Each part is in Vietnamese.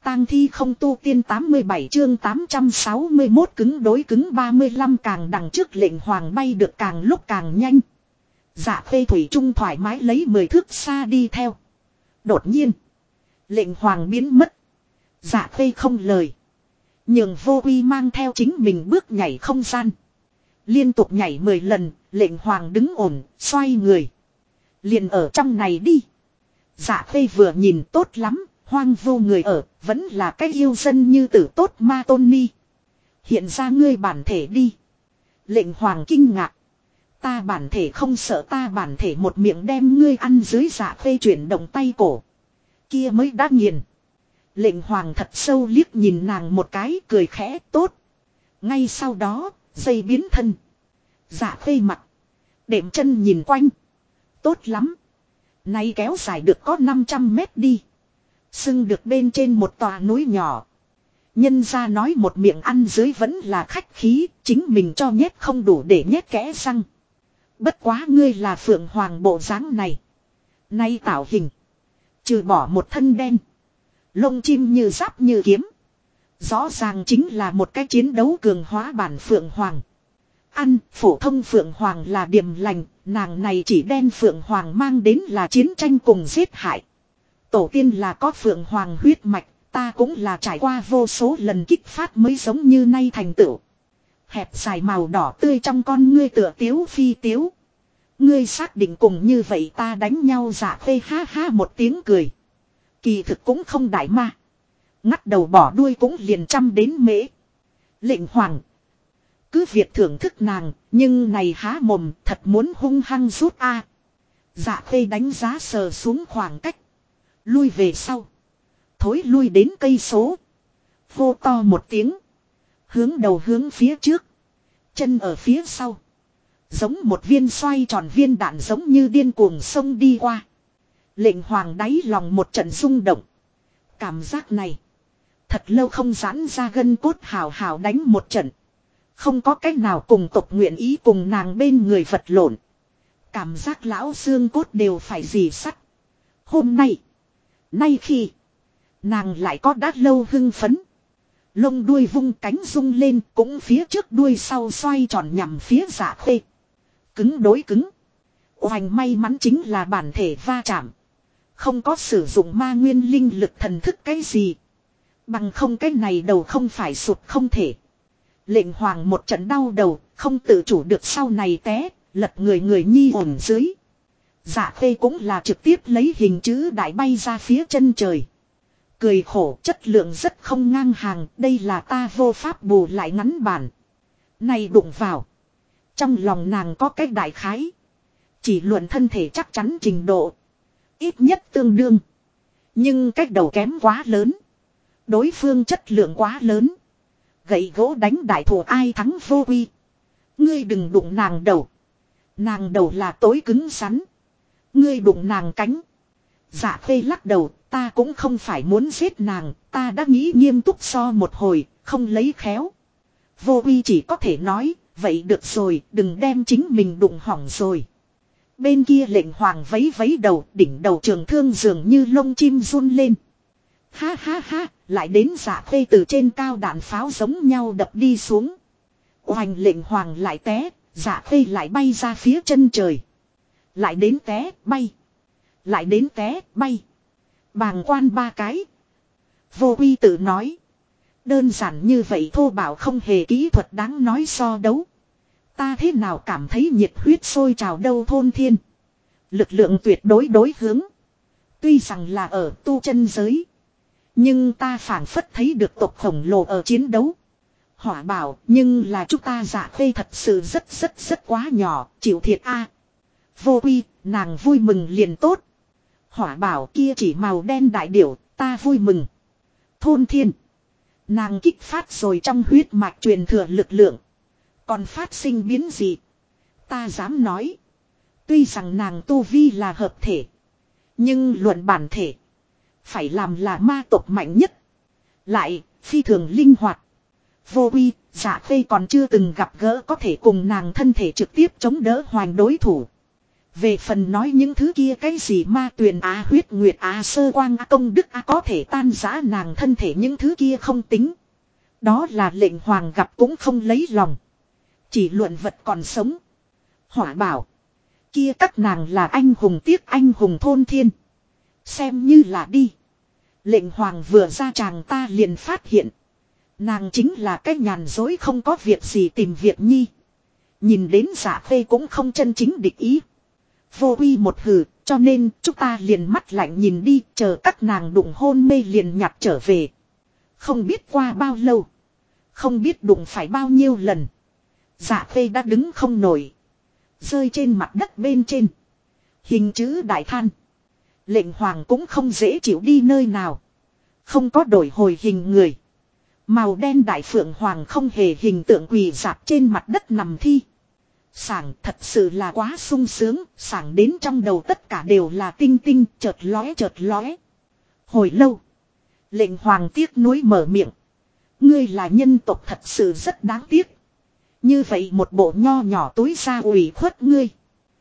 tang thi không tu tiên 87 chương 861 cứng đối cứng 35 càng đằng trước lệnh hoàng bay được càng lúc càng nhanh. Dạ Khê thủy trung thoải mái lấy 10 thước xa đi theo. Đột nhiên. Lệnh hoàng biến mất. Dạ Khê không lời. Nhường Vô Uy mang theo chính mình bước nhảy không gian. Liên tục nhảy 10 lần, lệnh hoàng đứng ổn, xoay người. Liền ở trong này đi. Dạ Khê vừa nhìn tốt lắm, hoang vô người ở, vẫn là cái yêu dân như tử tốt ma tôn ni. Hiện ra ngươi bản thể đi. Lệnh hoàng kinh ngạc. Ta bản thể không sợ, ta bản thể một miệng đem ngươi ăn dưới. Dạ Khê chuyển động tay cổ. Kia mới đã nghiền. Lệnh hoàng thật sâu liếc nhìn nàng một cái, cười khẽ tốt. Ngay sau đó, dây biến thân. Dạ Khê mặt. Đệm chân nhìn quanh. Tốt lắm. Nay kéo dài được có 500 mét đi. Xưng được bên trên một tòa núi nhỏ. Nhân ra nói một miệng ăn dưới vẫn là khách khí, chính mình cho nhét không đủ để nhét kẽ răng. Bất quá ngươi là phượng hoàng bộ dáng này. Nay tạo hình. Trừ bỏ một thân đen. Lông chim như giáp như kiếm. Rõ ràng chính là một cái chiến đấu cường hóa bản phượng hoàng. Ăn, phổ thông phượng hoàng là điềm lành, nàng này chỉ đen phượng hoàng mang đến là chiến tranh cùng giết hại. Tổ tiên là có phượng hoàng huyết mạch, ta cũng là trải qua vô số lần kích phát mới giống như nay thành tựu. Hẹp dài màu đỏ tươi trong con ngươi tựa tiếu phi tiếu. Ngươi xác định cùng như vậy ta đánh nhau. Dạ Khê ha ha một tiếng cười. Kỳ thực cũng không đại ma. Ngắt đầu bỏ đuôi cũng liền trăm đến mễ. Lệnh hoàng. Cứ việc thưởng thức nàng, nhưng này há mồm thật muốn hung hăng rút a. Dạ Khê đánh giá sờ xuống khoảng cách. Lui về sau. Thối lui đến cây số. Hô to một tiếng. Hướng đầu hướng phía trước. Chân ở phía sau. Giống một viên xoay tròn viên đạn giống như điên cuồng xông đi qua. Lệnh hoàng đáy lòng một trận rung động. Cảm giác này. Thật lâu không giãn ra gân cốt hào hào đánh một trận. Không có cách nào cùng tộc nguyện ý cùng nàng bên người vật lộn. Cảm giác lão xương cốt đều phải dì sắt. Hôm nay. Nay khi. Nàng lại có đã lâu hưng phấn. Lông đuôi vung cánh rung lên cũng phía trước đuôi sau xoay tròn nhằm phía Dạ Khê. Cứng đối cứng. Oanh may mắn chính là bản thể va chạm. Không có sử dụng ma nguyên linh lực thần thức cái gì. Bằng không cái này đầu không phải sụt không thể. Lệnh hoàng một trận đau đầu, không tự chủ được sau này té, lật người nhi ổn dưới. Dạ Khê cũng là trực tiếp lấy hình chữ đại bay ra phía chân trời. Cười khổ chất lượng rất không ngang hàng, đây là ta vô pháp bù lại ngắn bản. Này đụng vào. Trong lòng nàng có cái đại khái. Chỉ luận thân thể chắc chắn trình độ. Ít nhất tương đương. Nhưng cách đầu kém quá lớn. Đối phương chất lượng quá lớn. Gậy gỗ đánh đại thủ ai thắng Vô Uy. Ngươi đừng đụng nàng đầu. Nàng đầu là tối cứng rắn. Ngươi đụng nàng cánh. Dạ Khê lắc đầu, ta cũng không phải muốn giết nàng, ta đã nghĩ nghiêm túc so một hồi, không lấy khéo. Vô Uy chỉ có thể nói, vậy được rồi, đừng đem chính mình đụng hỏng rồi. Bên kia lệnh hoàng vấy vấy đầu, đỉnh đầu trường thương dường như lông chim run lên. Ha ha ha, lại đến Dạ Khê từ trên cao đạn pháo giống nhau đập đi xuống. Oanh lệnh hoàng lại té, Dạ Khê lại bay ra phía chân trời. Lại đến té, bay. Lại đến té, bay. Bàng quan ba cái. Vô Uy tự nói. Đơn giản như vậy thô bảo không hề kỹ thuật đáng nói so đấu. Ta thế nào cảm thấy nhiệt huyết sôi trào đâu thôn thiên. Lực lượng tuyệt đối đối hướng. Tuy rằng là ở tu chân giới. Nhưng ta phảng phất thấy được tộc khổng lồ ở chiến đấu. Hỏa bảo nhưng là chúng ta Dạ Khê thật sự rất quá nhỏ, chịu thiệt a. Vô Uy, nàng vui mừng liền tốt. Hỏa bảo kia chỉ màu đen đại điểu, ta vui mừng. Thôn thiên. Nàng kích phát rồi trong huyết mạch truyền thừa lực lượng. Còn phát sinh biến gì? Ta dám nói. Tuy rằng nàng tu vi là hợp thể. Nhưng luận bản thể. Phải làm là ma tộc mạnh nhất. Lại, phi thường linh hoạt. Vô Uy, Dạ Khê còn chưa từng gặp gỡ có thể cùng nàng thân thể trực tiếp chống đỡ hoành đối thủ. Về phần nói những thứ kia cái gì ma tuyền á huyết nguyệt á sơ quang á công đức á có thể tan rã nàng thân thể những thứ kia không tính. Đó là lệnh hoàng gặp cũng không lấy lòng. Chỉ luận vật còn sống. Hỏa bảo. Kia các nàng là anh hùng tiếc anh hùng thôn thiên. Xem như là đi. Lệnh hoàng vừa ra chàng ta liền phát hiện. Nàng chính là cái nhàn dối không có việc gì tìm việc nhi. Nhìn đến Dạ Khê cũng không chân chính địch ý. Vô uy một hừ, cho nên chúng ta liền mắt lạnh nhìn đi, chờ các nàng đụng hôn mê liền nhặt trở về. Không biết qua bao lâu. Không biết đụng phải bao nhiêu lần. Dạ Khê đã đứng không nổi. Rơi trên mặt đất bên trên. Hình chữ đại than. Lệnh hoàng cũng không dễ chịu đi nơi nào. Không có đổi hồi hình người. Màu đen đại phượng hoàng không hề hình tượng quỳ dạp trên mặt đất nằm thi. Sảng thật sự là quá sung sướng, sảng đến trong đầu tất cả đều là tinh tinh chợt lóe chợt lóe. Hồi lâu. Lệnh hoàng tiếc nuối mở miệng. Ngươi là nhân tộc thật sự rất đáng tiếc. Như vậy một bộ nho nhỏ túi ra ủy khuất ngươi.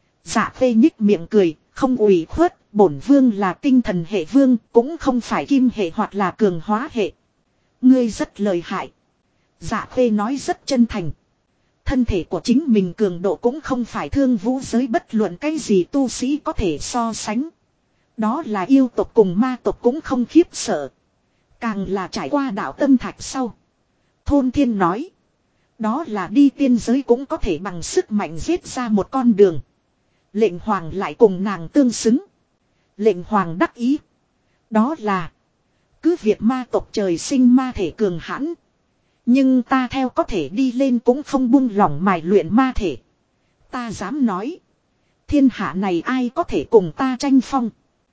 Dạ Khê nhích miệng cười, không ủy khuất, bổn vương là tinh thần hệ vương, cũng không phải kim hệ hoặc là cường hóa hệ. Ngươi rất lợi hại. Dạ Khê nói rất chân thành. Thân thể của chính mình cường độ cũng không phải thương vũ giới bất luận cái gì tu sĩ có thể so sánh. Đó là yêu tộc cùng ma tộc cũng không khiếp sợ. Càng là trải qua đạo tâm thạch sau. Thôn Thiên nói. Đó là đi tiên giới cũng có thể bằng sức mạnh giết ra một con đường. Lệnh hoàng lại cùng nàng tương xứng. Lệnh hoàng đắc ý. Đó là. Cứ việc ma tộc trời sinh ma thể cường hãn. Nhưng ta theo có thể đi lên cũng không buông lỏng mài luyện ma thể. Ta dám nói. Thiên hạ này ai có thể cùng ta tranh phong.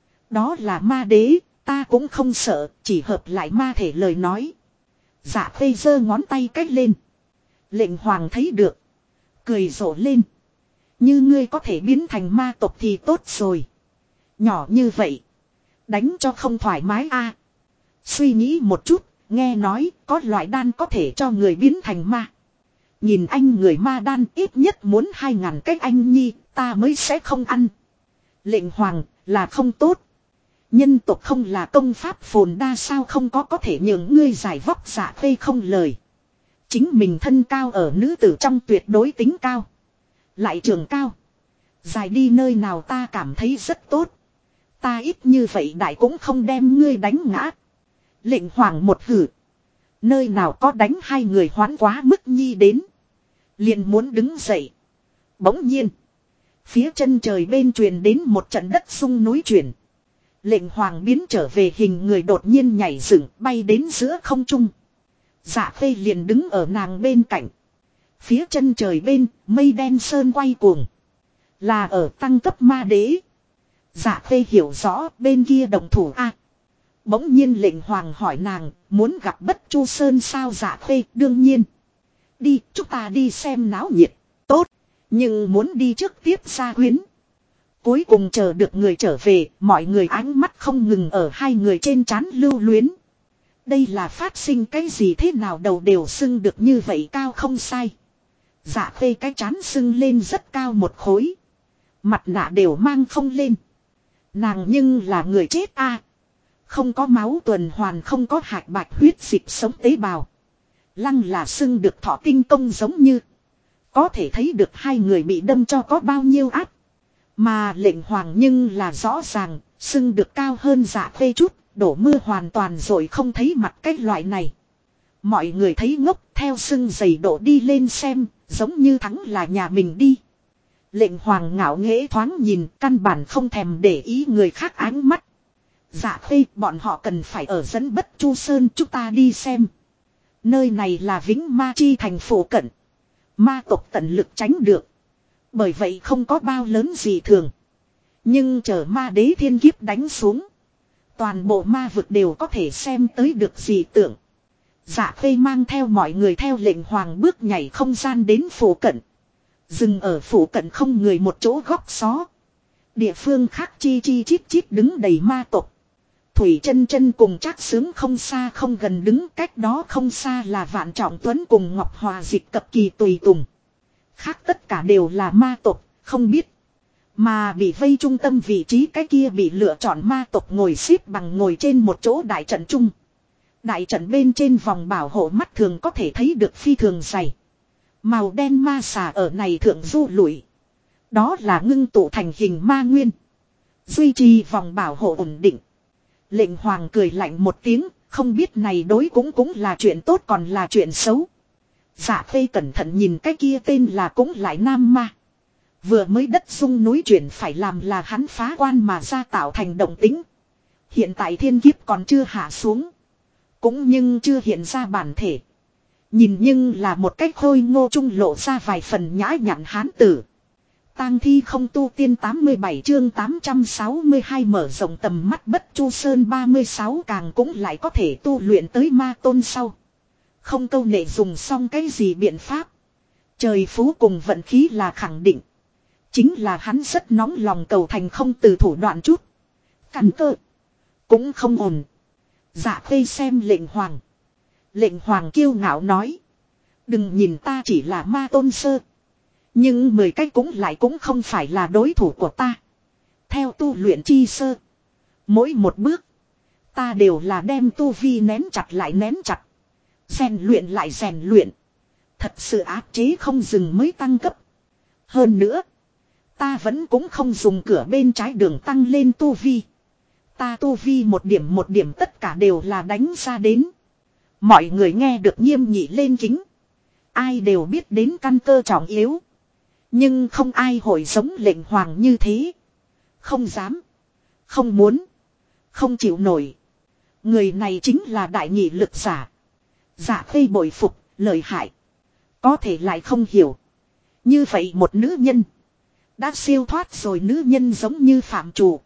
Đó là ma đế, ta cũng không sợ, chỉ hợp lại ma thể lời nói. Dạ Khê giơ ngón tay cách lên. Lệnh hoàng thấy được. Cười rộ lên. Như ngươi có thể biến thành ma tộc thì tốt rồi. Nhỏ như vậy. Đánh cho không thoải mái a. Suy nghĩ một chút. Nghe nói có loại đan có thể cho người biến thành ma. Nhìn anh người ma đan ít nhất muốn 2000 cách anh nhi, ta mới sẽ không ăn. Lệnh hoàng là không tốt. Nhân tộc không là công pháp phồn đa sao không có thể nhường ngươi giải vóc Dạ Khê không lời. Chính mình thân cao ở nữ tử trong tuyệt đối tính cao. Lại trường cao. Dài đi nơi nào ta cảm thấy rất tốt. Ta ít như vậy đại cũng không đem ngươi đánh ngã. Lệnh hoàng một hử. Nơi nào có đánh hai người hoán quá mức nhi đến. Liền muốn đứng dậy. Bỗng nhiên. Phía chân trời bên truyền đến một trận đất sung núi chuyển. Lệnh hoàng biến trở về hình người đột nhiên nhảy dựng bay đến giữa không trung. Dạ Khê liền đứng ở nàng bên cạnh. Phía chân trời bên mây đen sơn quay cuồng. Là ở tăng cấp ma đế. Dạ Khê hiểu rõ bên kia đồng thủ a. Bỗng nhiên lệnh hoàng hỏi nàng, muốn gặp Bất Chu Sơn sao? Dạ Khê đương nhiên. Đi, chúng ta đi xem náo nhiệt. Tốt, nhưng muốn đi trước tiếp gia quyến. Cuối cùng chờ được người trở về, mọi người ánh mắt không ngừng ở hai người trên trán lưu luyến. Đây là phát sinh cái gì thế nào đầu đều sưng được như vậy cao không sai. Dạ Khê cái trán sưng lên rất cao một khối. Mặt nạ đều mang không lên. Nàng nhưng là người chết a. Không có máu tuần hoàn, không có hạt bạch huyết dịch sống tế bào. Lăng là sưng được thọ tinh công giống như. Có thể thấy được hai người bị đâm cho có bao nhiêu áp. Mà lệnh hoàng nhưng là rõ ràng, sưng được cao hơn Dạ Khê chút, đổ mưa hoàn toàn rồi không thấy mặt cái loại này. Mọi người thấy ngốc theo sưng dày độ đi lên xem, giống như thắng là nhà mình đi. Lệnh hoàng ngạo nghễ thoáng nhìn, căn bản không thèm để ý người khác ánh mắt. Dạ Khê, bọn họ cần phải ở dẫn Bất Chu Sơn, chúng ta đi xem. Nơi này là Vĩnh Ma Chi thành phủ cận. Ma tộc tận lực tránh được. Bởi vậy không có bao lớn gì thường. Nhưng chờ ma đế thiên kiếp đánh xuống. Toàn bộ ma vực đều có thể xem tới được gì tưởng. Dạ Khê mang theo mọi người theo lệnh hoàng bước nhảy không gian đến phủ cận. Dừng ở phủ cận không người một chỗ góc xó. Địa phương khác chi chi chít chít đứng đầy ma tộc. Thủy chân chân cùng Trác Sướng không xa không gần đứng, cách đó không xa là Vạn Trọng Tuấn cùng Ngọc Hòa Dịch cập kỳ tùy tùng. Khác tất cả đều là ma tộc, không biết. Mà bị vây trung tâm vị trí cái kia bị lựa chọn ma tộc ngồi xếp bằng ngồi trên một chỗ đại trận chung. Đại trận bên trên vòng bảo hộ mắt thường có thể thấy được phi thường dày. Màu đen ma xà ở này thượng du lụi. Đó là ngưng tụ thành hình ma nguyên. Duy trì vòng bảo hộ ổn định. Lệnh hoàng cười lạnh một tiếng, không biết này đối cũng là chuyện tốt còn là chuyện xấu. Dạ Khê cẩn thận nhìn cái kia tên là cũng lại nam ma. Vừa mới đất sung núi chuyển phải làm là hắn phá quan mà ra tạo thành động tính. Hiện tại thiên kiếp còn chưa hạ xuống. Cũng nhưng chưa hiện ra bản thể. Nhìn nhưng là một cách khôi ngô trung lộ ra vài phần nhã nhặn hán tử. Tang thi không tu tiên 87 chương 862 mở rộng tầm mắt Bất Chu Sơn 36 càng cũng lại có thể tu luyện tới ma tôn sau. Không câu nệ dùng xong cái gì biện pháp. Trời phú cùng vận khí là khẳng định. Chính là hắn rất nóng lòng cầu thành không từ thủ đoạn chút. Căn cơ. Cũng không ổn. Dạ Khê xem lệnh hoàng. Lệnh hoàng kiêu ngạo nói. Đừng nhìn ta chỉ là ma tôn sơ. Nhưng 10 cái cũng lại cũng không phải là đối thủ của ta. Theo tu luyện chi sơ. Mỗi một bước. Ta đều là đem tu vi nén chặt lại nén chặt. Rèn luyện lại rèn luyện. Thật sự áp chế không dừng mới tăng cấp. Hơn nữa. Ta vẫn cũng không dùng cửa bên trái đường tăng lên tu vi. Ta tu vi một điểm tất cả đều là đánh ra đến. Mọi người nghe được nghiêm nghị lên kính. Ai đều biết đến căn cơ trọng yếu. Nhưng không ai hội giống lệnh hoàng như thế. Không dám. Không muốn. Không chịu nổi. Người này chính là đại nghị lực giả. Dạ Khê bội phục, lợi hại. Có thể lại không hiểu. Như vậy một nữ nhân. Đã siêu thoát rồi nữ nhân giống như phạm chủ.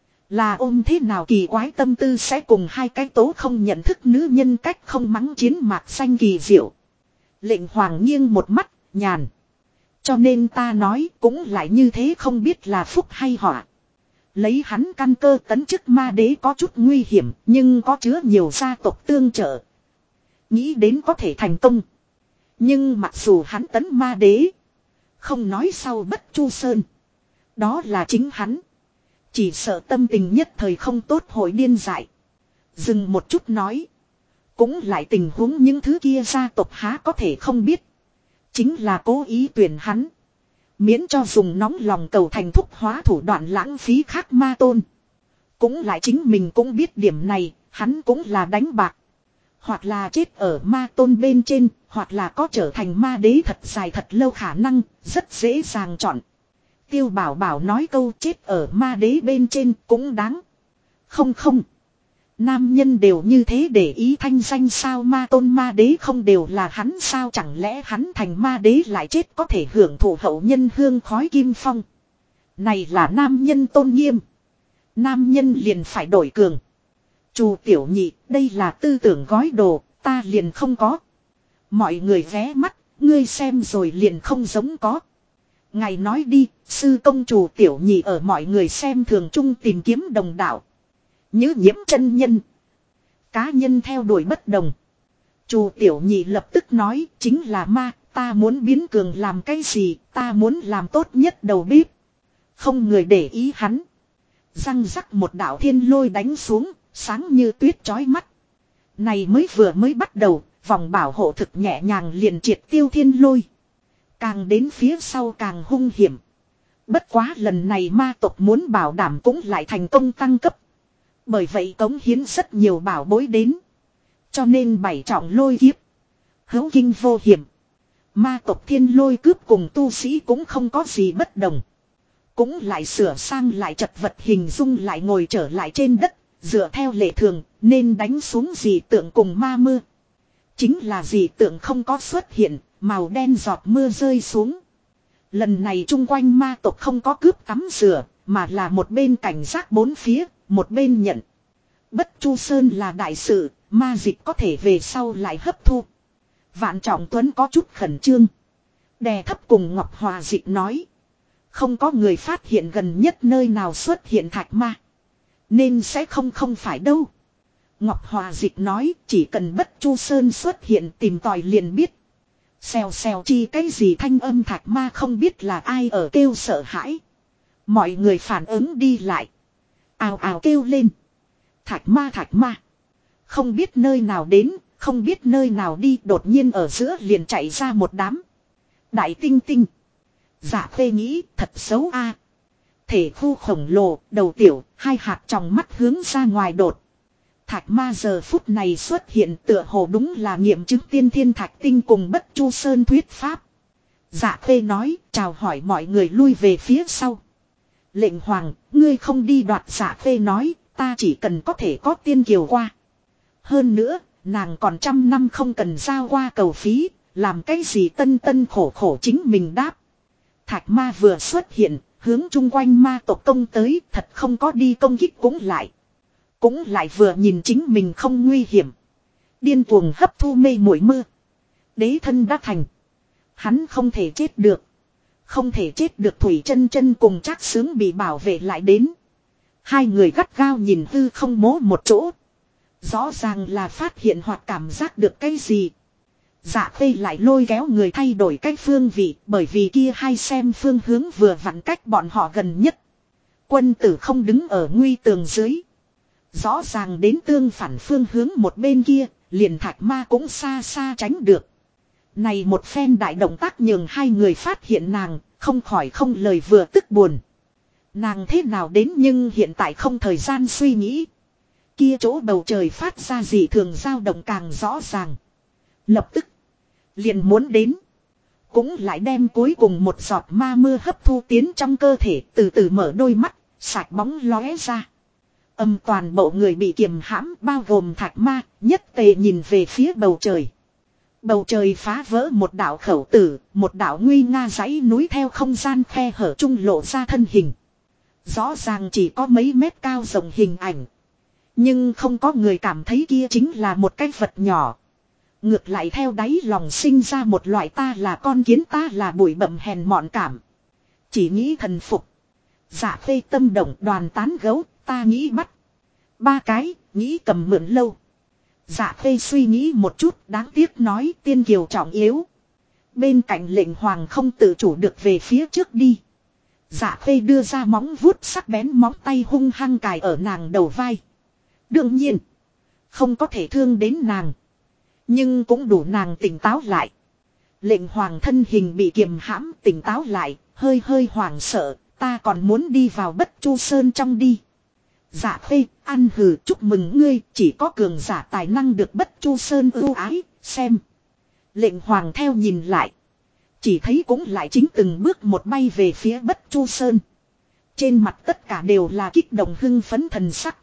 Là ôm thế nào kỳ quái tâm tư sẽ cùng hai cái tố không nhận thức nữ nhân cách không mắng chiến mạc xanh kỳ diệu. Lệnh hoàng nghiêng một mắt, nhàn. Cho nên ta nói cũng lại như thế không biết là phúc hay họa. Lấy hắn căn cơ tấn chức ma đế có chút nguy hiểm nhưng có chứa nhiều gia tộc tương trợ. Nghĩ đến có thể thành công. Nhưng mặc dù hắn tấn ma đế. Không nói sau Bất Chu Sơn. Đó là chính hắn. Chỉ sợ tâm tình nhất thời không tốt hội điên dại. Dừng một chút nói. Cũng lại tình huống những thứ kia gia tộc há có thể không biết. Chính là cố ý tuyển hắn. Miễn cho dùng nóng lòng cầu thành thúc hóa thủ đoạn lãng phí khác ma tôn. Cũng lại chính mình cũng biết điểm này, hắn cũng là đánh bạc. Hoặc là chết ở ma tôn bên trên, hoặc là có trở thành ma đế thật dài thật lâu khả năng, rất dễ dàng chọn. Tiêu Bảo Bảo nói câu chết ở ma đế bên trên cũng đáng. Không không. Nam nhân đều như thế để ý thanh danh sao ma tôn ma đế không đều là hắn sao chẳng lẽ hắn thành ma đế lại chết có thể hưởng thụ hậu nhân hương khói kim phong. Này là nam nhân tôn nghiêm. Nam nhân liền phải đổi cường. Chu tiểu nhị đây là tư tưởng gói đồ ta liền không có. Mọi người ghé mắt ngươi xem rồi liền không giống có. Ngài nói đi sư công Chu tiểu nhị ở mọi người xem thường chung tìm kiếm đồng đạo. Như nhiễm chân nhân. Cá nhân theo đuổi bất đồng. Chu tiểu nhị lập tức nói chính là ma. Ta muốn biến cường làm cái gì. Ta muốn làm tốt nhất đầu bếp. Không người để ý hắn. Răng rắc một đạo thiên lôi đánh xuống. Sáng như tuyết chói mắt. Này mới bắt đầu. Vòng bảo hộ thực nhẹ nhàng liền triệt tiêu thiên lôi. Càng đến phía sau càng hung hiểm. Bất quá lần này ma tộc muốn bảo đảm cũng lại thành công tăng cấp. Bởi vậy cống hiến rất nhiều bảo bối đến. Cho nên bảy trọng lôi kiếp. Hữu kinh vô hiểm. Ma tộc thiên lôi cướp cùng tu sĩ cũng không có gì bất đồng. Cũng lại sửa sang lại chật vật hình dung lại ngồi trở lại trên đất. Dựa theo lệ thường nên đánh xuống dị tượng cùng ma mưa. Chính là dị tượng không có xuất hiện. Màu đen giọt mưa rơi xuống. Lần này chung quanh ma tộc không có cướp tắm rửa. Mà là một bên cảnh giác bốn phía. Một bên nhận. Bất Chu Sơn là đại sự. Ma dịch có thể về sau lại hấp thu. Vạn Trọng Tuấn có chút khẩn trương. Đè thấp cùng Ngọc Hòa Dịch nói. Không có người phát hiện gần nhất nơi nào xuất hiện thạch ma. Nên sẽ không phải đâu. Ngọc Hòa Dịch nói chỉ cần Bất Chu Sơn xuất hiện tìm tòi liền biết. Xèo xèo chi cái gì thanh âm thạch ma không biết là ai ở kêu sợ hãi. Mọi người phản ứng đi lại. Ào ào kêu lên. Thạch ma thạch ma. Không biết nơi nào đến, không biết nơi nào đi, đột nhiên ở giữa liền chạy ra một đám. Đại tinh tinh. Dạ khê nghĩ thật xấu a. Thể khu khổng lồ, đầu tiểu, hai hạt trong mắt hướng ra ngoài đột. Thạch ma giờ phút này xuất hiện tựa hồ đúng là nghiệm chứng tiên thiên thạch tinh cùng Bất Chu Sơn thuyết pháp. Dạ khê nói, chào hỏi mọi người lui về phía sau. Lệnh hoàng, ngươi không đi đoạt. Dạ khê nói, ta chỉ cần có thể có tiên kiều qua. Hơn nữa, nàng còn 100 năm không cần giao qua cầu phí, làm cái gì tân tân khổ khổ chính mình đáp. Thạch ma vừa xuất hiện, hướng chung quanh ma tộc công tới, thật không có đi công kích cũng lại. Cũng lại vừa nhìn chính mình không nguy hiểm. Điên cuồng hấp thu mê muội mưa. Đế thân đã thành. Hắn không thể chết được. Không thể chết được. Thủy chân chân cùng Trác Sướng bị bảo vệ lại đến. Hai người gắt gao nhìn hư không mố một chỗ. Rõ ràng là phát hiện hoặc cảm giác được cái gì. Dạ khê lại lôi kéo người thay đổi cách phương vị, bởi vì kia hai xem phương hướng vừa vặn cách bọn họ gần nhất. Quân tử không đứng ở nguy tường dưới. Rõ ràng đến tương phản phương hướng một bên kia, liền thạch ma cũng xa xa tránh được. Này một phen đại động tác nhường hai người phát hiện nàng, không khỏi không lời vừa tức buồn. Nàng thế nào đến nhưng hiện tại không thời gian suy nghĩ. Kia chỗ bầu trời phát ra dị thường dao động càng rõ ràng. Lập tức, liền muốn đến. Cũng lại đem cuối cùng một giọt ma mưa hấp thu tiến trong cơ thể, từ từ mở đôi mắt, sạch bóng lóe ra. Toàn bộ người bị kiềm hãm bao gồm thạch ma, nhất tề nhìn về phía bầu trời. Bầu trời phá vỡ một đạo khẩu tử, một đạo nguy nga dãy núi theo không gian khe hở trung lộ ra thân hình. Rõ ràng chỉ có mấy mét cao rộng hình ảnh. Nhưng không có người cảm thấy kia chính là một cái vật nhỏ. Ngược lại theo đáy lòng sinh ra một loại ta là con kiến ta là bụi bặm hèn mọn cảm. Chỉ nghĩ thần phục. Dạ phê tâm động đoàn tán gấu, ta nghĩ bắt. Ba cái, nghĩ cầm mượn lâu. Dạ phê suy nghĩ một chút, đáng tiếc nói tiên kiều trọng yếu. Bên cạnh lệnh hoàng không tự chủ được về phía trước đi. Dạ phê đưa ra móng vuốt sắc bén móng tay hung hăng cài ở nàng đầu vai. Đương nhiên, không có thể thương đến nàng. Nhưng cũng đủ nàng tỉnh táo lại. Lệnh hoàng thân hình bị kiềm hãm tỉnh táo lại, hơi hơi hoảng sợ, ta còn muốn đi vào Bất Chu Sơn trong đi. Dạ phê, ăn hừ chúc mừng ngươi, chỉ có cường giả tài năng được Bất Chu Sơn ưu ái, xem. Lệnh hoàng theo nhìn lại. Chỉ thấy cũng lại chính từng bước một bay về phía Bất Chu Sơn. Trên mặt tất cả đều là kích động hưng phấn thần sắc.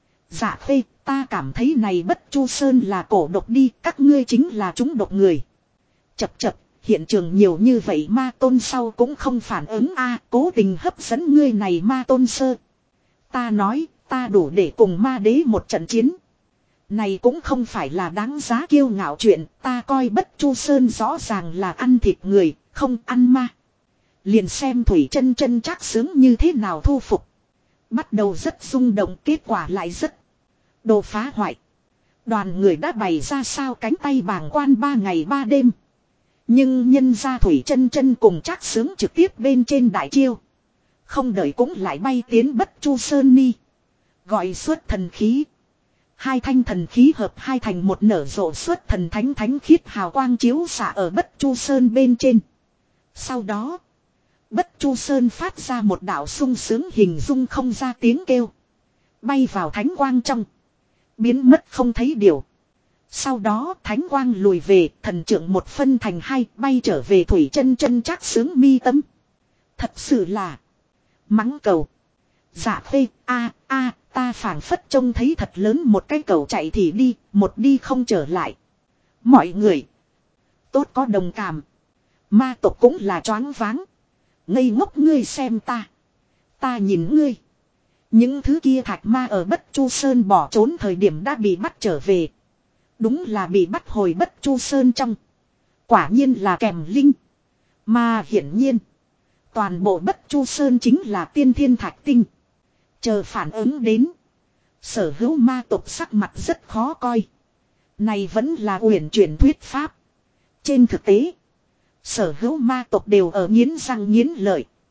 Dạ phê, ta cảm thấy này Bất Chu Sơn là cổ độc đi, các ngươi chính là chúng độc người. Chập chập, hiện trường nhiều như vậy ma tôn sau cũng không phản ứng a, cố tình hấp dẫn ngươi này ma tôn sơ. Ta nói, ta đủ để cùng ma đế một trận chiến. Này cũng không phải là đáng giá kiêu ngạo chuyện, ta coi Bất Chu Sơn rõ ràng là ăn thịt người, không ăn ma. Liền xem Thủy chân chân Trác Sướng như thế nào thu phục. Bắt đầu rất rung động, kết quả lại rất đồ phá hoại. Đoàn người đã bày ra sao cánh tay bàng quan 3 ngày 3 đêm. Nhưng nhân ra Thủy chân chân cùng Trác Sướng trực tiếp bên trên đại chiêu. Không đợi cũng lại bay tiến Bất Chu Sơn ni. Gọi xuất thần khí. Hai thanh thần khí hợp hai thành một nở rộ xuất thần thánh thánh khiết hào quang chiếu xạ ở Bất Chu Sơn bên trên. Sau đó, Bất Chu Sơn phát ra một đạo sung sướng hình dung không ra tiếng kêu. Bay vào thánh quang trong. Biến mất không thấy điều. Sau đó thánh quang lùi về, thần trưởng một phân thành hai, bay trở về Thủy chân chân Trác Sướng mi tâm. Thật sự là mắng cầu. Dạ phê, ta phảng phất trông thấy thật lớn một cái cầu chạy thì đi, một đi không trở lại. Mọi người tốt có đồng cảm. Ma tộc cũng là choáng váng. Ngây ngốc ngươi xem ta. Ta nhìn ngươi. Những thứ kia thạch ma ở Bất Chu Sơn bỏ trốn thời điểm đã bị bắt trở về. Đúng là bị bắt hồi Bất Chu Sơn trong. Quả nhiên là kèm linh. Mà hiển nhiên, toàn bộ Bất Chu Sơn chính là tiên thiên thạch tinh. Chờ phản ứng đến. Sở hữu ma tộc sắc mặt rất khó coi. Này vẫn là uyển chuyển thuyết pháp. Trên thực tế, sở hữu ma tộc đều ở nghiến răng nghiến lợi.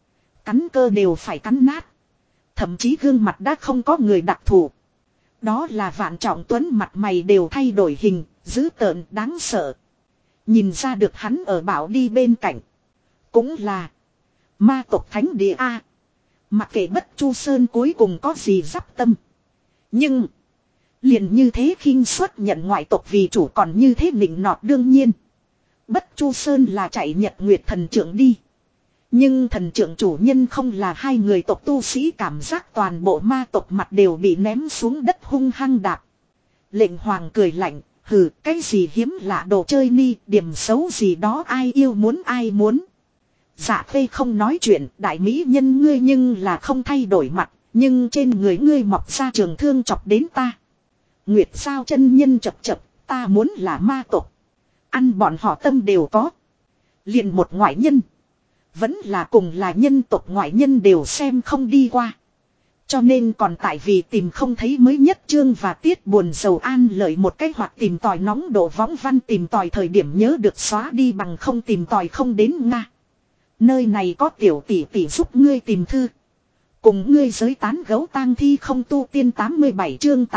Cắn cơ đều phải cắn nát. Thậm chí gương mặt đã không có người đặc thù. Đó là Vạn Trọng Tuấn mặt mày đều thay đổi hình, dữ tợn đáng sợ. Nhìn ra được hắn ở bảo đi bên cạnh. Cũng là ma tộc thánh địa A. Mặc kệ Bất Chu Sơn cuối cùng có gì dắp tâm. Nhưng liền như thế khinh suất nhận ngoại tộc vì chủ còn như thế nịnh nọt đương nhiên. Bất Chu Sơn là chạy Nhật Nguyệt thần trưởng đi. Nhưng thần trưởng chủ nhân không là hai người tộc tu sĩ, cảm giác toàn bộ ma tộc mặt đều bị ném xuống đất hung hăng đạp. Lệnh Hoàng cười lạnh, hừ, cái gì hiếm lạ đồ chơi ni, điểm xấu gì đó ai yêu muốn ai muốn. Dạ Khê không nói chuyện, đại mỹ nhân ngươi nhưng là không thay đổi mặt, nhưng trên người ngươi mọc ra trường thương chọc đến ta. Nguyệt sao chân nhân chập chập, ta muốn là ma tộc. Ăn bọn họ tâm đều có. Liền một ngoại nhân. Vẫn là cùng là nhân tộc ngoại nhân đều xem không đi qua. Cho nên còn tại vì tìm không thấy mới nhất chương và tiết buồn sầu an lợi một cách, hoặc tìm tòi nóng độ võng văn tìm tòi thời điểm nhớ được xóa đi bằng không tìm tòi không đến Nga. Nơi này có tiểu tỷ tỷ giúp ngươi tìm thư. Cùng ngươi giới tán gấu tang thi không tu tiên 87 chương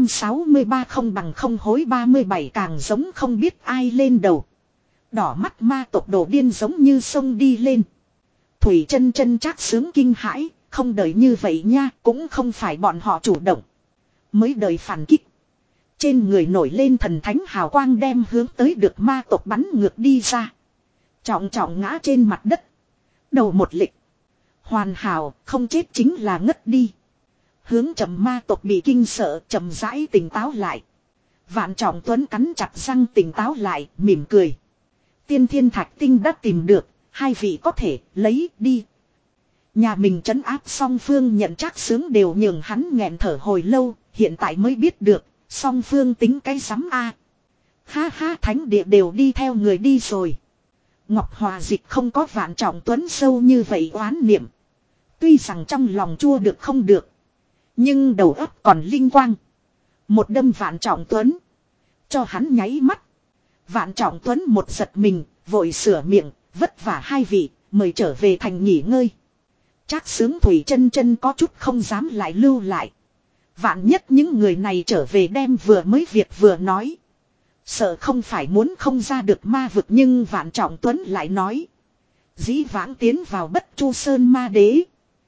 863 không bằng không hối 37 càng giống không biết ai lên đầu. Đỏ mắt ma tộc đồ điên giống như sông đi lên. Thủy chân chân chắc sướng kinh hãi, không đợi như vậy nha, cũng không phải bọn họ chủ động. Mới đợi phản kích. Trên người nổi lên thần thánh hào quang đem hướng tới được ma tộc bắn ngược đi ra. Trọng trọng ngã trên mặt đất. Đầu một lịch. Hoàn hảo, không chết chính là ngất đi. Hướng chậm ma tộc bị kinh sợ, chậm rãi tỉnh táo lại. Vạn Trọng Tuấn cắn chặt răng tỉnh táo lại, mỉm cười. Tiên thiên thạch tinh đã tìm được, hai vị có thể lấy đi. Nhà mình trấn áp song phương nhận chắc sướng đều nhường hắn nghẹn thở hồi lâu, hiện tại mới biết được, song phương tính cái sắm a. Ha ha, thánh địa đều đi theo người đi rồi. Ngọc Hòa Dịch không có Vạn Trọng Tuấn sâu như vậy oán niệm. Tuy rằng trong lòng chua được không được, nhưng đầu óc còn linh quang. Một đâm Vạn Trọng Tuấn, cho hắn nháy mắt. Vạn Trọng Tuấn một giật mình, vội sửa miệng, vất vả hai vị, mời trở về thành nghỉ ngơi. Trác sướng Thủy chân chân có chút không dám lại lưu lại. Vạn nhất những người này trở về đem vừa mới việc vừa nói. Sợ không phải muốn không ra được ma vực, nhưng Vạn Trọng Tuấn lại nói. Dĩ vãng tiến vào Bất Chu Sơn ma đế.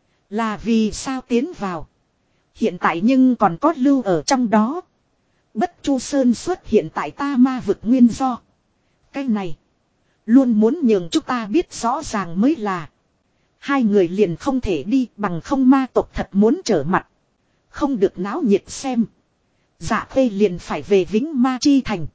Là vì sao tiến vào? Hiện tại nhưng còn có lưu ở trong đó. Bất Chu Sơn xuất hiện tại ta ma vực nguyên do. Cái này luôn muốn nhường chúng ta biết rõ ràng mới là. Hai người liền không thể đi, bằng không ma tộc thật muốn trở mặt. Không được náo nhiệt xem. Dạ Khê liền phải về Vĩnh Ma Chi Thành.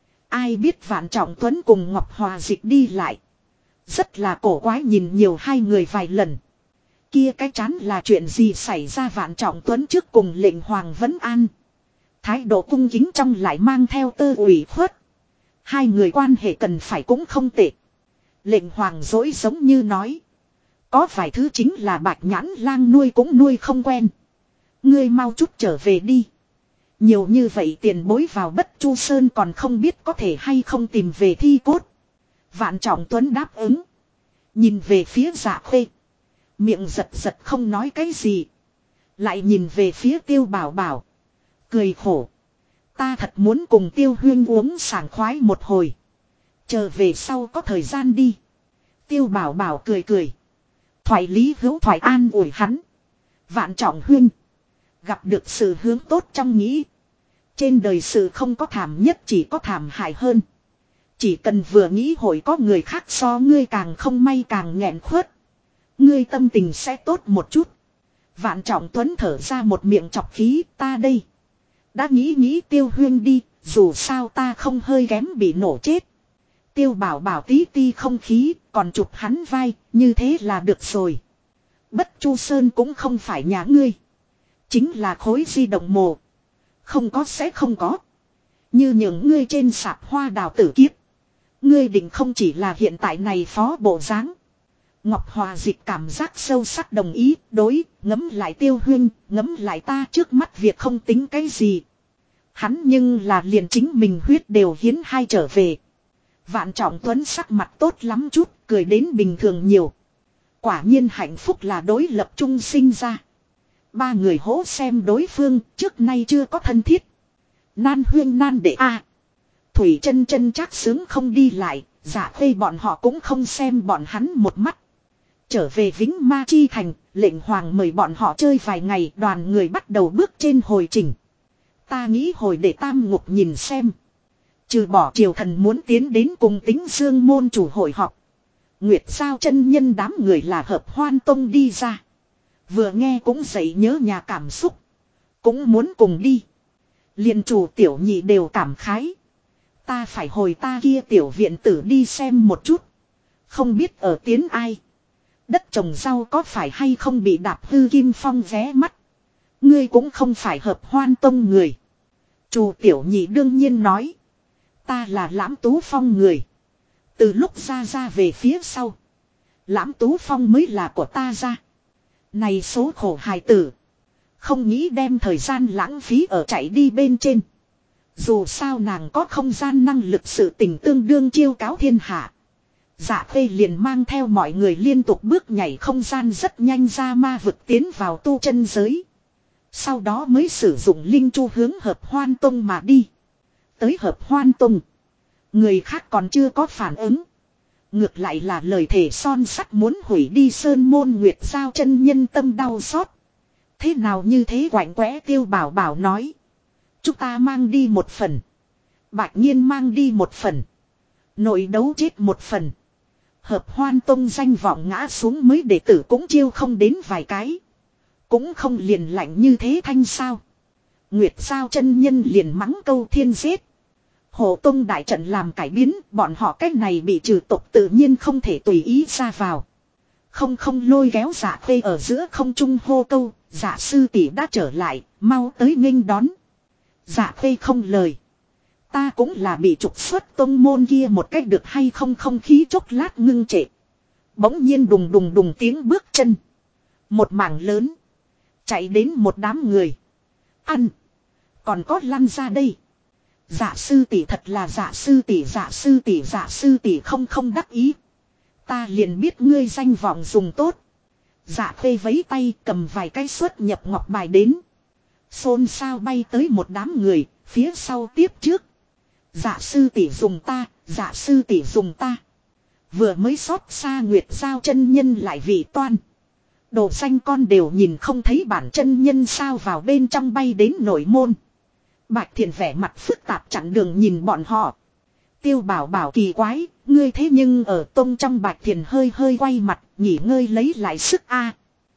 Ai biết Vạn Trọng Tuấn cùng Ngọc Hòa Dịch đi lại. Rất là cổ quái, nhìn nhiều hai người vài lần. Kia cái chán là chuyện gì xảy ra? Vạn Trọng Tuấn trước cùng lệnh Hoàng vấn an. Thái độ cung kính trong lại mang theo tơ ủy khuất. Hai người quan hệ cần phải cũng không tệ. Lệnh Hoàng dỗi giống như nói. Có vài thứ chính là Bạch Nhãn Lang nuôi cũng nuôi không quen. Ngươi mau chút trở về đi. Nhiều như vậy tiền bối vào Bất Chu Sơn còn không biết có thể hay không tìm về thi cốt. Vạn Trọng Tuấn đáp ứng. Nhìn về phía Dạ Khê. Miệng giật giật không nói cái gì. Lại nhìn về phía Tiêu Bảo Bảo. Cười khổ. Ta thật muốn cùng Tiêu Huyên uống sảng khoái một hồi. Chờ về sau có thời gian đi. Tiêu Bảo Bảo cười cười. Thoại lý hữu thoại an ủi hắn. Vạn Trọng Huyên. Gặp được sự hướng tốt trong nghĩ. Trên đời sự không có thảm nhất, chỉ có thảm hại hơn. Chỉ cần vừa nghĩ hồi có người khác so ngươi càng không may càng nghẹn khuất. Ngươi tâm tình sẽ tốt một chút. Vạn Trọng Tuấn thở ra một miệng chọc khí, ta đây. Đã nghĩ Tiêu Huyên đi, dù sao ta không hơi kém bị nổ chết. Tiêu Bảo Bảo tí ti không khí, còn chụp hắn vai, như thế là được rồi. Bất Chu Sơn cũng không phải nhà ngươi. Chính là khối di động mồ. Không có sẽ không có. Như những ngươi trên sạp hoa đào tử kiếp. Ngươi định không chỉ là hiện tại này phó bộ dáng. Ngọc Hòa Dịch cảm giác sâu sắc đồng ý, đối, ngấm lại Tiêu Huyên, ngấm lại ta trước mắt việc không tính cái gì. Hắn nhưng là liền chính mình huyết đều hiến hai trở về. Vạn Trọng Tuấn sắc mặt tốt lắm chút, cười đến bình thường nhiều. Quả nhiên hạnh phúc là đối lập chung sinh ra. Ba người hố xem đối phương trước nay chưa có thân thiết. Nan huyên nan đệ a. Thủy chân chân chắc sướng không đi lại. Dạ Khê bọn họ cũng không xem bọn hắn một mắt. Trở về Vĩnh Ma Chi Thành, lệnh hoàng mời bọn họ chơi vài ngày, đoàn người bắt đầu bước trên hồi trình. Ta nghĩ hồi để Tam Ngục nhìn xem. Trừ bỏ triều thần muốn tiến đến cùng Tính Dương môn chủ hội họp. Nguyệt Giao chân nhân đám người là Hợp Hoan Tông đi ra. Vừa nghe cũng dậy nhớ nhà cảm xúc. Cũng muốn cùng đi. Liền chủ tiểu nhị đều cảm khái. Ta phải hồi ta kia tiểu viện tử đi xem một chút. Không biết ở tiến ai. Đất trồng rau có phải hay không bị đạp hư Kim Phong ghé mắt. Ngươi cũng không phải Hợp Hoan Tông người. Chủ tiểu nhị đương nhiên nói. Ta là Lãm Tú Phong người. Từ lúc ra về phía sau. Lãm Tú Phong mới là của ta ra. Này số khổ hài tử. Không nghĩ đem thời gian lãng phí ở chạy đi bên trên. Dù sao nàng có không gian năng lực sự tình tương đương chiêu cáo thiên hạ. Dạ Khê liền mang theo mọi người liên tục bước nhảy không gian rất nhanh ra ma vực tiến vào tu chân giới. Sau đó mới sử dụng linh chu hướng Hợp Hoan Tông mà đi. Tới Hợp Hoan Tông. Người khác còn chưa có phản ứng. Ngược lại là lời thề son sắt muốn hủy đi Sơn Môn Nguyệt Giao chân nhân tâm đau xót. Thế nào như thế quạnh quẽ Tiêu Bảo Bảo nói. Chúng ta mang đi một phần. Bạch Nhiên mang đi một phần. Nội đấu chết một phần. Hợp Hoan Tông danh vọng ngã xuống mới đệ tử cũng chiêu không đến vài cái. Cũng không liền lạnh như thế thanh sao. Nguyệt Giao chân nhân liền mắng câu thiên giết. Hộ Tông đại trận làm cải biến, bọn họ cách này bị trừ tộc tự nhiên không thể tùy ý ra vào. Không lôi kéo Dạ Khê ở giữa không trung hô câu, Dạ sư tỷ đã trở lại, mau tới nghênh đón. Dạ Khê không lời. Ta cũng là bị trục xuất tông môn kia một cách được hay không khí chốc lát ngưng trệ. Bỗng nhiên đùng đùng tiếng bước chân. Một mảng lớn. Chạy đến một đám người. Ăn. Còn có lăn ra đây. Dạ sư tỷ thật là dạ sư tỷ không đắc ý. Ta liền biết ngươi danh vọng dùng tốt. Dạ Khê vấy tay cầm vài cái xuất nhập ngọc bài đến. Xôn xao bay tới một đám người, phía sau tiếp trước. Dạ sư tỷ dùng ta, dạ sư tỷ dùng ta. Vừa mới xót xa Nguyệt Giao chân nhân lại vị toan. Đồ xanh con đều nhìn không thấy bản chân nhân sao vào bên trong bay đến nội môn. Bạch Thiền vẻ mặt phức tạp chặn đường nhìn bọn họ. Tiêu Bảo Bảo kỳ quái, ngươi thế nhưng ở tông trong. Bạch Thiền hơi quay mặt, nghỉ ngơi lấy lại sức a.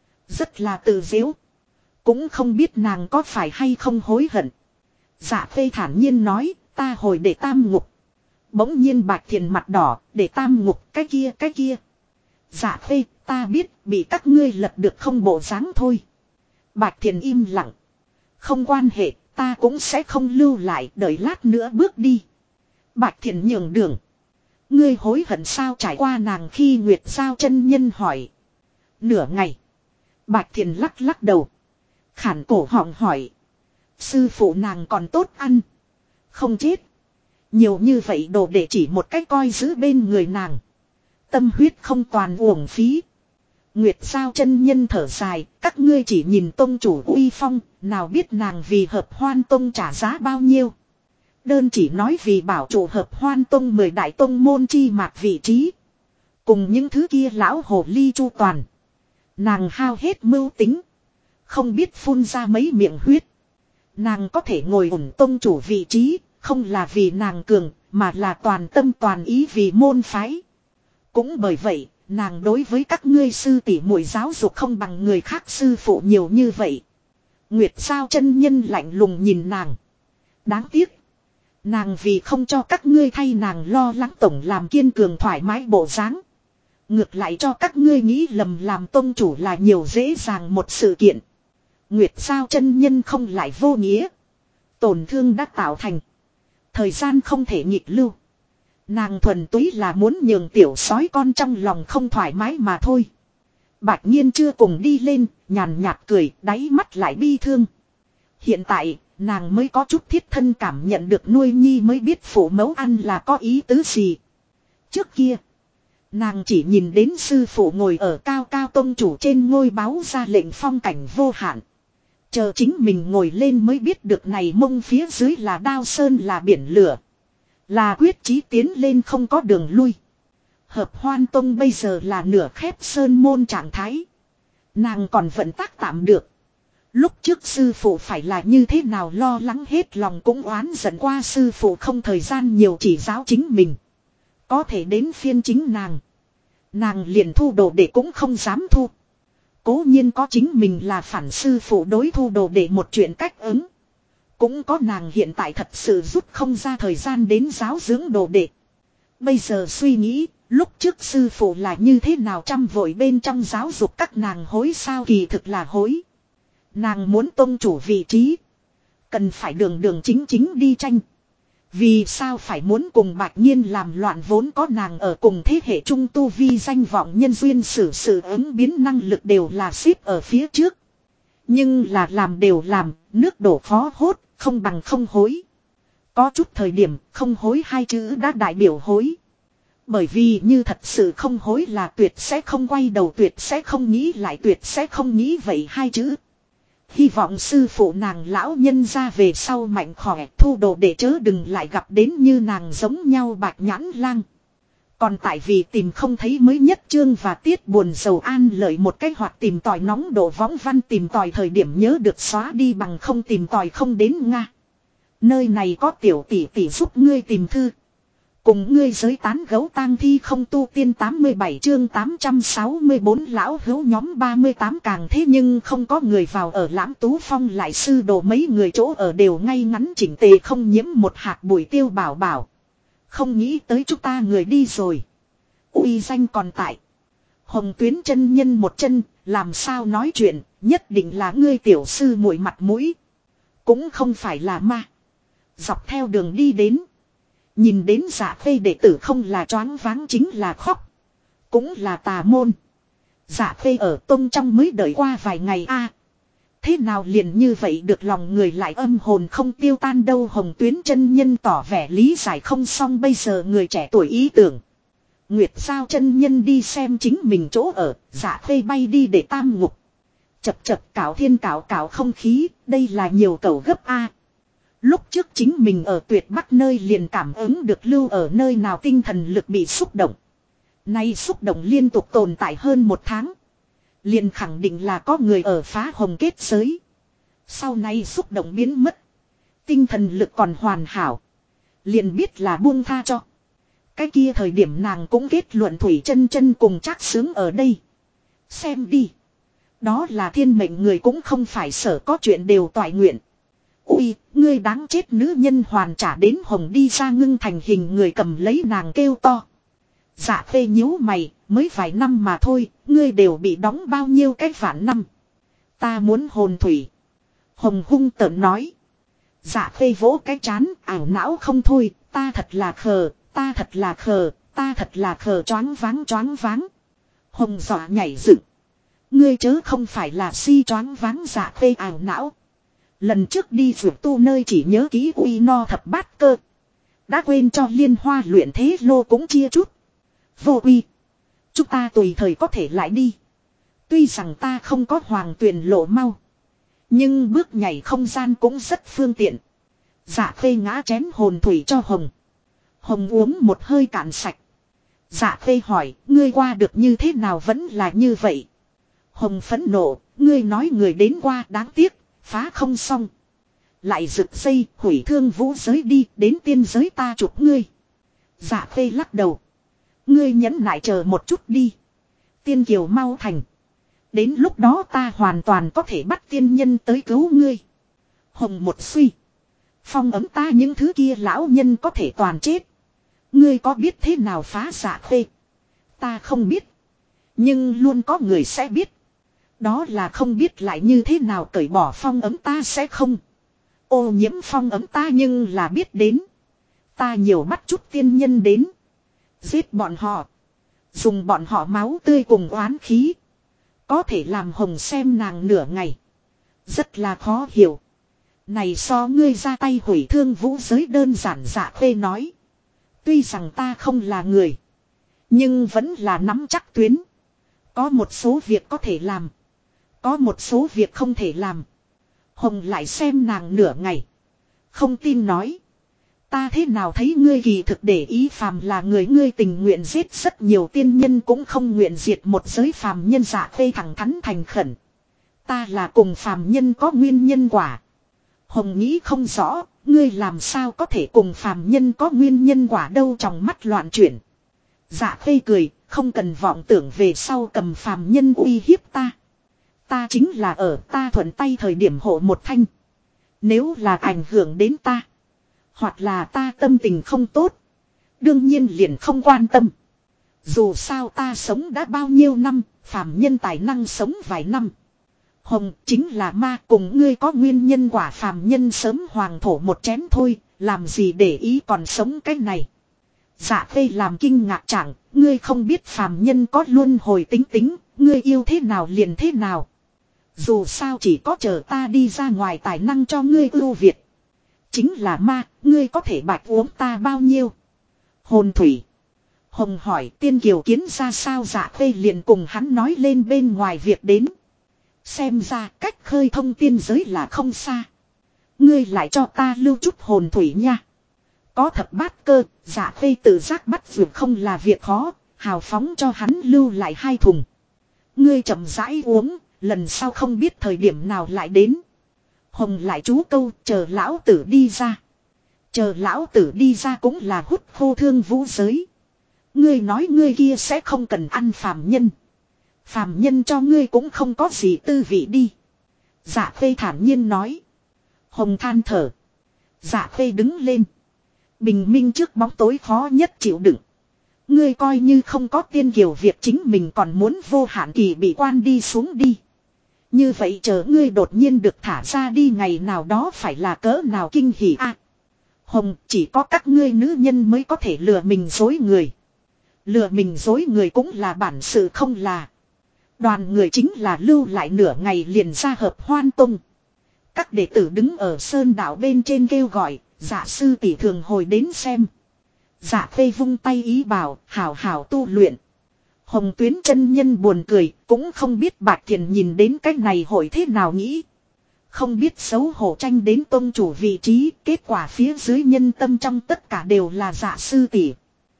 Rất là tự giễu. Cũng không biết nàng có phải hay không hối hận. Dạ Khê thản nhiên nói, ta hồi để Tam Ngục. Bỗng nhiên Bạch Thiền mặt đỏ, để Tam Ngục cái kia. Dạ Khê, ta biết, bị các ngươi lật được không bộ dáng thôi. Bạch Thiền im lặng. Không quan hệ, ta cũng sẽ không lưu lại, đợi lát nữa bước đi. Bạch Thiền nhường đường. Ngươi hối hận sao? Trải qua nàng khi Nguyệt Giao chân nhân hỏi. Nửa ngày. Bạch Thiền lắc đầu. Khản cổ họng hỏi. Sư phụ nàng còn tốt ăn. Không chết. Nhiều như vậy đồ để chỉ một cách coi giữ bên người nàng. Tâm huyết không toàn uổng phí. Nguyệt Giao chân nhân thở dài. Các ngươi chỉ nhìn tông chủ uy phong. Nào biết nàng vì Hợp Hoan Tông trả giá bao nhiêu. Đơn chỉ nói vì bảo trụ Hợp Hoan Tông 10 đại tông môn chi mạc vị trí. Cùng những thứ kia lão hồ ly chu toàn. Nàng hao hết mưu tính. Không biết phun ra mấy miệng huyết. Nàng có thể ngồi ổn tông chủ vị trí. Không là vì nàng cường. Mà là toàn tâm toàn ý vì môn phái. Cũng bởi vậy. Nàng đối với các ngươi sư tỷ muội giáo dục không bằng người khác sư phụ nhiều như vậy. Nguyệt Giao chân nhân lạnh lùng nhìn nàng. Đáng tiếc. Nàng vì không cho các ngươi thay nàng lo lắng tổng làm kiên cường thoải mái bộ dáng. Ngược lại cho các ngươi nghĩ lầm làm tông chủ là nhiều dễ dàng một sự kiện. Nguyệt Giao chân nhân không lại vô nghĩa. Tổn thương đã tạo thành. Thời gian không thể nghịch lưu. Nàng thuần túy là muốn nhường tiểu sói con trong lòng không thoải mái mà thôi. Bạch Nhiên chưa cùng đi lên, nhàn nhạt cười, đáy mắt lại bi thương. Hiện tại, nàng mới có chút thiết thân cảm nhận được nuôi nhi mới biết phụ mẫu ăn là có ý tứ gì. Trước kia, nàng chỉ nhìn đến sư phụ ngồi ở cao tông chủ trên ngôi báo ra lệnh phong cảnh vô hạn. Chờ chính mình ngồi lên mới biết được này mông phía dưới là đao sơn là biển lửa. Là quyết chí tiến lên không có đường lui. Hợp Hoan Tông bây giờ là nửa khép sơn môn trạng thái. Nàng còn vận tác tạm được. Lúc trước sư phụ phải là như thế nào lo lắng hết lòng cũng oán giận qua sư phụ không thời gian nhiều chỉ giáo chính mình. Có thể đến phiên chính nàng. Nàng liền thu đồ đệ cũng không dám thu. Cố nhiên có chính mình là phản sư phụ đối thu đồ đệ một chuyện cách ứng. Cũng có nàng hiện tại thật sự rút không ra thời gian đến giáo dưỡng đồ đệ. Bây giờ suy nghĩ, lúc trước sư phụ là như thế nào trăm vội bên trong giáo dục các nàng hối sao kỳ thực là hối. Nàng muốn tông chủ vị trí. Cần phải đường đường chính chính đi tranh. Vì sao phải muốn cùng Bạch Nhiên làm loạn vốn có nàng ở cùng thế hệ trung tu vi danh vọng nhân duyên sự ứng biến năng lực đều là xếp ở phía trước. Nhưng là làm đều làm, nước đổ khó hốt, không bằng không hối. Có chút thời điểm không hối hai chữ đã đại biểu hối. Bởi vì như thật sự không hối là tuyệt sẽ không quay đầu tuyệt sẽ không nghĩ lại tuyệt sẽ không nghĩ vậy hai chữ. Hy vọng sư phụ nàng lão nhân ra về sau mạnh khỏe thu đồ để chớ đừng lại gặp đến như nàng giống nhau bạch nhãn lang. Còn tại vì tìm không thấy mới nhất chương và tiết buồn sầu an lợi một cách hoặc tìm tòi nóng độ võng văn tìm tòi thời điểm nhớ được xóa đi bằng không tìm tòi không đến Nga. Nơi này có tiểu tỷ tỷ giúp ngươi tìm thư. Cùng ngươi giới tán gấu tang thi không tu tiên 87 chương 864 lão hữu nhóm 38 càng thế nhưng không có người vào ở Lãm Tú Phong lại sư đồ mấy người chỗ ở đều ngay ngắn chỉnh tề không nhiễm một hạt bụi Tiêu Bảo bảo. Không nghĩ tới chúng ta người đi rồi. Uy danh còn tại. Hồng Tuyến chân nhân một chân, làm sao nói chuyện, nhất định là ngươi tiểu sư muội mặt mũi. Cũng không phải là ma. Dọc theo đường đi đến. Nhìn đến Dạ Khê đệ tử không là choáng váng chính là khóc. Cũng là tà môn. Dạ Khê ở tông trong mới đợi qua vài ngày a. Thế nào liền như vậy được lòng người lại âm hồn không tiêu tan đâu. Hồng Tuyến chân nhân tỏ vẻ lý giải không xong bây giờ người trẻ tuổi ý tưởng. Nguyệt Giao chân nhân đi xem chính mình chỗ ở, Dạ Khê bay đi để tam ngục. Chập chập cảo thiên cảo cảo không khí, đây là nhiều cầu gấp a. Lúc trước chính mình ở Tuyệt Bắc nơi liền cảm ứng được lưu ở nơi nào tinh thần lực bị xúc động. Nay xúc động liên tục tồn tại hơn một tháng. Liền khẳng định là có người ở phá hồng kết giới. Sau này xúc động biến mất. Tinh thần lực còn hoàn hảo. Liền biết là buông tha cho. Cái kia thời điểm nàng cũng kết luận Thủy Chân Chân cùng Trác Sướng ở đây. Xem đi. Đó là thiên mệnh người cũng không phải sở có chuyện đều toại nguyện. Ui, ngươi đáng chết nữ nhân hoàn trả đến hồng đi ra ngưng thành hình người cầm lấy nàng kêu to. Dạ Khê nhíu mày, mới vài năm mà thôi, ngươi đều bị đóng bao nhiêu cái vạn năm. Ta muốn hồn thủy. Hồng hung tợn nói. Dạ Khê vỗ cái chán, ảo não không thôi, ta thật là khờ, ta thật là khờ, ta thật là khờ choáng váng choáng váng. Hồng dọa nhảy dựng. Ngươi chớ không phải là si choáng váng Dạ Khê ảo não. Lần trước đi vượt tu nơi chỉ nhớ ký uy no thập bát cơ. Đã quên cho liên hoa luyện thế lô cũng chia chút. Vô uy. Chúng ta tùy thời có thể lại đi. Tuy rằng ta không có hoàng tuyền lộ mau. Nhưng bước nhảy không gian cũng rất phương tiện. Dạ Khê ngã chén hồn thủy cho Hồng. Hồng uống một hơi cạn sạch. Dạ Khê hỏi, ngươi qua được như thế nào vẫn là như vậy. Hồng phẫn nộ, ngươi nói người đến qua đáng tiếc. Phá không xong. Lại rực dây hủy thương vũ giới đi đến tiên giới ta chụp ngươi. Dạ Khê lắc đầu. Ngươi nhẫn nại chờ một chút đi. Tiên kiều mau thành. Đến lúc đó ta hoàn toàn có thể bắt tiên nhân tới cứu ngươi. Hồng một suy. Phong ấm ta những thứ kia lão nhân có thể toàn chết. Ngươi có biết thế nào phá Dạ Khê? Ta không biết. Nhưng luôn có người sẽ biết. Đó là không biết lại như thế nào cởi bỏ phong ấm ta sẽ không. Ô nhiễm phong ấm ta nhưng là biết đến. Ta nhiều bắt chút tiên nhân đến. Giết bọn họ. Dùng bọn họ máu tươi cùng oán khí. Có thể làm Hồng xem nàng nửa ngày. Rất là khó hiểu. Này so ngươi ra tay hủy thương vũ giới đơn giản Dạ Khê nói. Tuy rằng ta không là người. Nhưng vẫn là nắm chắc tuyến. Có một số việc có thể làm. Có một số việc không thể làm. Hồng lại xem nàng nửa ngày. Không tin nói. Ta thế nào thấy ngươi kỳ thực để ý phàm là người ngươi tình nguyện giết rất nhiều tiên nhân cũng không nguyện diệt một giới phàm nhân. Dạ Khê thẳng thắn thành khẩn. Ta là cùng phàm nhân có nguyên nhân quả. Hồng nghĩ không rõ, ngươi làm sao có thể cùng phàm nhân có nguyên nhân quả đâu, trong mắt loạn chuyển. Dạ Khê cười, không cần vọng tưởng về sau cầm phàm nhân uy hiếp ta. Ta chính là ở ta thuận tay thời điểm hộ một thanh. Nếu là ảnh hưởng đến ta, hoặc là ta tâm tình không tốt, đương nhiên liền không quan tâm. Dù sao ta sống đã bao nhiêu năm, phàm nhân tài năng sống vài năm. Hồng chính là ma, cùng ngươi có nguyên nhân quả, phàm nhân sớm hoàng thổ một chén thôi, làm gì để ý còn sống cái này. Dạ Khê làm kinh ngạc chẳng, ngươi không biết phàm nhân có luân hồi tính tính, ngươi yêu thế nào liền thế nào. Dù sao chỉ có chờ ta đi ra ngoài tài năng cho ngươi ưu việt. Chính là ma, ngươi có thể bạch uống ta bao nhiêu. Hồn thủy. Hồng hỏi tiên kiều kiến ra sao. Dạ Khê liền cùng hắn nói lên bên ngoài việc đến. Xem ra cách khơi thông tiên giới là không xa. Ngươi lại cho ta lưu chút hồn thủy nha. Có thập bát cơ, Dạ Khê tự giác bắt vượt không là việc khó, hào phóng cho hắn lưu lại 2 thùng. Ngươi chậm rãi uống, lần sau không biết thời điểm nào lại đến. Hồng lại chú câu, chờ lão tử đi ra. Chờ lão tử đi ra cũng là hút khô thương vũ giới. Ngươi nói ngươi kia sẽ không cần ăn phàm nhân. Phàm nhân cho ngươi cũng không có gì tư vị đi. Dạ Khê thản nhiên nói. Hồng than thở. Dạ Khê đứng lên. Bình minh trước bóng tối khó nhất chịu đựng. Ngươi coi như không có tiên kiều việc chính mình còn muốn vô hạn kỳ bị quan đi xuống đi. Như vậy chờ ngươi đột nhiên được thả ra đi ngày nào đó phải là cỡ nào kinh hỉ a. Hồng chỉ có các ngươi nữ nhân mới có thể lừa mình dối người. Lừa mình dối người cũng là bản sự không là. Đoàn người chính là lưu lại nửa ngày liền ra hợp Hoan Tông. Các đệ tử đứng ở sơn đảo bên trên kêu gọi, Dạ sư tỷ thường hồi đến xem. Dạ Khê vung tay ý bảo, hảo hảo tu luyện. Hồng Tuyến chân nhân buồn cười, cũng không biết Bạch Thiền nhìn đến cái này hội thế nào nghĩ. Không biết xấu hổ tranh đến tông chủ vị trí, kết quả phía dưới nhân tâm trong tất cả đều là Dạ sư tỷ.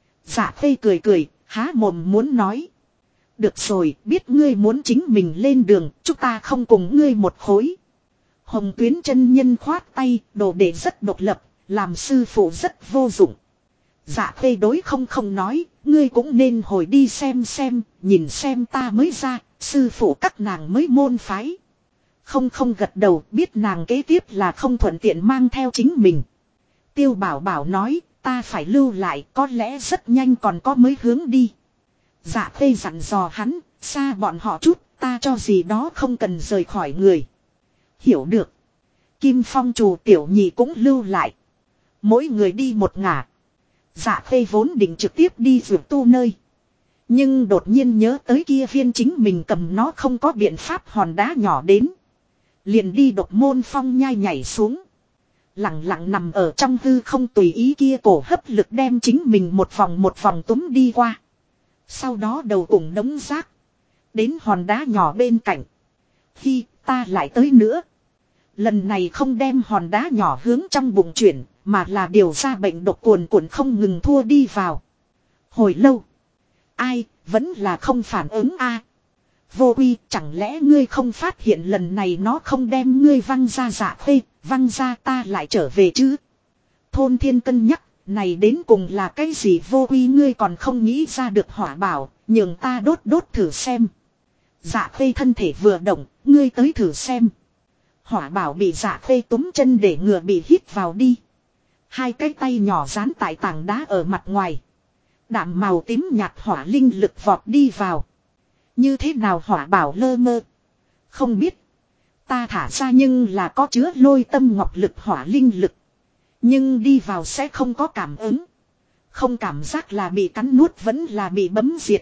Dạ Khê cười cười, há mồm muốn nói. Được rồi, biết ngươi muốn chính mình lên đường, chúng ta không cùng ngươi một khối. Hồng Tuyến chân nhân khoát tay, đồ đệ rất độc lập, làm sư phụ rất vô dụng. Dạ Khê đối không nói, ngươi cũng nên hồi đi xem, nhìn xem ta mới ra, sư phụ các nàng mới môn phái. Không gật đầu, biết nàng kế tiếp là không thuận tiện mang theo chính mình. Tiêu Bảo Bảo nói, ta phải lưu lại, có lẽ rất nhanh còn có mới hướng đi. Dạ Khê dặn dò hắn, xa bọn họ chút, ta cho gì đó không cần rời khỏi người. Hiểu được. Kim Phong Trù tiểu nhị cũng lưu lại. Mỗi người đi một ngả. Dạ Khê vốn định trực tiếp đi vượt tu nơi. Nhưng đột nhiên nhớ tới kia viên chính mình cầm nó không có biện pháp hòn đá nhỏ đến. Liền đi độc môn phong nhai nhảy xuống. Lặng lặng nằm ở trong hư không tùy ý kia cổ hấp lực đem chính mình một vòng túm đi qua. Sau đó đầu cùng đống rác. Đến hòn đá nhỏ bên cạnh. Khi ta lại tới nữa. Lần này không đem hòn đá nhỏ hướng trong bụng chuyển. Mà là điều ra bệnh độc cuồn cuộn không ngừng thua đi vào. Hồi lâu. Ai vẫn là không phản ứng a. Vô Quy chẳng lẽ ngươi không phát hiện lần này nó không đem ngươi văng ra. Dạ Khê văng ra ta lại trở về chứ. Thôn Thiên cân nhắc. Này đến cùng là cái gì Vô Quy ngươi còn không nghĩ ra được hỏa bảo. Nhường ta đốt thử xem. Dạ Khê thân thể vừa động. Ngươi tới thử xem. Hỏa bảo bị Dạ Khê túm chân để ngừa bị hít vào đi. 2 cái tay nhỏ dán tại tảng đá ở mặt ngoài. Đạm màu tím nhạt hỏa linh lực vọt đi vào. Như thế nào hỏa bảo lơ mơ. Không biết. Ta thả ra nhưng là có chứa lôi tâm ngọc lực hỏa linh lực. Nhưng đi vào sẽ không có cảm ứng. Không cảm giác là bị cắn nuốt vẫn là bị bấm diệt.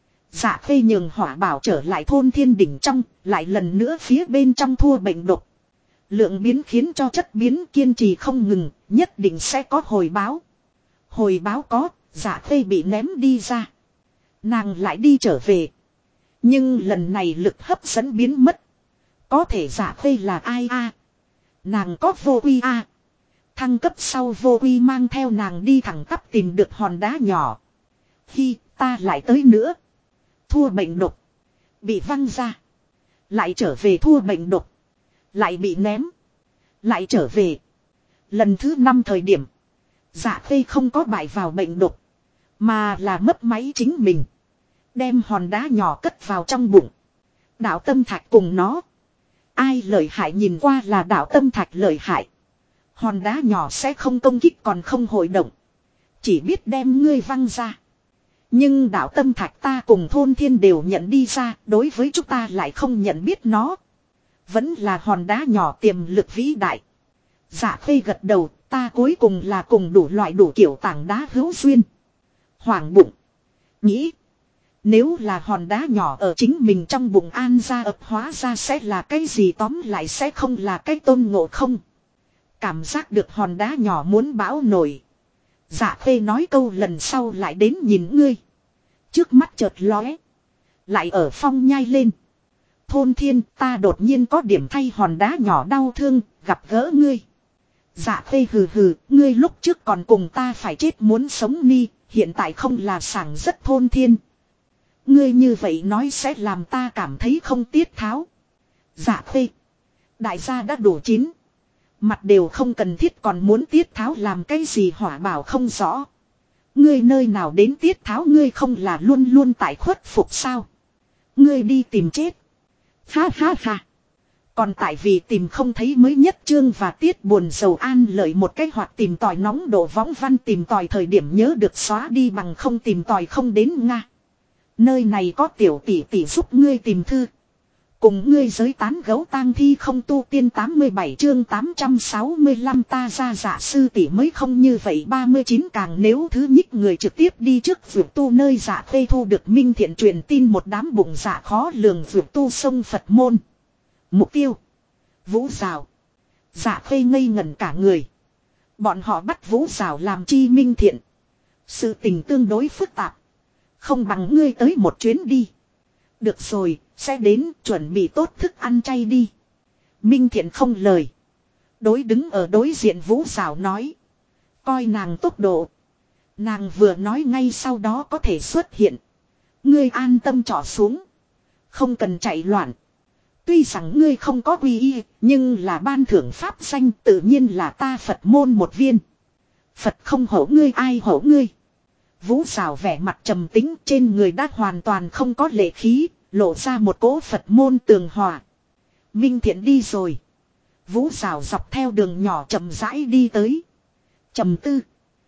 Dạ Khê nhường hỏa bảo trở lại thôn thiên đỉnh trong. Lại lần nữa phía bên trong thua bệnh độc. Lượng biến khiến cho chất biến kiên trì không ngừng, nhất định sẽ có hồi báo. Hồi báo có, Dạ Khê bị ném đi ra. Nàng lại đi trở về. Nhưng lần này lực hấp dẫn biến mất. Có thể Dạ Khê là ai a? Nàng có vô uy a? Thăng cấp sau vô uy mang theo nàng đi thẳng tắp tìm được hòn đá nhỏ. Khi ta lại tới nữa. Thua bệnh độc. Bị văng ra. Lại trở về thua bệnh độc. Lại bị ném. Lại trở về. Lần thứ 5 thời điểm. Dạ Khê không có bại vào bệnh độc. Mà là mất máy chính mình. Đem hòn đá nhỏ cất vào trong bụng. Đạo tâm thạch cùng nó. Ai lợi hại nhìn qua là đạo tâm thạch lợi hại. Hòn đá nhỏ sẽ không công kích còn không hồi động. Chỉ biết đem ngươi văng ra. Nhưng đạo tâm thạch ta cùng thôn thiên đều nhận đi ra. Đối với chúng ta lại không nhận biết nó. Vẫn là hòn đá nhỏ tiềm lực vĩ đại. Dạ Khê gật đầu. Ta cuối cùng là cùng đủ loại đủ kiểu tảng đá hữu duyên. Hoảng bụng. Nghĩ. Nếu là hòn đá nhỏ ở chính mình trong bụng an ra ập hóa ra sẽ là cái gì, tóm lại sẽ không là cái Tôn Ngộ Không. Cảm giác được hòn đá nhỏ muốn bão nổi. Dạ Khê nói câu lần sau lại đến nhìn ngươi. Trước mắt chợt lóe. Lại ở phong nhai lên. Thôn thiên ta đột nhiên có điểm thay hòn đá nhỏ đau thương, gặp gỡ ngươi. Dạ Khê hừ hừ, ngươi lúc trước còn cùng ta phải chết muốn sống ni, hiện tại không là sảng rất thôn thiên. Ngươi như vậy nói sẽ làm ta cảm thấy không tiết tháo. Dạ Khê. Đại gia đã đủ chín. Mặt đều không cần thiết còn muốn tiết tháo làm cái gì hỏa bảo không rõ. Ngươi nơi nào đến tiết tháo, ngươi không là luôn luôn tại khuất phục sao. Ngươi đi tìm chết. Ha ha ha. Còn tại vì tìm không thấy mới nhất chương và tiết buồn sầu an lợi một cách hoặc tìm tòi nóng độ võng văn tìm tòi thời điểm nhớ được xóa đi bằng không tìm tòi không đến Nga. Nơi này có tiểu tỷ tỷ giúp ngươi tìm thư. Cùng ngươi giới tán gấu tang thi không tu tiên 87 chương 865 ta ra dạ sư tỷ mới không như vậy 39 càng nếu thứ nhích người trực tiếp đi trước vượt tu nơi dạ Khê thu được minh thiện truyền tin một đám bụng dạ khó lường vượt tu sông Phật môn. Mục tiêu. Vũ Giảo. Dạ Khê ngây ngẩn cả người. Bọn họ bắt Vũ Giảo làm chi minh thiện. Sự tình tương đối phức tạp. Không bằng ngươi tới một chuyến đi. Được rồi, sẽ đến chuẩn bị tốt thức ăn chay đi. Minh Thiện không lời. Đối đứng ở đối diện Vũ Giảo nói. Coi nàng tốc độ. Nàng vừa nói ngay sau đó có thể xuất hiện. Ngươi an tâm trỏ xuống. Không cần chạy loạn. Tuy rằng ngươi không có quy y, nhưng là ban thưởng pháp danh tự nhiên là ta Phật môn một viên. Phật không hổ ngươi ai hổ ngươi. Vũ Giảo vẻ mặt trầm tính trên người đã hoàn toàn không có lệ khí, lộ ra một cỗ Phật môn tường hòa. Minh Thiện đi rồi. Vũ Giảo dọc theo đường nhỏ chậm rãi đi tới. Trầm tư.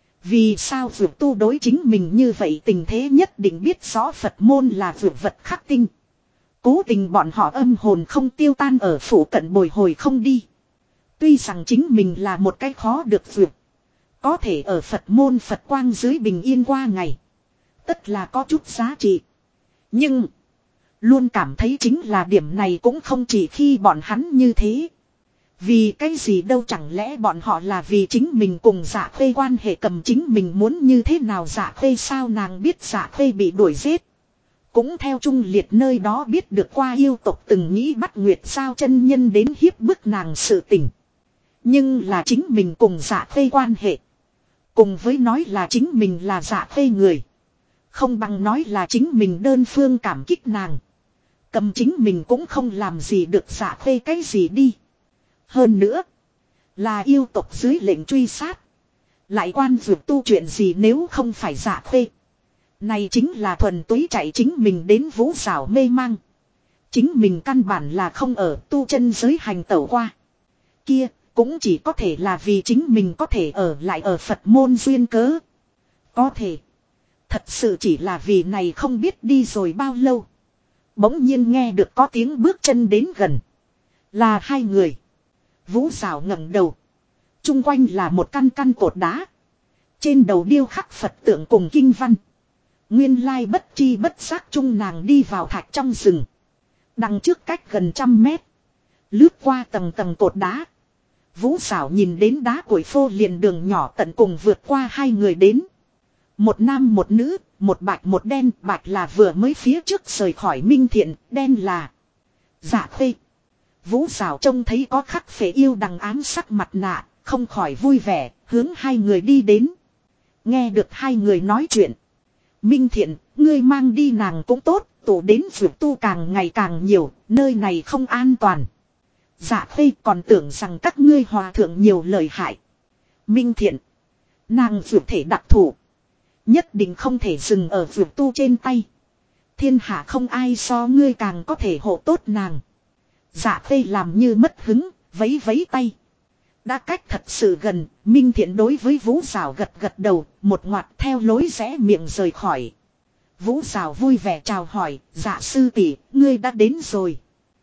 Vì sao vượt tu đối chính mình như vậy tình thế nhất định biết rõ Phật môn là vượt vật khắc tinh. Cố tình bọn họ âm hồn không tiêu tan ở phủ cận bồi hồi không đi. Tuy rằng chính mình là một cái khó được vượt. Có thể ở Phật môn Phật quang dưới bình yên qua ngày. Tất là có chút giá trị. Nhưng. Luôn cảm thấy chính là điểm này cũng không chỉ khi bọn hắn như thế. Vì cái gì đâu, chẳng lẽ bọn họ là vì chính mình cùng Dạ Khê quan hệ cầm chính mình muốn như thế nào. Dạ Khê sao nàng biết Dạ Khê bị đuổi giết. Cũng theo Trung Liệt nơi đó biết được qua yêu tộc từng nghĩ bắt Nguyệt Sao chân nhân đến hiếp bức nàng sự tình. Nhưng là chính mình cùng Dạ Khê quan hệ. Cùng với nói là chính mình là Dạ Khê người. Không bằng nói là chính mình đơn phương cảm kích nàng. Cầm chính mình cũng không làm gì được Dạ Khê cái gì đi. Hơn nữa. Là yêu tộc dưới lệnh truy sát. Lại quan vượt tu chuyện gì nếu không phải Dạ Khê. Này chính là thuần túy chạy chính mình đến Vũ Giảo mê mang. Chính mình căn bản là không ở tu chân giới hành tẩu qua. Kia cũng chỉ có thể là vì chính mình có thể ở lại ở Phật môn duyên cớ. Có thể. Thật sự chỉ là vì này không biết đi rồi bao lâu. Bỗng nhiên nghe được có tiếng bước chân đến gần. Là hai người. Vũ Giảo ngẩng đầu. Trung quanh là một căn căn cột đá. Trên đầu điêu khắc Phật tượng cùng kinh văn. Nguyên lai bất chi bất giác chung nàng đi vào thạch trong rừng. Đằng trước cách gần 100 mét. Lướt qua tầng tầng cột đá. Vũ Giảo nhìn đến đá củi phô liền đường nhỏ tận cùng vượt qua hai người đến. Một nam một nữ, một bạch một đen, bạch là vừa mới phía trước rời khỏi Minh Thiện, đen là Dạ Khê. Vũ Sảo trông thấy có khắc phệ yêu đằng ám sắc mặt nạ, không khỏi vui vẻ, hướng hai người đi đến. Nghe được hai người nói chuyện. Minh Thiện, ngươi mang đi nàng cũng tốt, tụ đến vượt tu càng ngày càng nhiều, nơi này không an toàn. Dạ Khê còn tưởng rằng các ngươi hòa thượng nhiều lời hại. Minh Thiện, nàng vượt thể đặc thủ. Nhất định không thể dừng ở vượt tu trên tay. Thiên hạ không ai so ngươi càng có thể hộ tốt nàng. Dạ Khê làm như mất hứng, vấy vấy tay. Đã cách thật sự gần, Minh Thiện đối với Vũ Sảo gật gật đầu, một ngoặt theo lối rẽ miệng rời khỏi. Vũ Sảo vui vẻ chào hỏi, dạ sư tỷ, ngươi đã đến rồi.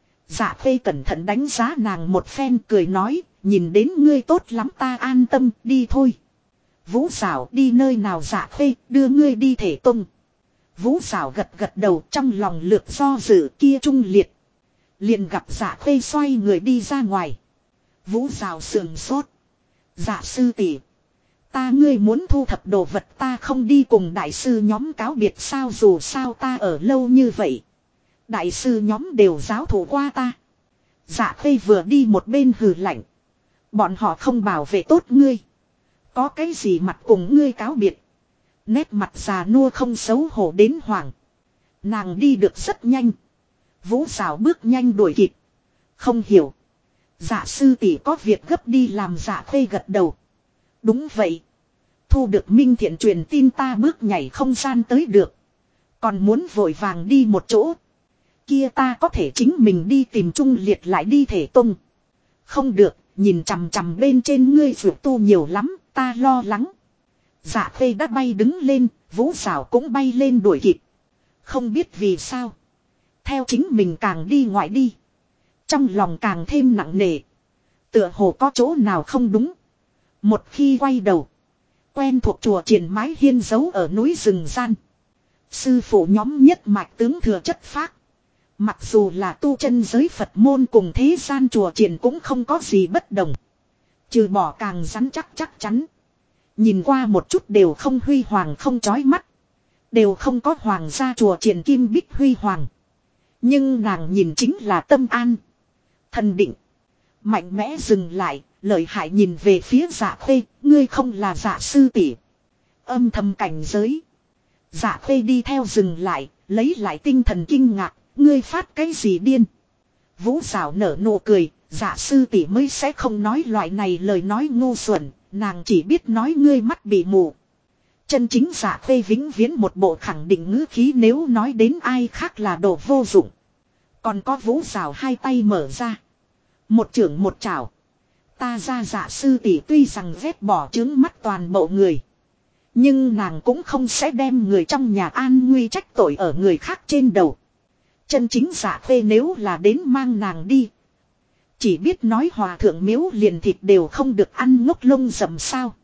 Dạ Khê cẩn thận đánh giá nàng một phen cười nói, nhìn đến ngươi tốt lắm ta an tâm, đi thôi. Vũ Sảo đi nơi nào Dạ Khê, đưa ngươi đi Thể Tông. Vũ Sảo gật gật đầu trong lòng lược do dự kia trung liệt. Liền gặp Dạ Khê xoay người đi ra ngoài. Vũ Sảo sườn sốt. Dạ sư tỷ, ta ngươi muốn thu thập đồ vật ta không đi cùng đại sư nhóm cáo biệt sao dù sao ta ở lâu như vậy. Đại sư nhóm đều giáo thủ qua ta. Dạ Khê vừa đi một bên hừ lạnh. Bọn họ không bảo vệ tốt ngươi. Có cái gì mặt cùng ngươi cáo biệt. Nét mặt già nua không xấu hổ đến hoảng. Nàng đi được rất nhanh. Vũ Sảo bước nhanh đuổi kịp. Không hiểu. Dạ sư tỷ có việc gấp đi làm Dạ Khê gật đầu. Đúng vậy. Thu được Minh Thiện truyền tin ta bước nhảy không gian tới được. Còn muốn vội vàng đi một chỗ. Kia ta có thể chính mình đi tìm Trung Liệt lại đi Thể Tông. Không được, nhìn chằm chằm bên trên ngươi vượt tu nhiều lắm, ta lo lắng. Dạ Khê đã bay đứng lên, Vũ Sảo cũng bay lên đuổi kịp. Không biết vì sao. Theo chính mình càng đi ngoại đi. Trong lòng càng thêm nặng nề. Tựa hồ có chỗ nào không đúng. Một khi quay đầu. Quen thuộc chùa triển mái hiên giấu ở núi rừng gian. Sư phụ nhóm nhất mạch tướng thừa chất phác. Mặc dù là tu chân giới Phật môn cùng thế gian chùa triển cũng không có gì bất đồng. Trừ bỏ càng rắn chắc chắn. Nhìn qua một chút đều không huy hoàng không chói mắt. Đều không có hoàng gia chùa triển kim bích huy hoàng. Nhưng nàng nhìn chính là tâm an. Thần định. Mạnh mẽ dừng lại, lợi hại nhìn về phía Dạ Khê, ngươi không là Dạ sư tỷ. Âm thầm cảnh giới. Dạ Khê đi theo dừng lại, lấy lại tinh thần kinh ngạc, ngươi phát cái gì điên. Vũ Sảo nở nụ cười, Dạ sư tỷ mới sẽ không nói loại này lời nói ngu xuẩn, nàng chỉ biết nói ngươi mắt bị mù. Chân chính Dạ Khê vĩnh viễn một bộ khẳng định ngữ khí nếu nói đến ai khác là đồ vô dụng. Còn có Vũ Sảo hai tay mở ra. Một chưởng một chảo. Ta ra Dạ sư tỷ tuy rằng ghét bỏ trướng mắt toàn bộ người. Nhưng nàng cũng không sẽ đem người trong nhà an nguy trách tội ở người khác trên đầu. Chân chính Dạ Khê nếu là đến mang nàng đi. Chỉ biết nói hòa thượng miếu liền thịt đều không được ăn ngốc lông rậm sao.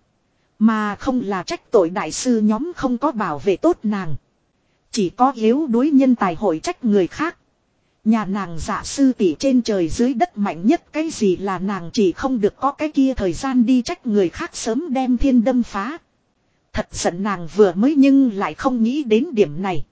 Mà không là trách tội đại sư nhóm không có bảo vệ tốt nàng. Chỉ có yếu đuối nhân tài hội trách người khác. Nhà nàng Dạ sư tỷ trên trời dưới đất mạnh nhất cái gì là nàng chỉ không được có cái kia thời gian đi trách người khác sớm đem thiên đâm phá. Thật giận nàng vừa mới nhưng lại không nghĩ đến điểm này.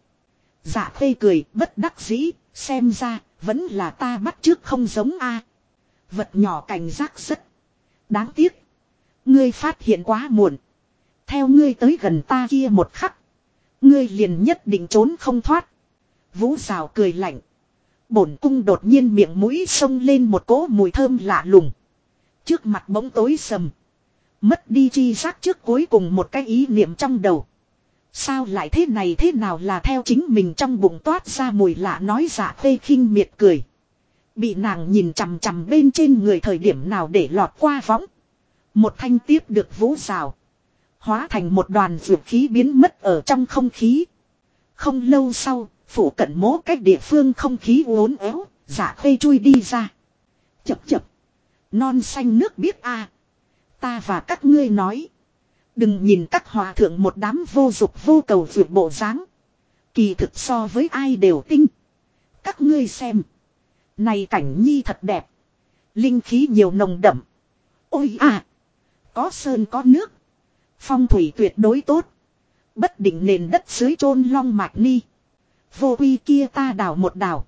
Dạ Khê cười bất đắc dĩ, xem ra vẫn là ta bắt trước không giống a. Vật nhỏ cảnh giác rất đáng tiếc. Ngươi phát hiện quá muộn. Theo ngươi tới gần ta kia một khắc. Ngươi liền nhất định trốn không thoát. Vũ Sảo cười lạnh. Bổn cung đột nhiên miệng mũi xông lên một cỗ mùi thơm lạ lùng. Trước mặt bỗng tối sầm. Mất đi chi giác trước cuối cùng một cái ý niệm trong đầu. Sao lại thế này thế nào là theo chính mình trong bụng toát ra mùi lạ nói Dạ Khê khinh miệt cười. Bị nàng nhìn chằm chằm bên trên người thời điểm nào để lọt qua võng. Một thanh tiếp được Vũ Sảo. Hóa thành một đoàn dược khí biến mất ở trong không khí. Không lâu sau, phủ cận mố cách địa phương không khí uốn éo, Dạ Khê chui đi ra. Chập chập. Non xanh nước biếc a. Ta và các ngươi nói. Đừng nhìn các hòa thượng một đám vô dục vô cầu vượt bộ dáng. Kỳ thực so với ai đều tinh. Các ngươi xem. Này cảnh nhi thật đẹp. Linh khí nhiều nồng đậm. Ôi à. Có sơn có nước. Phong thủy tuyệt đối tốt. Bất định nền đất dưới chôn long mạch ni. Vô quy kia ta đào một đào.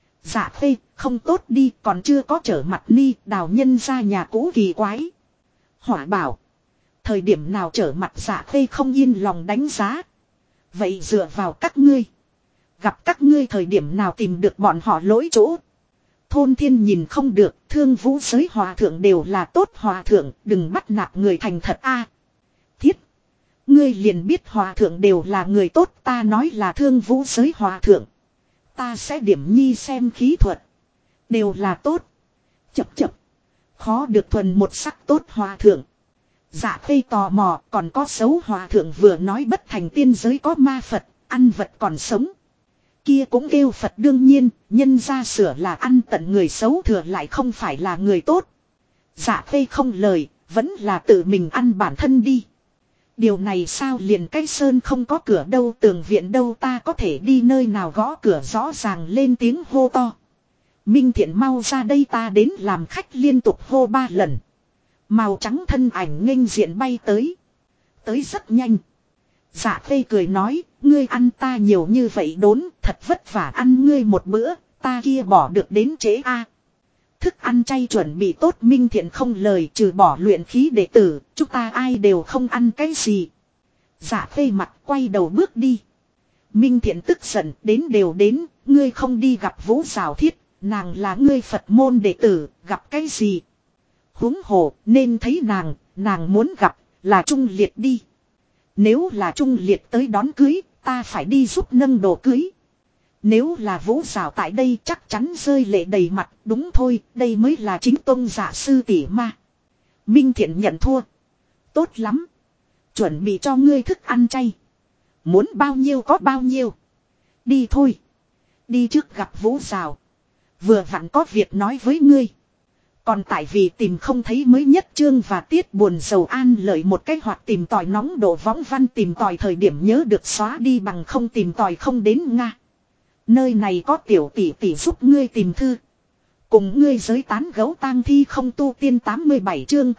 Dạ khê, không tốt đi, còn chưa có trở mặt ni, đào nhân ra nhà cũ kỳ quái. Hỏa bảo. Thời điểm nào trở mặt dạ khê không yên lòng đánh giá. Vậy dựa vào các ngươi. Gặp các ngươi thời điểm nào tìm được bọn họ lỗi chỗ. Thôn thiên nhìn không được, thương vũ giới hòa thượng đều là tốt hòa thượng, đừng bắt nạt người thành thật a. Thiết. Ngươi liền biết hòa thượng đều là người tốt, ta nói là thương vũ giới hòa thượng. Ta sẽ điểm nhi xem khí thuật. Đều là tốt. Chập chập. Khó được thuần một sắc tốt hòa thượng. Dạ khê tò mò, còn có xấu hòa thượng vừa nói bất thành tiên giới có ma Phật, ăn vật còn sống. Kia cũng kêu Phật đương nhiên, nhân ra sửa là ăn tận người xấu thừa lại không phải là người tốt. Dạ khê không lời, vẫn là tự mình ăn bản thân đi. Điều này sao liền cái sơn không có cửa đâu, tường viện đâu, ta có thể đi nơi nào gõ cửa, rõ ràng lên tiếng hô to. Minh Thiện mau ra đây, ta đến làm khách, liên tục hô 3 lần. Màu trắng thân ảnh nghênh diện bay tới. Tới rất nhanh. Dạ khê cười nói, ngươi ăn ta nhiều như vậy đốn, thật vất vả ăn ngươi một bữa, ta kia bỏ được đến trễ a. Thức ăn chay chuẩn bị tốt. Minh Thiện không lời, trừ bỏ luyện khí đệ tử, chúng ta ai đều không ăn cái gì. Dạ khê mặt quay đầu bước đi. Minh Thiện tức giận, đến đều đến, ngươi không đi gặp Vũ Giảo Thiết, nàng là ngươi Phật môn đệ tử, gặp cái gì. Huống hồ, nên thấy nàng muốn gặp, là Trung Liệt đi. Nếu là Trung Liệt tới đón cưới, ta phải đi giúp nâng đồ cưới. Nếu là Vũ Giảo tại đây chắc chắn rơi lệ đầy mặt, đúng thôi, đây mới là chính tôn giả sư tỷ ma. Minh Thiện nhận thua. Tốt lắm. Chuẩn bị cho ngươi thức ăn chay. Muốn bao nhiêu có bao nhiêu. Đi thôi. Đi trước gặp Vũ Giảo. Vừa vặn có việc nói với ngươi. Còn tại vì tìm không thấy mới nhất chương và tiết buồn sầu an lợi một cách, hoặc tìm tòi nóng độ võng văn, tìm tòi thời điểm nhớ được xóa đi bằng không tìm tòi không đến Nga. Nơi này có tiểu tỷ tỷ giúp ngươi tìm thư. Cùng ngươi giới tán gấu tang thi không tu tiên 87 chương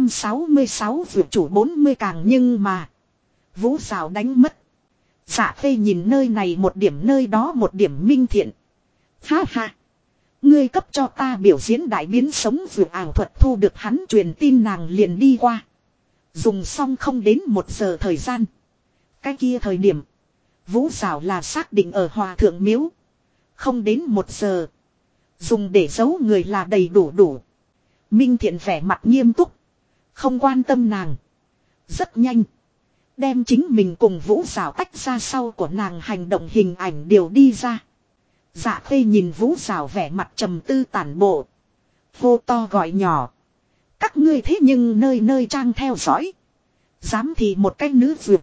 866 vượt chủ 40 càng nhưng mà. Vũ Giảo đánh mất. Dạ khê nhìn nơi này một điểm nơi đó một điểm. Minh Thiện. Ha ha. Ngươi cấp cho ta biểu diễn đại biến sống vượt ảo thuật, thu được hắn truyền tin nàng liền đi qua. Dùng xong không đến 1 giờ thời gian. Cái kia thời điểm. Vũ Giảo là xác định ở Hòa Thượng Miếu. Không đến 1 giờ. Dùng để giấu người là đầy đủ. Minh Thiện vẻ mặt nghiêm túc. Không quan tâm nàng. Rất nhanh. Đem chính mình cùng Vũ Giảo tách ra sau của nàng hành động hình ảnh đều đi ra. Dạ khê nhìn Vũ Giảo vẻ mặt trầm tư tản bộ. Hô to gọi nhỏ. Các ngươi thế nhưng nơi nơi trang theo dõi. Dám thì một cái nữ vượt.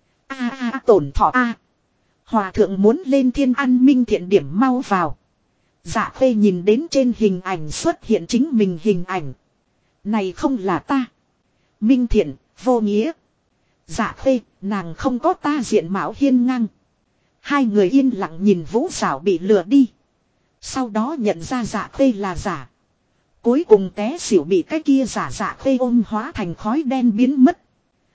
Tổn thọ a. Hòa thượng muốn lên thiên ăn. Minh Thiện điểm mau vào. Dạ khê nhìn đến trên hình ảnh xuất hiện chính mình hình ảnh. Này không là ta. Minh Thiện, vô nghĩa. Dạ khê, nàng không có ta diện mạo hiên ngang. Hai người yên lặng nhìn Vũ Giảo bị lừa đi. Sau đó nhận ra dạ khê là giả. Cuối cùng té xỉu bị cái kia dạ khê ôm hóa thành khói đen biến mất.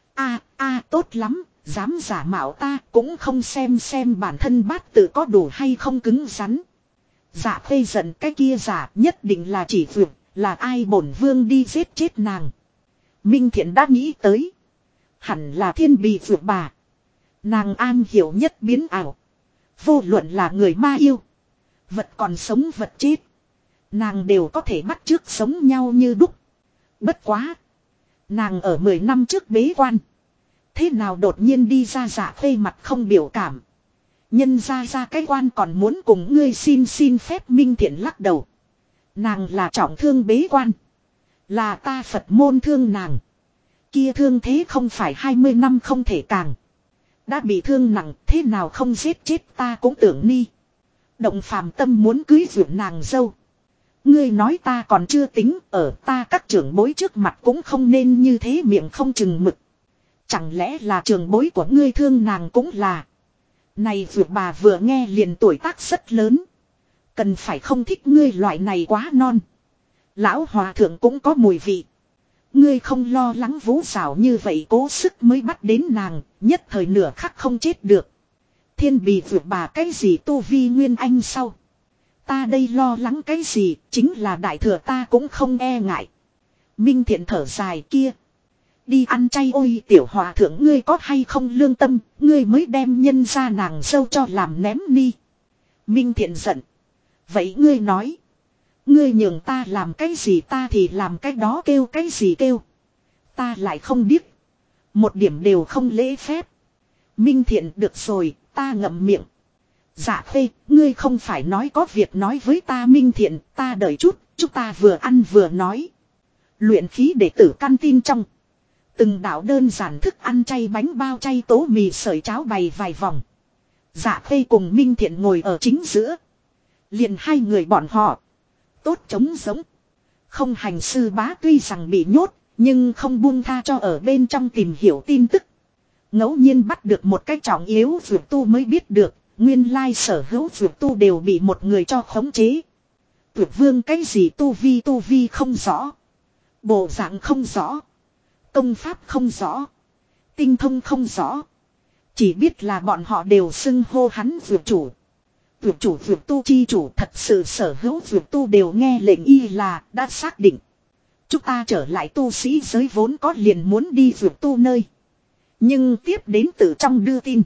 Tốt lắm, dám giả mạo ta cũng không xem bản thân bát tự có đủ hay không cứng rắn. Dạ khê giận cái kia giả nhất định là chỉ vượt, là ai bổn vương đi giết chết nàng. Minh Thiện đã nghĩ tới. Hẳn là Thiên Bì vượt bà. Nàng an hiểu nhất biến ảo. Vô luận là người ma yêu. Vật còn sống vật chết. Nàng đều có thể bắt chước sống nhau như đúc. Bất quá. Nàng ở 10 năm trước bế quan. Thế nào đột nhiên đi ra dạ khê mặt không biểu cảm. Nhân ra cái quan còn muốn cùng ngươi xin phép. Minh Thiện lắc đầu. Nàng là trọng thương bế quan. Là ta Phật môn thương nàng. Kia thương thế không phải 20 năm không thể càng. Đã bị thương nặng thế nào không giết chết ta cũng tưởng ni. Động phàm tâm muốn cưới vượt nàng dâu. Ngươi nói ta còn chưa tính, ở ta các trưởng bối trước mặt cũng không nên như thế, miệng không chừng mực. Chẳng lẽ là trưởng bối của ngươi thương nàng cũng là. Này vượt bà vừa nghe liền tuổi tác rất lớn. Cần phải không thích ngươi loại này quá non. Lão hòa thượng cũng có mùi vị. Ngươi không lo lắng Vũ Giảo như vậy cố sức mới bắt đến nàng, nhất thời nửa khắc không chết được. Thiên bì vượt bà cái gì tu vi nguyên anh sau. Ta đây lo lắng cái gì, chính là đại thừa ta cũng không e ngại. Minh Thiện thở dài kia. Đi ăn chay ôi tiểu hòa thượng ngươi có hay không lương tâm, ngươi mới đem nhân ra nàng dâu cho làm ném ni. Minh Thiện giận. Vậy ngươi nói. Ngươi nhường ta làm cái gì ta thì làm cái đó kêu cái gì kêu. Ta lại không biết. Một điểm đều không lễ phép. Minh Thiện được rồi, ta ngậm miệng. Dạ Khê, ngươi không phải nói có việc nói với ta Minh Thiện, ta đợi chút, chúng ta vừa ăn vừa nói. Luyện khí đệ tử căn tin trong. Từng đạo đơn giản thức ăn chay bánh bao chay tố mì sợi cháo bày vài vòng. Dạ Khê cùng Minh Thiện ngồi ở chính giữa. Liền hai người bọn họ. Tốt trống giống. Không hành sư bá tuy rằng bị nhốt, nhưng không buông tha cho ở bên trong tìm hiểu tin tức. Ngẫu nhiên bắt được một cái trọng yếu vượt tu mới biết được, nguyên lai sở hữu vượt tu đều bị một người cho khống chế. Tuyệt vương cái gì tu vi không rõ. Bộ dạng không rõ. Công pháp không rõ. Tinh thông không rõ. Chỉ biết là bọn họ đều xưng hô hắn vượt chủ. Vượt chủ vượt tu chi chủ thật sự sở hữu vượt tu đều nghe lệnh y là đã xác định. Chúng ta trở lại tu sĩ giới vốn có liền muốn đi vượt tu nơi. Nhưng tiếp đến từ trong đưa tin.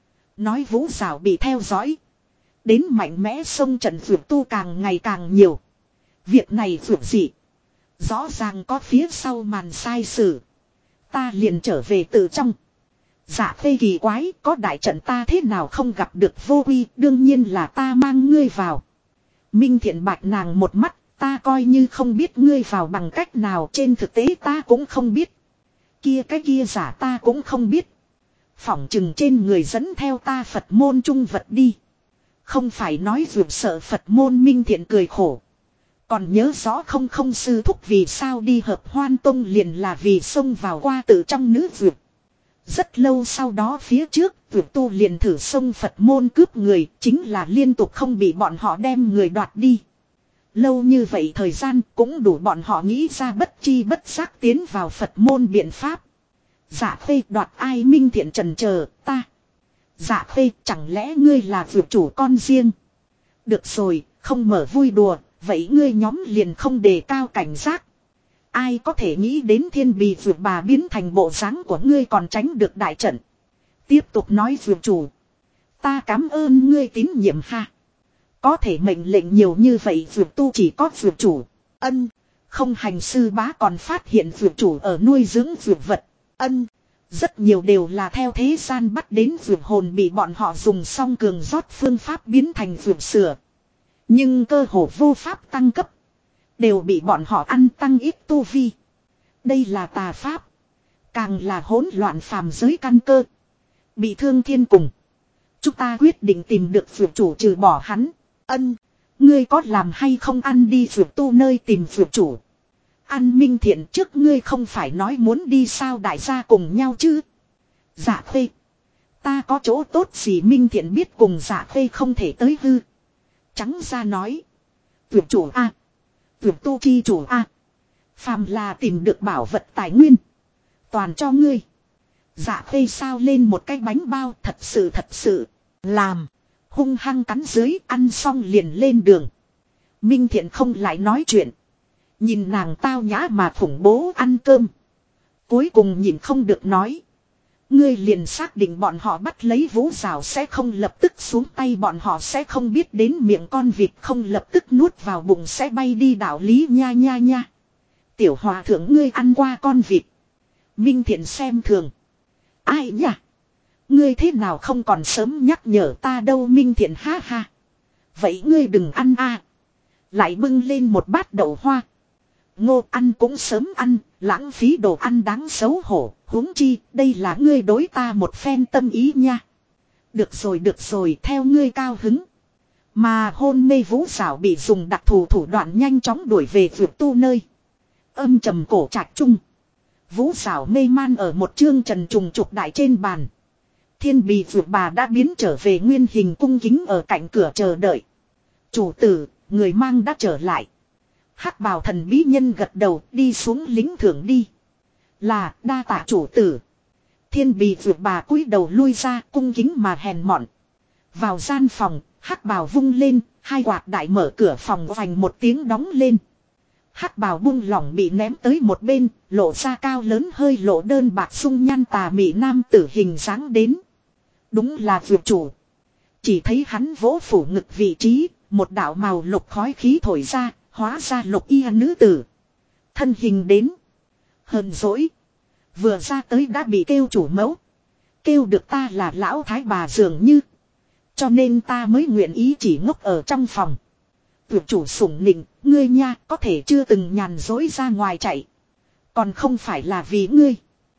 Nói Vũ Giảo bị theo dõi. Đến mạnh mẽ sông trận vượt tu càng ngày càng nhiều. Việc này vượt gì. Rõ ràng có phía sau màn sai sử. Ta liền trở về từ trong. Dạ Khê kỳ quái có đại trận ta thế nào không gặp được vô uy đương nhiên là ta mang ngươi vào. Minh Thiện bạch nàng một mắt ta coi như không biết ngươi vào bằng cách nào trên thực tế ta cũng không biết. Kia cái kia giả ta cũng không biết. Phỏng chừng trên người dẫn theo ta Phật môn trung vật đi. Không phải nói vượt sợ Phật môn Minh Thiện cười khổ. Còn nhớ rõ không sư thúc vì sao đi hợp Hoan Tông liền là vì xông vào qua tự trong nữ vượt. Rất lâu sau đó phía trước vượt tu liền thử xông Phật môn cướp người chính là liên tục không bị bọn họ đem người đoạt đi. Lâu như vậy thời gian cũng đủ bọn họ nghĩ ra bất chi bất giác tiến vào Phật môn biện pháp. Dạ Khê đoạt ai Minh Thiện trần chờ ta. Dạ Khê chẳng lẽ ngươi là vượt chủ con riêng. Được rồi không mở vui đùa. Vậy ngươi nhóm liền không đề cao cảnh giác. Ai có thể nghĩ đến thiên bì vượt bà biến thành bộ dáng của ngươi còn tránh được đại trận. Tiếp tục nói vượt chủ. Ta cảm ơn ngươi tín nhiệm ha. Có thể mệnh lệnh nhiều như vậy vượt tu chỉ có vượt chủ. Ân. Không hành sư bá còn phát hiện vượt chủ ở nuôi dưỡng vượt vật. Ân. Rất nhiều đều là theo thế gian bắt đến vượt hồn bị bọn họ dùng song cường rót phương pháp biến thành vượt sửa. Nhưng cơ hồ vô pháp tăng cấp. Đều bị bọn họ ăn tăng ít tu vi. Đây là tà pháp. Càng là hỗn loạn phàm giới căn cơ. Bị thương thiên cùng. Chúng ta quyết định tìm được vượt chủ trừ bỏ hắn. Ân. Ngươi có làm hay không ăn đi vượt tu nơi tìm vượt chủ. Ăn Minh Thiện trước ngươi không phải nói muốn đi sao đại gia cùng nhau chứ. Dạ Khê. Ta có chỗ tốt gì Minh Thiện biết cùng Dạ Khê không thể tới hư. Trắng ra nói. Vượt chủ a, vượt tu chi chủ a. Phàm là tìm được bảo vật tài nguyên. Toàn cho ngươi. Dạ Khê sao lên một cái bánh bao thật sự. Làm. Hung hăng cắn dưới ăn xong liền lên đường. Minh Thiện không lại nói chuyện. Nhìn nàng tao nhã mà khủng bố ăn cơm. Cuối cùng nhìn không được nói. Ngươi liền xác định bọn họ bắt lấy Vũ Giảo sẽ không lập tức xuống tay bọn họ sẽ không biết đến miệng con vịt không lập tức nuốt vào bụng sẽ bay đi đạo lý nha. Tiểu hòa thượng ngươi ăn qua con vịt. Minh Thiện xem thường. Ai nhỉ? Ngươi thế nào không còn sớm nhắc nhở ta đâu Minh Thiện ha ha. Vậy ngươi đừng ăn a. Lại bưng lên một bát đậu hoa. Ngô ăn cũng sớm ăn, lãng phí đồ ăn đáng xấu hổ, huống chi, đây là ngươi đối ta một phen tâm ý nha. Được rồi, theo ngươi cao hứng. Mà hôn mê Vũ Giảo bị dùng đặc thù thủ đoạn nhanh chóng đuổi về vượt tu nơi. Âm trầm cổ trạch trung. Vũ Giảo mê man ở một chương trần trùng trục đại trên bàn. Thiên bì vượt bà đã biến trở về nguyên hình cung kính ở cạnh cửa chờ đợi. Chủ tử, người mang đã trở lại. Hắc bào thần bí nhân gật đầu đi xuống lính thưởng đi. Là đa tạ chủ tử. Thiên bì vượt bà cúi đầu lui ra cung kính mà hèn mọn. Vào gian phòng, hắc bào vung lên, hai quạt đại mở cửa phòng vành một tiếng đóng lên. Hắc bào buông lỏng bị ném tới một bên, lộ ra cao lớn hơi lộ đơn bạc sung nhan tà mị nam tử hình dáng đến. Đúng là vượt chủ. Chỉ thấy hắn vỗ phủ ngực vị trí, một đạo màu lục khói khí thổi ra, hóa ra lục y nữ tử. Thân hình đến. Hờn dỗi. Vừa ra tới đã bị kêu chủ mẫu. Kêu được ta là lão thái bà dường như. Cho nên ta mới nguyện ý chỉ ngốc ở trong phòng. Vượt chủ sủng nịnh, ngươi nha có thể chưa từng nhàn dối ra ngoài chạy. Còn không phải là vì ngươi.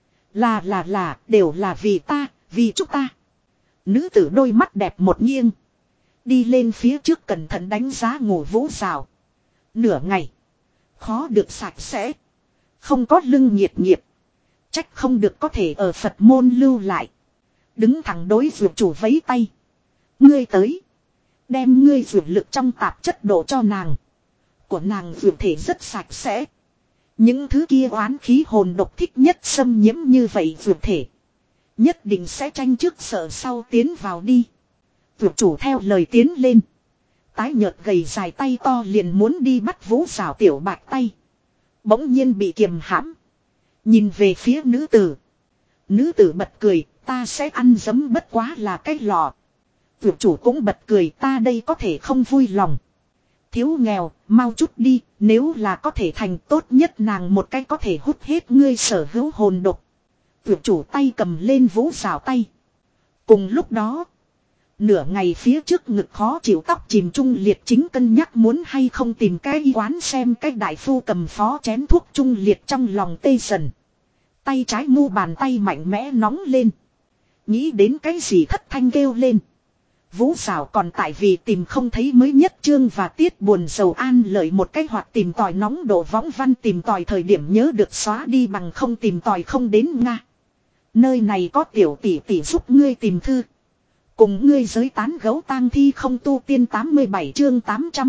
Là, đều là vì ta, vì chúng ta. Nữ tử đôi mắt đẹp một nghiêng. Đi lên phía trước cẩn thận đánh giá Ngô Vũ Rào. Nửa ngày. Khó được sạch sẽ. Không có lưng nhiệt nghiệp. Trách không được có thể ở Phật môn lưu lại. Đứng thẳng đối vượt chủ vẫy tay. Ngươi tới. Đem ngươi vượt lực trong tạp chất đổ cho nàng. Của nàng vượt thể rất sạch sẽ. Những thứ kia oán khí hồn độc thích nhất xâm nhiễm như vậy vượt thể. Nhất định sẽ tranh trước sợ sau tiến vào đi. Vượt chủ theo lời tiến lên. Tái nhợt gầy dài tay to liền muốn đi bắt Vũ Rào tiểu bạch tay. Bỗng nhiên bị kiềm hãm. Nhìn về phía nữ tử. Nữ tử bật cười, ta sẽ ăn dấm bất quá là cái lọ. Vượt chủ cũng bật cười, ta đây có thể không vui lòng. Thiếu nghèo, mau chút đi, nếu là có thể thành tốt nhất nàng một cái có thể hút hết ngươi sở hữu hồn độc. Vượt chủ tay cầm lên Vũ Rào tay. Cùng lúc đó, nửa ngày phía trước ngực khó chịu tóc chìm Trung Liệt chính cân nhắc muốn hay không tìm cái y quán xem cái đại phu cầm phó chén thuốc Trung Liệt trong lòng tê dần. Tay trái mu bàn tay mạnh mẽ nóng lên. Nghĩ đến cái gì thất thanh kêu lên. Vũ Rào còn tại vì tìm không thấy mới nhất chương và tiết buồn sầu an lợi một cái hoặc tìm tòi nóng độ võng văn tìm tòi thời điểm nhớ được xóa đi bằng không tìm tòi không đến Nga. Nơi này có tiểu tỷ tỷ giúp ngươi tìm thư. Cùng ngươi giới tán gấu tang thi không tu tiên 87 chương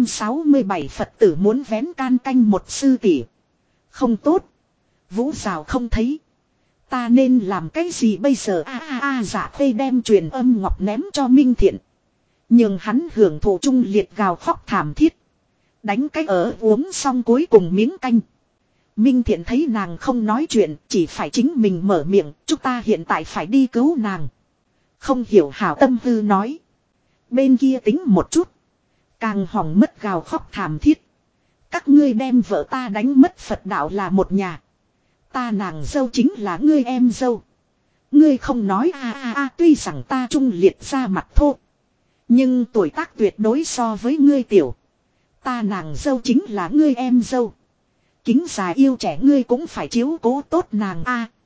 867 Phật tử muốn vén can canh một sư tỷ. Không tốt. Vũ Rào không thấy. Ta nên làm cái gì bây giờ Dạ Phê đem truyền âm ngọc ném cho Minh Thiện. Nhưng hắn hưởng thụ Trung Liệt gào khóc thảm thiết. Đánh cái ở uống xong cuối cùng miếng canh. Minh Thiện thấy nàng không nói chuyện, chỉ phải chính mình mở miệng, chúng ta hiện tại phải đi cứu nàng. Không hiểu hảo tâm hư nói. Bên kia tính một chút. Càng hỏng mất gào khóc thảm thiết. Các ngươi đem vợ ta đánh mất Phật đạo là một nhà. Ta nàng dâu chính là ngươi em dâu. Ngươi không nói tuy rằng ta Trung Liệt ra mặt thô. Nhưng tuổi tác tuyệt đối so với ngươi tiểu. Ta nàng dâu chính là ngươi em dâu. Kính già yêu trẻ ngươi cũng phải chiếu cố tốt nàng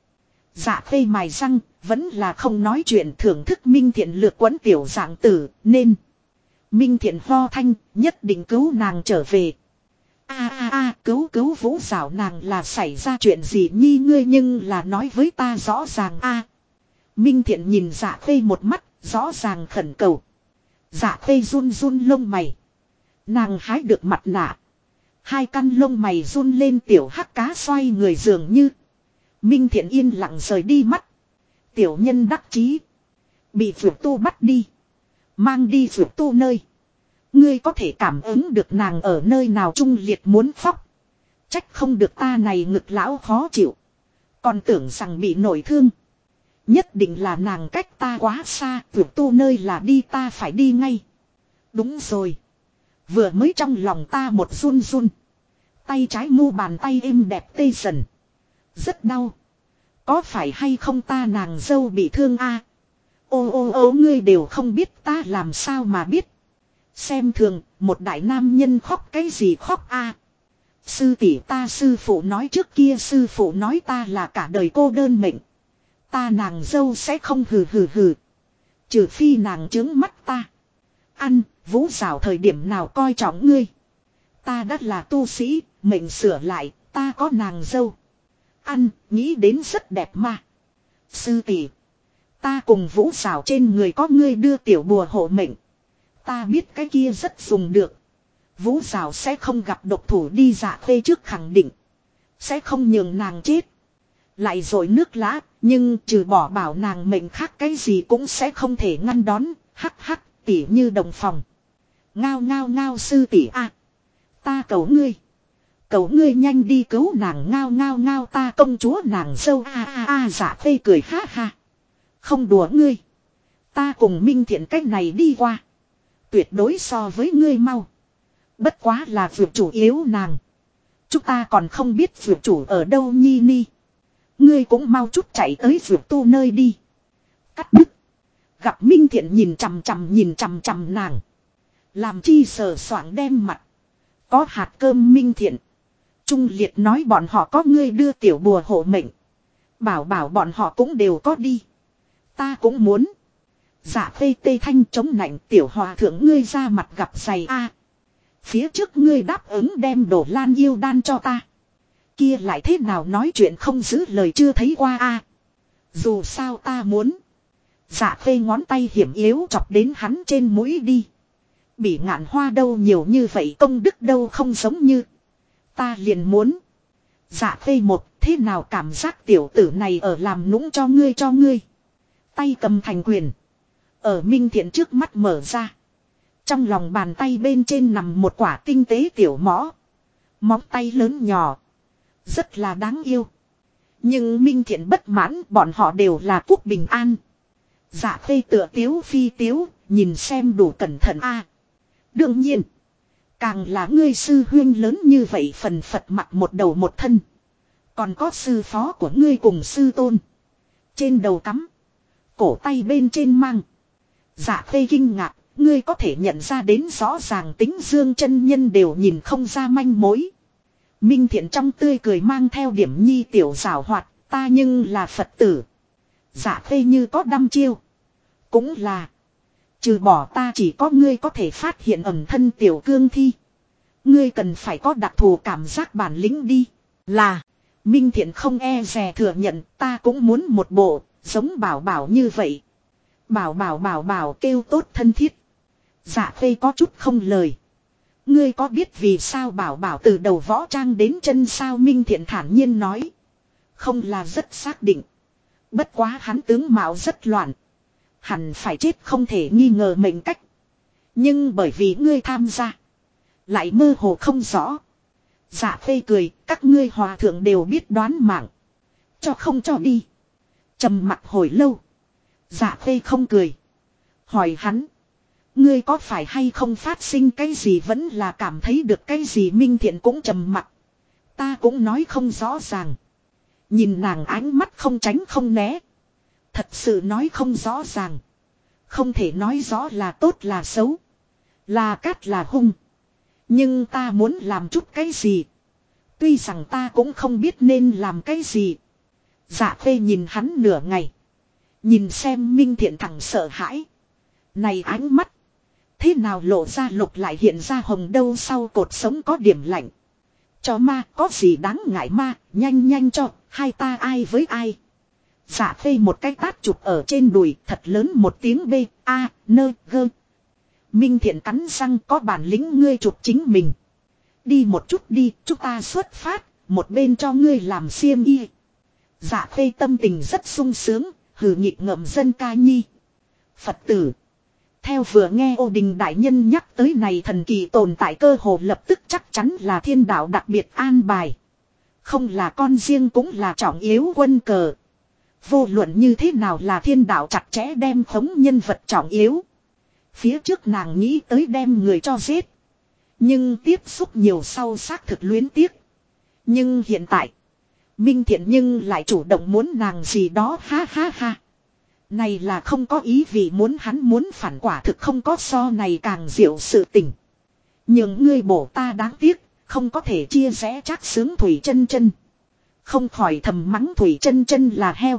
Dạ Phê mài răng, vẫn là không nói chuyện thưởng thức Minh Thiện lược quấn tiểu dạng tử, nên. Minh Thiện ho thanh, nhất định cứu nàng trở về. Cứu Vũ Rào nàng là xảy ra chuyện gì nhi ngươi nhưng là nói với ta rõ ràng Minh Thiện nhìn Dạ Phê một mắt, rõ ràng khẩn cầu. Dạ Phê run run lông mày. Nàng hái được mặt nạ. Hai căn lông mày run lên tiểu hắc cá xoay người dường như. Minh Thiện yên lặng rời đi mắt. Tiểu nhân đắc chí. Bị Phượng Tu bắt đi. Mang đi Phượng Tu nơi. Ngươi có thể cảm ứng được nàng ở nơi nào Trung Liệt muốn khóc. Trách không được ta này ngực lão khó chịu. Còn tưởng rằng bị nổi thương. Nhất định là nàng cách ta quá xa. Phượng Tu nơi là đi ta phải đi ngay. Đúng rồi. Vừa mới trong lòng ta một run run. Tay trái mu bàn tay êm đẹp tê dần. Rất đau. Có phải hay không ta nàng dâu bị thương Ô ngươi đều không biết ta làm sao mà biết. Xem thường một đại nam nhân khóc cái gì khóc Sư tỷ ta sư phụ nói trước kia sư phụ nói ta là cả đời cô đơn mệnh. Ta nàng dâu sẽ không hừ. Trừ phi nàng trướng mắt ta. Vũ Rào thời điểm nào coi trọng ngươi. Ta đã là tu sĩ, mệnh sửa lại, ta có nàng dâu. Nghĩ đến rất đẹp mà. Sư tỷ, ta cùng Vũ Rào trên người có ngươi đưa tiểu bùa hộ mệnh. Ta biết cái kia rất dùng được. Vũ Rào sẽ không gặp độc thủ đi Dạ Phê trước khẳng định. Sẽ không nhường nàng chết. Lại rồi nước lã, nhưng trừ bỏ bảo nàng mệnh khác cái gì cũng sẽ không thể ngăn đón, hắc hắc, tỉ như đồng phòng. Ngao ngao ngao sư tỷ a, ta cầu ngươi. Cầu ngươi nhanh đi cứu nàng ngao ngao ngao ta công chúa nàng dâu a a a Dạ Khê cười ha ha. Không đùa ngươi. Ta cùng Minh Thiện cách này đi qua. Tuyệt đối so với ngươi mau. Bất quá là vượt chủ yếu nàng. Chúng ta còn không biết vượt chủ ở đâu nhi ni. Ngươi cũng mau chút chạy tới vượt tu nơi đi. Cắt đứt. Gặp Minh Thiện nhìn chằm chằm nàng. Làm chi sờ soạng đem mặt. Có hạt cơm Minh Thiện. Trung liệt nói bọn họ có ngươi đưa tiểu bùa hộ mệnh. Bảo bọn họ cũng đều có đi. Ta cũng muốn. Dạ Khê tê thanh chống nạnh tiểu hòa thượng ngươi ra mặt gặp dày a. Phía trước ngươi đáp ứng đem đổ lan yêu đan cho ta. Kia lại thế nào nói chuyện không giữ lời chưa thấy qua a. Dù sao ta muốn. Dạ Khê ngón tay hiểm yếu chọc đến hắn trên mũi đi. Bỉ ngạn hoa đâu nhiều như vậy công đức đâu không giống như. Ta liền muốn. Dạ Khê một thế nào cảm giác tiểu tử này ở làm nũng cho ngươi. Tay cầm thành quyền. Ở Minh Thiện trước mắt mở ra. Trong lòng bàn tay bên trên nằm một quả tinh tế tiểu mõ. Móng tay lớn nhỏ. Rất là đáng yêu. Nhưng Minh Thiện bất mãn bọn họ đều là quốc bình an. Dạ Khê tựa tiếu phi tiếu. Nhìn xem đủ cẩn thận a. Đương nhiên. Càng là ngươi sư huyên lớn như vậy phần phật mặt một đầu một thân. Còn có sư phó của ngươi cùng sư tôn. Trên đầu cắm. Cổ tay bên trên mang. Dạ Khê kinh ngạc. Ngươi có thể nhận ra đến rõ ràng tính dương chân nhân đều nhìn không ra manh mối. Minh Thiện trong tươi cười mang theo điểm nhi tiểu giảo hoạt. Ta nhưng là Phật tử. Dạ Khê như có đăm chiêu. Cũng là. Trừ bỏ ta chỉ có ngươi có thể phát hiện ẩn thân tiểu cương thi. Ngươi cần phải có đặc thù cảm giác bản lĩnh đi. Là. Minh Thiện không e dè thừa nhận ta cũng muốn một bộ. Giống bảo như vậy. Bảo kêu tốt thân thiết. Dạ Khê có chút không lời. Ngươi có biết vì sao bảo từ đầu võ trang đến chân sao Minh Thiện thản nhiên nói. Không là rất xác định. Bất quá hắn tướng mạo rất loạn. Hẳn phải chết không thể nghi ngờ mệnh cách. Nhưng bởi vì ngươi tham gia. Lại mơ hồ không rõ. Dạ Khê cười. Các ngươi hòa thượng đều biết đoán mạng. Cho không cho đi. Trầm mặc hồi lâu. Dạ Khê không cười. Hỏi hắn. Ngươi có phải hay không phát sinh cái gì vẫn là cảm thấy được cái gì Minh Thiện cũng trầm mặc. Ta cũng nói không rõ ràng. Nhìn nàng ánh mắt không tránh không né. Thật sự nói không rõ ràng. Không thể nói rõ là tốt là xấu. Là cát là hung. Nhưng ta muốn làm chút cái gì. Tuy rằng ta cũng không biết nên làm cái gì. Dạ Khê nhìn hắn nửa ngày. Nhìn xem Minh Thiện thẳng sợ hãi. Này ánh mắt. Thế nào lộ ra lục lại hiện ra hồng đâu sau cột sống có điểm lạnh. Cho ma có gì đáng ngại ma. Nhanh cho hai ta ai với ai. Dạ Khê một cái tát chụp ở trên đùi thật lớn một tiếng b a nơ gơ. Minh Thiện cắn răng có bản lĩnh ngươi chụp chính mình. Đi một chút đi chúng ta xuất phát. Một bên cho ngươi làm xiêm y. Dạ Khê tâm tình rất sung sướng. Hừ nhịp ngậm dân ca nhi. Phật tử. Theo vừa nghe Ô Đình Đại Nhân nhắc tới này thần kỳ tồn tại cơ hồ lập tức chắc chắn là thiên đạo đặc biệt an bài. Không là con riêng cũng là trọng yếu quân cờ. Vô luận như thế nào là thiên đạo chặt chẽ đem khống nhân vật trọng yếu. Phía trước nàng nghĩ tới đem người cho giết. Nhưng tiếp xúc nhiều sau xác thực luyến tiếc. Nhưng hiện tại. Minh Thiện nhưng lại chủ động muốn nàng gì đó ha ha ha. Này là không có ý vì muốn hắn muốn phản quả thực không có so này càng diệu sự tình. Nhưng ngươi bổ ta đáng tiếc. Không có thể chia sẻ chắc sướng Thủy Chân Chân. Không khỏi thầm mắng Thủy Chân Chân là heo.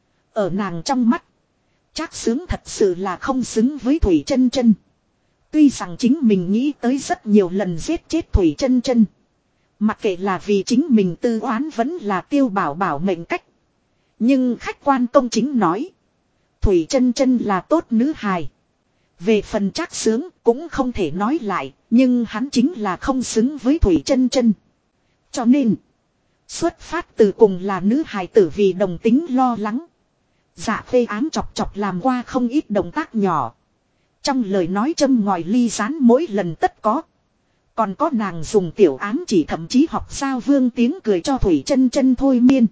Ở nàng trong mắt. Trác Sướng thật sự là không xứng với Thủy Chân Chân. Tuy rằng chính mình nghĩ tới rất nhiều lần giết chết Thủy Chân Chân. Mặc kệ là vì chính mình tư oán vẫn là Tiêu Bảo mệnh cách. Nhưng khách quan công chính nói. Thủy Chân Chân là tốt nữ hài. Về phần Trác Sướng cũng không thể nói lại. Nhưng hắn chính là không xứng với Thủy Chân Chân. Cho nên. Xuất phát từ cùng là nữ hài tử vì đồng tính lo lắng. Dạ phê ám chọc chọc làm qua không ít động tác nhỏ. Trong lời nói châm ngòi ly rán mỗi lần tất có. Còn có nàng dùng tiểu ám chỉ thậm chí học sao vương tiếng cười cho Thủy Chân Chân thôi miên.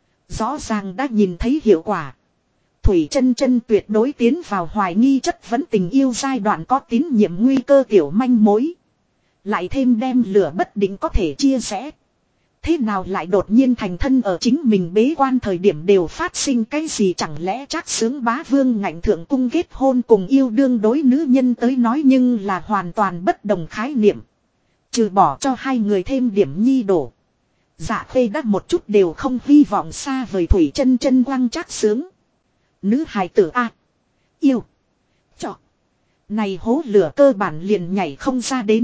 Rõ ràng đã nhìn thấy hiệu quả. Thủy Chân Chân tuyệt đối tiến vào hoài nghi chất vấn tình yêu giai đoạn có tín nhiệm nguy cơ tiểu manh mối. Lại thêm đem lửa bất định có thể chia sẻ. Thế nào lại đột nhiên thành thân ở chính mình bế quan thời điểm đều phát sinh cái gì, chẳng lẽ Trác Sướng Bá Vương ngạnh thượng cung kết hôn cùng yêu đương đối nữ nhân tới nói nhưng là hoàn toàn bất đồng khái niệm. Trừ bỏ cho hai người thêm điểm nhi đổ. Dạ Khê đắc một chút đều không hy vọng xa vời Thủy Chân Chân quăng Trác Sướng. Nữ hài tử A. Yêu. Chọ. Này hố lửa cơ bản liền nhảy không ra đến.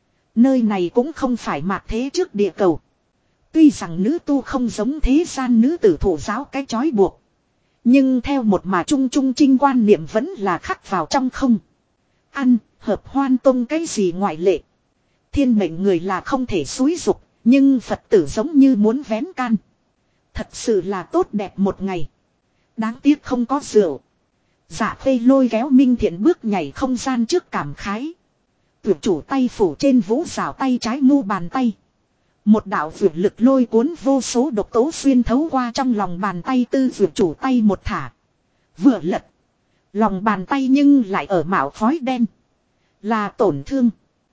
Nơi này cũng không phải mạt thế trước địa cầu. Tuy rằng nữ tu không giống thế gian nữ tử thổ giáo cái chói buộc. Nhưng theo một mà chung chung trinh quan niệm vẫn là khắc vào trong không. Ăn, hợp hoan tông cái gì ngoại lệ. Thiên mệnh người là không thể xúi dục, nhưng Phật tử giống như muốn vén can. Thật sự là tốt đẹp một ngày. Đáng tiếc không có rượu. Dạ Khê lôi kéo Minh Thiện bước nhảy không gian trước cảm khái. Tuyệt chủ tay phủ trên vũ rào tay trái mu bàn tay. Một đạo vượt lực lôi cuốn vô số độc tố xuyên thấu qua trong lòng bàn tay tư vượt chủ tay một thả. Vừa lật. Lòng bàn tay nhưng lại ở mạo khói đen. Là tổn thương.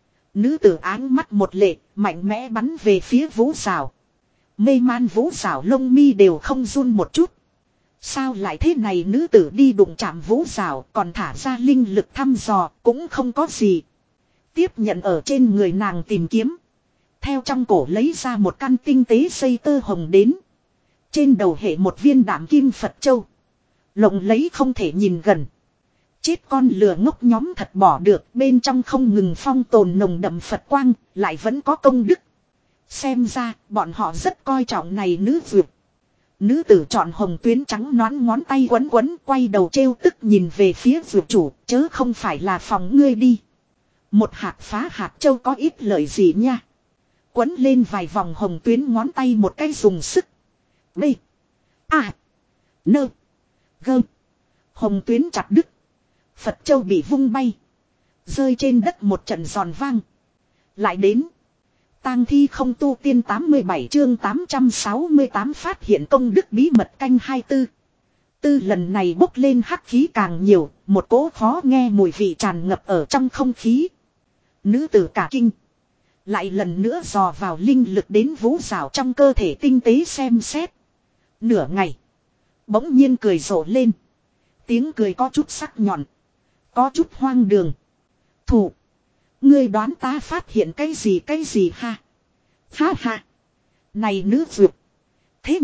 Nữ tử áng mắt một lệ, mạnh mẽ bắn về phía vũ rào. Mê man vũ rào lông mi đều không run một chút. Sao lại thế này, nữ tử đi đụng chạm vũ rào còn thả ra linh lực thăm dò cũng không có gì. Tiếp nhận ở trên người nàng tìm kiếm. Theo trong cổ lấy ra một căn tinh tế xây tơ hồng đến. Trên đầu hệ một viên đạm kim Phật châu. Lộng lấy không thể nhìn gần. Chết con lừa ngốc nhóm thật bỏ được, bên trong không ngừng phong tồn nồng đậm Phật quang, lại vẫn có công đức. Xem ra, bọn họ rất coi trọng này nữ vượt. Nữ tử chọn hồng tuyến trắng nõn ngón tay quấn quấn, quay đầu trêu tức nhìn về phía vượt chủ, chớ không phải là phòng ngươi đi. Một hạt phá hạt châu có ít lợi gì nha. Quấn lên vài vòng hồng tuyến ngón tay một cái dùng sức. B. A. Nơ. Gơ. Hồng tuyến chặt đứt. Phật châu bị vung bay. Rơi trên đất một trận giòn vang. Lại đến. Tang thi không tu tiên 87 chương 868 phát hiện công đức bí mật canh 24. Tư lần này bốc lên hắc khí càng nhiều. Một cỗ khó nghe mùi vị tràn ngập ở trong không khí. Nữ tử cả kinh. Lại lần nữa dò vào linh lực đến vũ rào trong cơ thể tinh tế xem xét. Nửa ngày. Bỗng nhiên cười rộ lên. Tiếng cười có chút sắc nhọn. Có chút hoang đường. Thủ. Ngươi đoán ta phát hiện cái gì ha. Ha ha. Này nữ vượt. Thế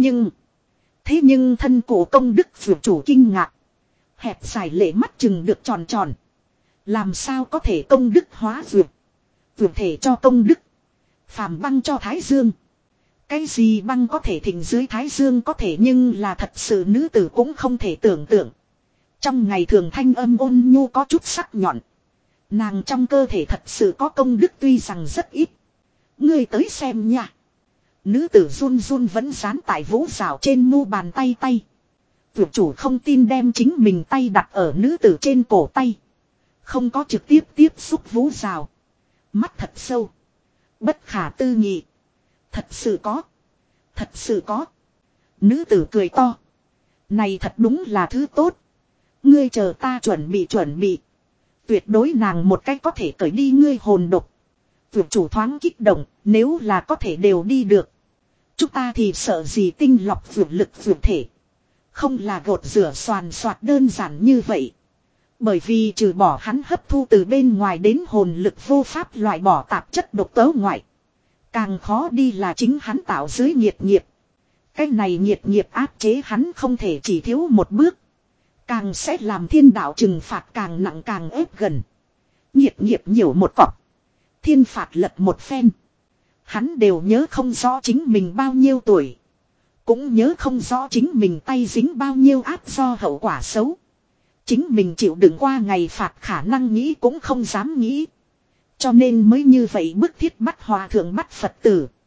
nhưng thân cổ công đức vượt chủ kinh ngạc. Hẹp dài lệ mắt chừng được tròn tròn. Làm sao có thể công đức hóa vượt. Vượt thể cho công đức. Phàm băng cho Thái Dương. Cái gì băng có thể thỉnh dưới Thái Dương có thể, nhưng là thật sự nữ tử cũng không thể tưởng tượng. Trong ngày thường thanh âm ôn nhu có chút sắc nhọn. Nàng trong cơ thể thật sự có công đức tuy rằng rất ít. Ngươi tới xem nha. Nữ tử run run vẫn dán tại vũ rào trên mu bàn tay tay. Vượt chủ không tin đem chính mình tay đặt ở nữ tử trên cổ tay. Không có trực tiếp tiếp xúc vũ rào. Mắt thật sâu. Bất khả tư nghị. Thật sự có. Thật sự có. Nữ tử cười to. Này thật đúng là thứ tốt. Ngươi chờ ta chuẩn bị. Tuyệt đối nàng một cách có thể cởi đi ngươi hồn độc. Vượt chủ thoáng kích động. Nếu là có thể đều đi được. Chúng ta thì sợ gì tinh lọc vượt lực vượt thể. Không là gột rửa xoàn xoạt đơn giản như vậy. Bởi vì trừ bỏ hắn hấp thu từ bên ngoài đến hồn lực vô pháp loại bỏ tạp chất độc tố ngoại. Càng khó đi là chính hắn tạo dưới nhiệt nghiệp. Cái này nhiệt nghiệp áp chế hắn không thể chỉ thiếu một bước. Càng sẽ làm thiên đạo trừng phạt càng nặng càng ép gần. Nhiệt nghiệp nhiều một cọc. Thiên phạt lật một phen. Hắn đều nhớ không rõ chính mình bao nhiêu tuổi. Cũng nhớ không rõ chính mình tay dính bao nhiêu áp do hậu quả xấu. Chính mình chịu đựng qua ngày phạt khả năng nghĩ cũng không dám nghĩ. Cho nên mới như vậy bức thiết bắt hòa thượng bắt Phật tử.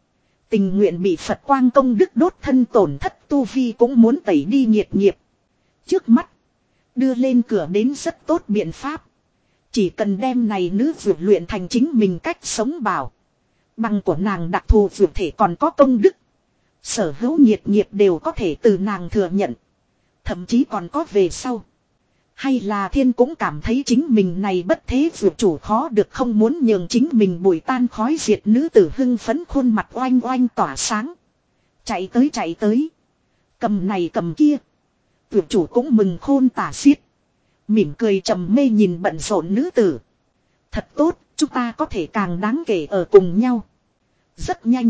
Tình nguyện bị Phật quang công đức đốt thân tổn thất tu vi cũng muốn tẩy đi nhiệt nghiệp. Trước mắt. Đưa lên cửa đến rất tốt biện pháp. Chỉ cần đem này nữ vượt luyện thành chính mình cách sống bảo. Bằng của nàng đặc thù vượt thể còn có công đức. Sở hữu nhiệt nghiệp đều có thể từ nàng thừa nhận. Thậm chí còn có về sau. Hay là thiên cũng cảm thấy chính mình này bất thế vượt chủ khó được không muốn nhường chính mình bụi tan khói diệt nữ tử hưng phấn khuôn mặt oanh oanh tỏa sáng. Chạy tới. Cầm này cầm kia. Vượt chủ cũng mừng khôn tả xiết. Mỉm cười trầm mê nhìn bận rộn nữ tử. Thật tốt, chúng ta có thể càng đáng kể ở cùng nhau. Rất nhanh.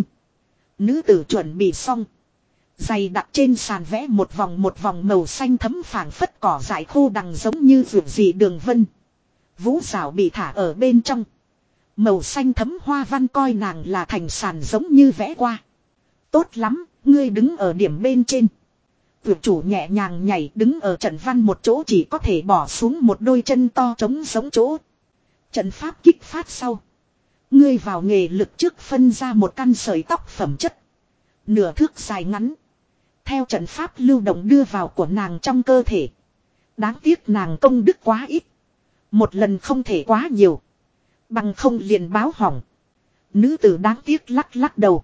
Nữ tử chuẩn bị xong. Giày đặt trên sàn vẽ một vòng màu xanh thấm phảng phất cỏ dại khô đằng giống như vượt dị đường vân. Vũ xảo bị thả ở bên trong. Màu xanh thấm hoa văn coi nàng là thành sàn giống như vẽ qua. Tốt lắm, ngươi đứng ở điểm bên trên. Vượt chủ nhẹ nhàng nhảy đứng ở trận văn một chỗ chỉ có thể bỏ xuống một đôi chân to trống giống chỗ. Trận pháp kích phát sau. Ngươi vào nghề lực trước phân ra một căn sợi tóc phẩm chất. Nửa thước dài ngắn. Theo trận pháp lưu động đưa vào của nàng trong cơ thể. Đáng tiếc nàng công đức quá ít. Một lần không thể quá nhiều. Bằng không liền báo hỏng. Nữ tử đáng tiếc lắc đầu.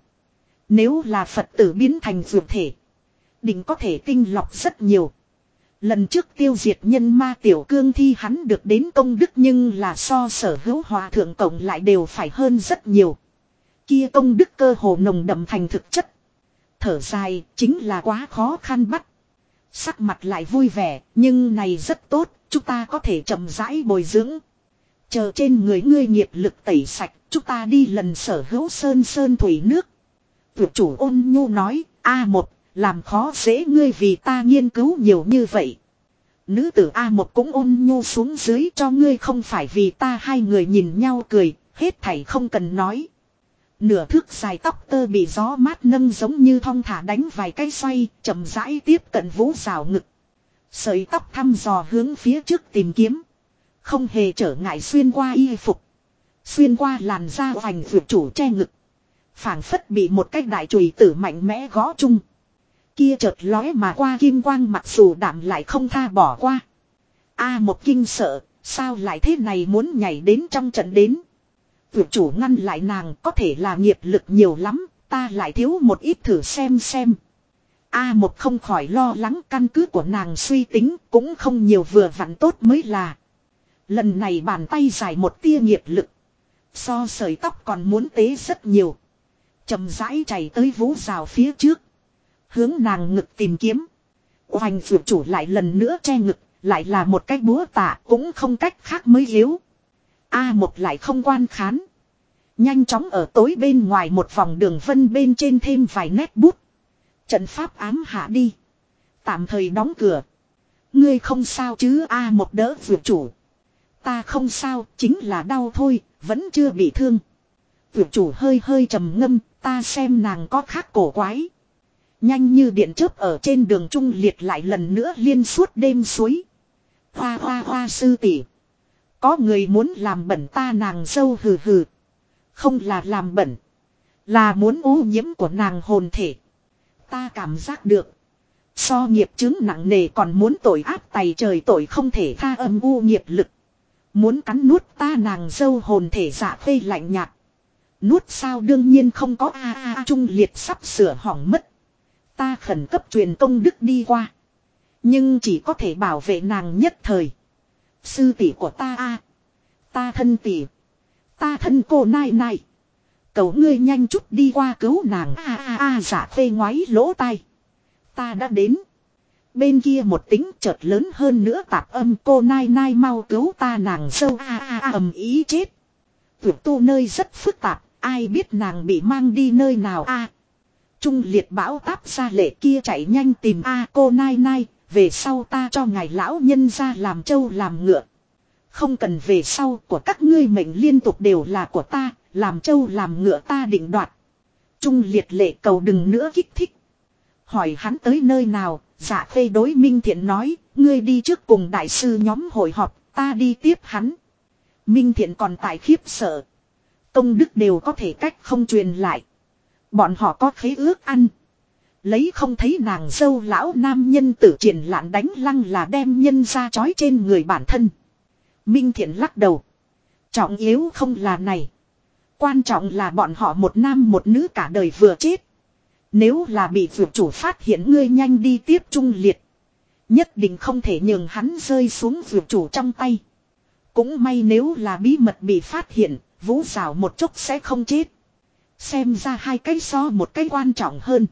Nếu là Phật tử biến thành dược thể. Định có thể tinh lọc rất nhiều. Lần trước tiêu diệt nhân ma tiểu cương thi hắn được đến công đức nhưng là so sở hữu hòa thượng cộng lại đều phải hơn rất nhiều. Kia công đức cơ hồ nồng đậm thành thực chất. Thở dài chính là quá khó khăn bắt. Sắc mặt lại vui vẻ nhưng này rất tốt, chúng ta có thể chậm rãi bồi dưỡng. Chờ trên người ngươi nghiệp lực tẩy sạch, chúng ta đi lần sở hữu sơn thủy nước. Vượt chủ ôn nhu nói, A1, làm khó dễ ngươi vì ta nghiên cứu nhiều như vậy. Nữ tử A1 cũng ôn nhu xuống dưới cho ngươi không phải vì ta hai người nhìn nhau cười, hết thảy không cần nói. Nửa thước dài tóc tơ bị gió mát nâng giống như thong thả đánh vài cái xoay, chậm rãi tiếp cận vũ rào ngực. Sợi tóc thăm dò hướng phía trước tìm kiếm. Không hề trở ngại xuyên qua y phục. Xuyên qua làn da vành vượt chủ che ngực. Phảng phất bị một cái đại chùy tử mạnh mẽ gõ chung. Kia chợt lóe mà qua kim quang mặc dù đạm lại không tha bỏ qua. Một kinh sợ, sao lại thế này muốn nhảy đến trong trận đến. Vượt chủ ngăn lại nàng có thể là nghiệp lực nhiều lắm, ta lại thiếu một ít thử xem. Một không khỏi lo lắng căn cứ của nàng suy tính cũng không nhiều vừa vặn tốt mới là. Lần này bàn tay dài một tia nghiệp lực. So sợi tóc còn muốn tế rất nhiều. Chậm rãi chạy tới vũ rào phía trước. Hướng nàng ngực tìm kiếm. Hoành vượt chủ lại lần nữa che ngực. Lại là một cái búa tạ cũng không cách khác mới yếu. Một lại không quan khán. Nhanh chóng ở tối bên ngoài một vòng đường vân bên trên thêm vài nét bút. Trận pháp ám hạ đi. Tạm thời đóng cửa. Ngươi không sao chứ một đỡ vượt chủ. Ta không sao chính là đau thôi. Vẫn chưa bị thương. Vượt chủ hơi trầm ngâm. Ta xem nàng có khác cổ quái. Nhanh như điện chớp ở trên đường trung liệt lại lần nữa liên suốt đêm suối. Hoa sư tỷ. Có người muốn làm bẩn ta nàng dâu hừ. Không là làm bẩn. Là muốn ô nhiễm của nàng hồn thể. Ta cảm giác được. So nghiệp chứng nặng nề còn muốn tội ác tày trời tội không thể tha âm u nghiệp lực. Muốn cắn nuốt ta nàng dâu hồn thể dạ phê lạnh nhạt. Nuốt sao đương nhiên không có trung liệt sắp sửa hỏng mất. Ta khẩn cấp truyền công đức đi qua. Nhưng chỉ có thể bảo vệ nàng nhất thời. Sư tỷ của ta ta thân tỷ. Ta thân cô nai. Cầu ngươi nhanh chút đi qua cứu nàng giả phê ngoáy lỗ tai. Ta đã đến. Bên kia một tính chợt lớn hơn nữa tạp âm cô nai mau cứu ta nàng dâu ầm ý chết. Tuyệt tu nơi rất phức tạp. Ai biết nàng bị mang đi nơi nào Trung liệt bão táp ra lệ kia chạy nhanh tìm cô nai. Về sau ta cho ngài lão nhân ra làm trâu làm ngựa. Không cần về sau của các ngươi mệnh liên tục đều là của ta. Làm trâu làm ngựa ta định đoạt. Trung liệt lệ cầu đừng nữa kích thích. Hỏi hắn tới nơi nào. Dạ phê đối Minh Thiện nói. Ngươi đi trước cùng đại sư nhóm hội họp. Ta đi tiếp hắn. Minh Thiện còn tại khiếp sợ. Công đức đều có thể cách không truyền lại. Bọn họ có khế ước ăn. Lấy không thấy nàng dâu lão nam nhân tử triển lạn đánh lăng là đem nhân ra trói trên người bản thân. Minh Thiện lắc đầu. Trọng yếu không là này. Quan trọng là bọn họ một nam một nữ cả đời vừa chết. Nếu là bị vượt chủ phát hiện ngươi nhanh đi tiếp trung liệt. Nhất định không thể nhường hắn rơi xuống vượt chủ trong tay. Cũng may nếu là bí mật bị phát hiện, Vũ Giảo một chút sẽ không chết. Xem ra hai cái so một cái quan trọng hơn.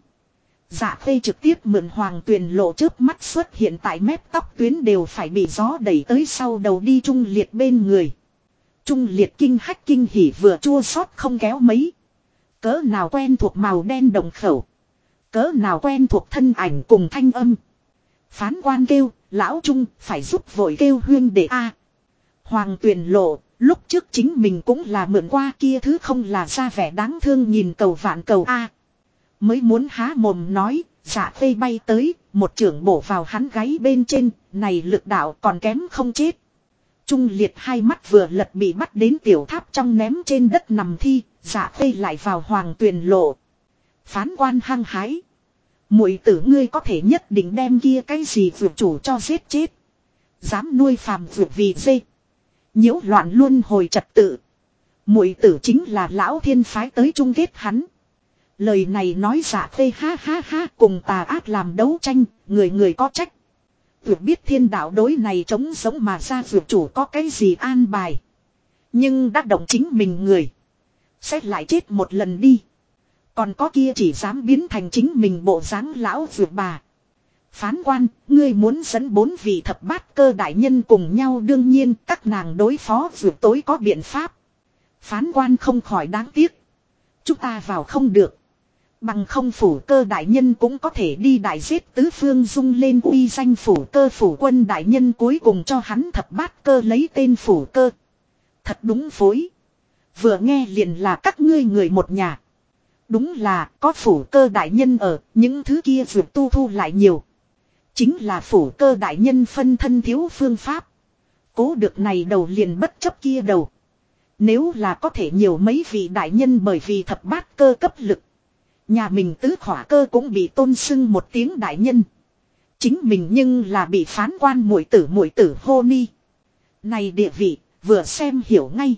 Dạ Khê trực tiếp mượn Hoàng Tuyền lộ chớp mắt xuất hiện tại mép tóc tuyến đều phải bị gió đẩy tới sau đầu đi Trung Liệt bên người. Trung Liệt kinh hách kinh hỉ vừa chua xót không kéo mấy. Cỡ nào quen thuộc màu đen đồng khẩu. Cỡ nào quen thuộc thân ảnh cùng thanh âm. Phán quan kêu, lão Trung phải giúp vội kêu huyên để a. Hoàng Tuyền lộ, lúc trước chính mình cũng là mượn qua kia thứ không là ra vẻ đáng thương nhìn cầu vạn cầu a. Mới muốn há mồm nói, Dạ Khê bay tới, một chưởng bổ vào hắn gáy bên trên, này lực đạo còn kém không chết. Trung Liệt hai mắt vừa lật bị bắt đến tiểu tháp trong ném trên đất nằm thi, Dạ Khê lại vào Hoàng Tuyền lộ. Phán quan hăng hái. Muội tử ngươi có thể nhất định đem kia cái gì vượt chủ cho giết chết. Dám nuôi phàm vượt vì dê. Nhiễu loạn luôn hồi trật tự. Muội tử chính là lão thiên phái tới chung kết hắn. Lời này nói Dạ Khê ha ha ha cùng tà ác làm đấu tranh, người người có trách. Vượt biết thiên đạo đối này trống giống mà ra vượt chủ có cái gì an bài. Nhưng đã động chính mình người. Sẽ lại chết một lần đi. Còn có kia chỉ dám biến thành chính mình bộ dáng lão vượt bà. Phán quan, ngươi muốn dẫn 4 vị thập bát cơ đại nhân cùng nhau đương nhiên các nàng đối phó vượt tối có biện pháp. Phán quan không khỏi đáng tiếc. Chúng ta vào không được. Bằng không phủ cơ đại nhân cũng có thể đi đại giết tứ phương dung lên uy danh phủ cơ phủ quân đại nhân cuối cùng cho hắn thập bát cơ lấy tên phủ cơ. Thật đúng phối. Vừa nghe liền là các ngươi người một nhà. Đúng là có phủ cơ đại nhân ở, những thứ kia vượt tu thu lại nhiều. Chính là phủ cơ đại nhân phân thân thiếu phương pháp. Cố được này đầu liền bất chấp kia đầu. Nếu là có thể nhiều mấy vị đại nhân bởi vì thập bát cơ cấp lực. Nhà mình tứ khỏa cơ cũng bị tôn xưng một tiếng đại nhân. Chính mình nhưng là bị phán quan muội tử hô ni. Này địa vị, vừa xem hiểu ngay.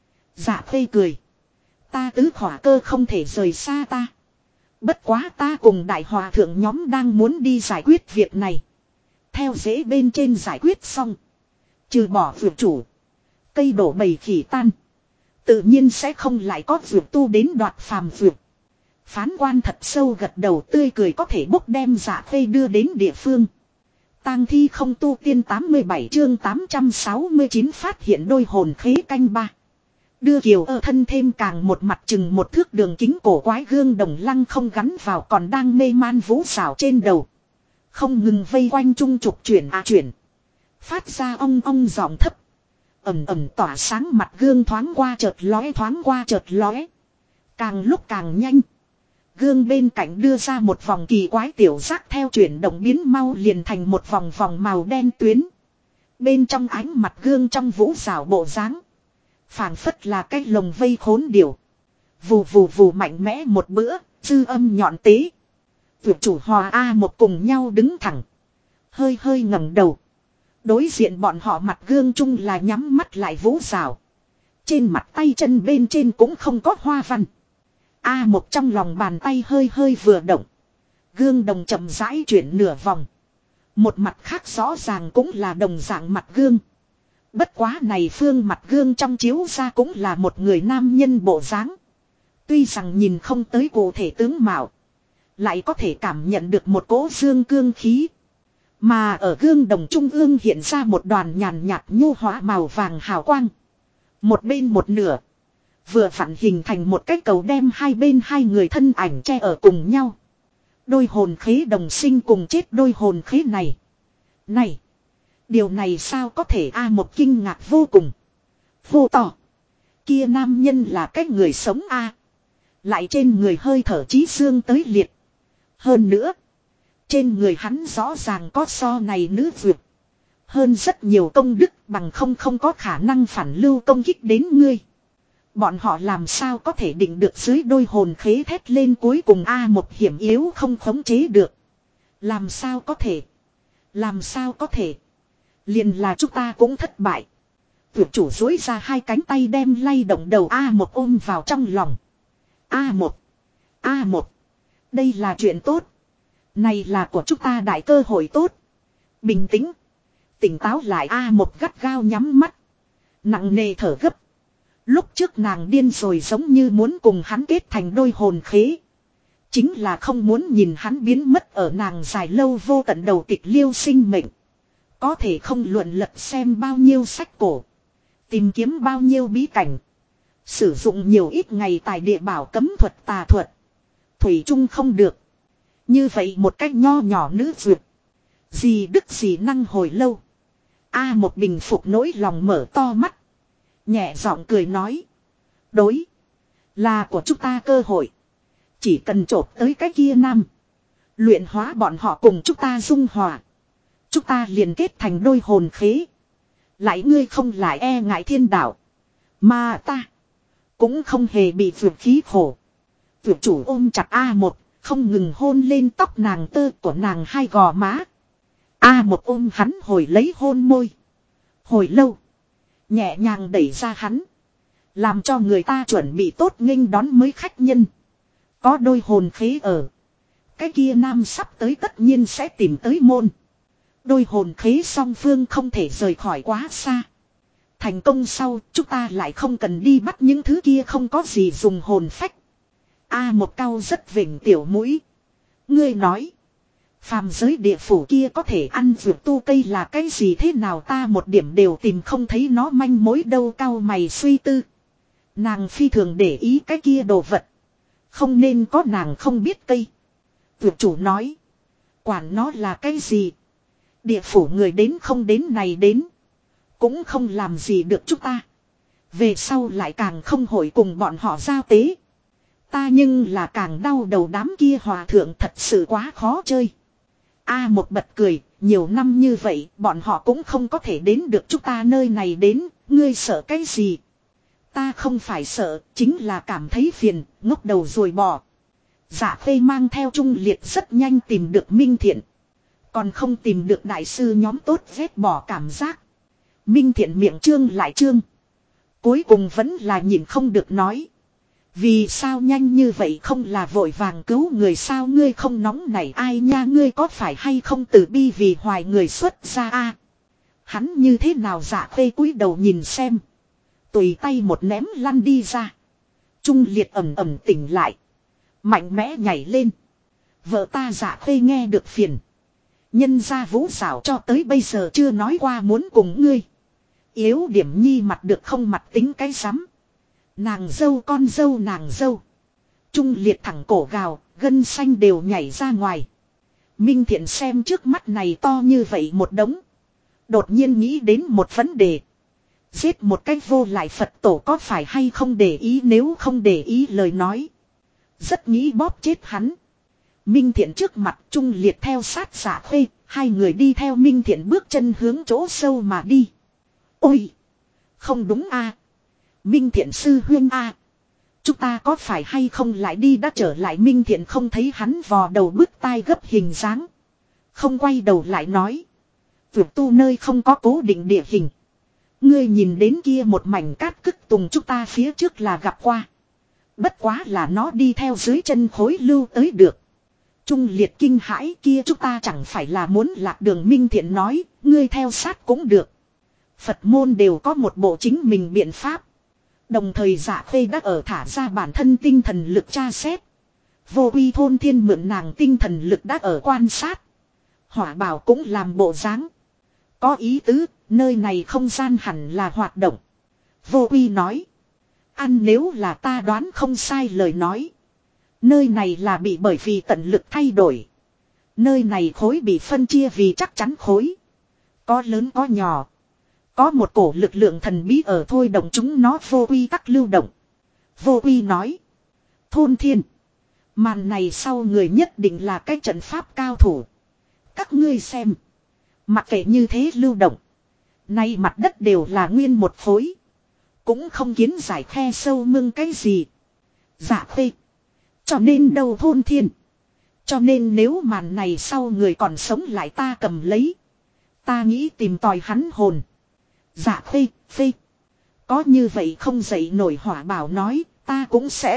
Dạ Khê cười. Ta tứ khỏa cơ không thể rời xa ta. Bất quá ta cùng đại hòa thượng nhóm đang muốn đi giải quyết việc này. Theo dễ bên trên giải quyết xong. Trừ bỏ vượt chủ. Cây đổ bầy khỉ tan. Tự nhiên sẽ không lại có vượt tu đến đoạt phàm vượt. Phán quan thật sâu gật đầu tươi cười có thể bốc đem Dạ Khê đưa đến địa phương. Tang thi không tu tiên 87 chương 869 phát hiện đôi hồn khế canh ba. Đưa Kiều ở thân thêm càng một mặt chừng một thước đường kính cổ quái gương đồng lăng không gắn vào còn đang mê man Vũ Giảo trên đầu. Không ngừng vây quanh trung trục chuyển chuyển. Phát ra ong ong giọng thấp. Ẩm ẩm tỏa sáng mặt gương thoáng qua chợt lóe. Càng lúc càng nhanh. Gương bên cạnh đưa ra một vòng kỳ quái tiểu giác theo chuyển động biến mau liền thành một vòng vòng màu đen tuyến. Bên trong ánh mặt gương trong Vũ Giảo bộ dáng phảng phất là cái lồng vây khốn điểu. Vù vù vù mạnh mẽ một bữa, dư âm nhọn tế. Vượt chủ Hòa A một cùng nhau đứng thẳng. Hơi hơi ngẩng đầu. Đối diện bọn họ mặt gương chung là nhắm mắt lại Vũ Giảo. Trên mặt tay chân bên trên cũng không có hoa văn. A một trong lòng bàn tay hơi hơi vừa động. Gương đồng chậm rãi chuyển nửa vòng. Một mặt khác rõ ràng cũng là đồng dạng mặt gương. Bất quá này phương mặt gương trong chiếu ra cũng là một người nam nhân bộ dáng. Tuy rằng nhìn không tới cụ thể tướng mạo. Lại có thể cảm nhận được một cỗ dương cương khí. Mà ở gương đồng trung ương hiện ra một đoàn nhàn nhạt nhu hóa màu vàng hào quang. Một bên một nửa. Vừa vặn hình thành một cái cầu đem hai bên hai người thân ảnh che ở cùng nhau. Đôi hồn khế đồng sinh cùng chết đôi hồn khế này. Này. Điều này sao có thể A một kinh ngạc vô cùng. Vô tỏ. Kia nam nhân là cái người sống A. Lại trên người hơi thở chí xương tới liệt. Hơn nữa. Trên người hắn rõ ràng có so này nữ vượt. Hơn rất nhiều công đức bằng không có khả năng phản lưu công kích đến ngươi. Bọn họ làm sao có thể định được dưới đôi hồn khế thét lên cuối cùng một hiểm yếu không khống chế được. Làm sao có thể. Làm sao có thể. Liền là chúng ta cũng thất bại. Tuyệt chủ duỗi ra hai cánh tay đem lay động đầu A1 ôm vào trong lòng. A1. A1. Đây là chuyện tốt. Này là của chúng ta đại cơ hội tốt. Bình tĩnh. Tỉnh táo lại A1 gắt gao nhắm mắt. Nặng nề thở gấp. Lúc trước nàng điên rồi giống như muốn cùng hắn kết thành đôi hồn khế. Chính là không muốn nhìn hắn biến mất ở nàng dài lâu vô tận đầu tịch liêu sinh mệnh. Có thể không luận lật xem bao nhiêu sách cổ. Tìm kiếm bao nhiêu bí cảnh. Sử dụng nhiều ít ngày tài địa bảo cấm thuật tà thuật. Thủy chung không được. Như vậy một cách nho nhỏ nữ duyệt. Gì đức gì năng hồi lâu. Một bình phục nỗi lòng mở to mắt. Nhẹ giọng cười nói. Đối. Là của chúng ta cơ hội. Chỉ cần chộp tới cái kia nam. Luyện hóa bọn họ cùng chúng ta dung hòa. Chúng ta liền kết thành đôi hồn khế. Lại ngươi không lại e ngại thiên đạo. Mà ta. Cũng không hề bị vượt khí khổ. Vượt chủ ôm chặt A1. Không ngừng hôn lên tóc nàng tơ của nàng hai gò má. A1 ôm hắn hồi lấy hôn môi. Hồi lâu. Nhẹ nhàng đẩy ra hắn. Làm cho người ta chuẩn bị tốt nghênh đón mới khách nhân. Có đôi hồn khế ở. Cái kia nam sắp tới tất nhiên sẽ tìm tới môn. Đôi hồn khế song phương không thể rời khỏi quá xa. Thành công sau chúng ta lại không cần đi bắt những thứ kia không có gì dùng hồn phách. Một câu rất vỉnh tiểu mũi. Ngươi nói. Phàm giới địa phủ kia có thể ăn vượt tu cây là cái gì thế nào ta một điểm đều tìm không thấy nó manh mối đâu cao mày suy tư. Nàng phi thường để ý cái kia đồ vật. Không nên có nàng không biết cây. Vượt chủ nói. Quản nó là cái gì. Địa phủ người đến không đến này đến. Cũng không làm gì được chúng ta. Về sau lại càng không hội cùng bọn họ giao tế. Ta nhưng là càng đau đầu đám kia hòa thượng thật sự quá khó chơi. Một bật cười, nhiều năm như vậy bọn họ cũng không có thể đến được chúng ta nơi này đến, ngươi sợ cái gì? Ta không phải sợ, chính là cảm thấy phiền, ngốc đầu rồi bỏ. Dạ Khê mang theo Trung Liệt rất nhanh tìm được Minh Thiện. Còn không tìm được đại sư nhóm tốt vết bỏ cảm giác. Minh Thiện miệng trương lại trương. Cuối cùng vẫn là nhìn không được nói. Vì sao nhanh như vậy không là vội vàng cứu người sao ngươi không nóng nảy ai nha ngươi có phải hay không từ bi vì hoài người xuất ra Hắn như thế nào Dạ Khê cúi đầu nhìn xem. Tùy tay một ném lăn đi ra. Trung Liệt ẩm ẩm tỉnh lại. Mạnh mẽ nhảy lên. Vợ ta Dạ Khê nghe được phiền. Nhân ra Vũ xảo cho tới bây giờ chưa nói qua muốn cùng ngươi. Yếu điểm nhi mặt được không mặt tính cái rắm. Nàng dâu con dâu nàng dâu. Trung Liệt thẳng cổ gào, gân xanh đều nhảy ra ngoài. Minh Thiện xem trước mắt này to như vậy một đống. Đột nhiên nghĩ đến một vấn đề. Giết một cách vô lại Phật tổ có phải hay không để ý nếu không để ý lời nói. Rất nghĩ bóp chết hắn. Minh Thiện trước mặt Trung Liệt theo sát Dạ Khê. Hai người đi theo Minh Thiện bước chân hướng chỗ sâu mà đi. Ôi! Không đúng Minh Thiện sư huyên chúng ta có phải hay không lại đi đã trở lại Minh Thiện không thấy hắn vò đầu bứt tai gấp hình dáng. Không quay đầu lại nói. Vượt tu nơi không có cố định địa hình. Ngươi nhìn đến kia một mảnh cát cức tùng chúng ta phía trước là gặp qua. Bất quá là nó đi theo dưới chân khối lưu tới được. Trung Liệt kinh hãi kia chúng ta chẳng phải là muốn lạc đường Minh Thiện nói. Ngươi theo sát cũng được. Phật môn đều có một bộ chính mình biện pháp. Đồng thời Dạ Khê đã ở thả ra bản thân tinh thần lực tra xét. Vô uy thôn thiên mượn nàng tinh thần lực đã ở quan sát. Hỏa bảo cũng làm bộ dáng. Có ý tứ, nơi này không gian hẳn là hoạt động. Vô uy nói. Ăn nếu là ta đoán không sai lời nói. Nơi này là bị bởi vì tận lực thay đổi. Nơi này khối bị phân chia vì chắc chắn khối. Có lớn có nhỏ. Có một cổ lực lượng thần bí ở thôi động chúng nó vô uy tắc lưu động. Vô uy nói. Thôn thiên. Màn này sau người nhất định là cái trận pháp cao thủ. Các ngươi xem. Mặc kệ như thế lưu động. Nay mặt đất đều là nguyên một khối. Cũng không kiến giải khe sâu mưng cái gì. Dạ khê. Cho nên đâu thôn thiên. Cho nên nếu màn này sau người còn sống lại ta cầm lấy. Ta nghĩ tìm tòi hắn hồn. Dạ khê, phê. Có như vậy không dậy nổi Hỏa Bảo nói, ta cũng sẽ.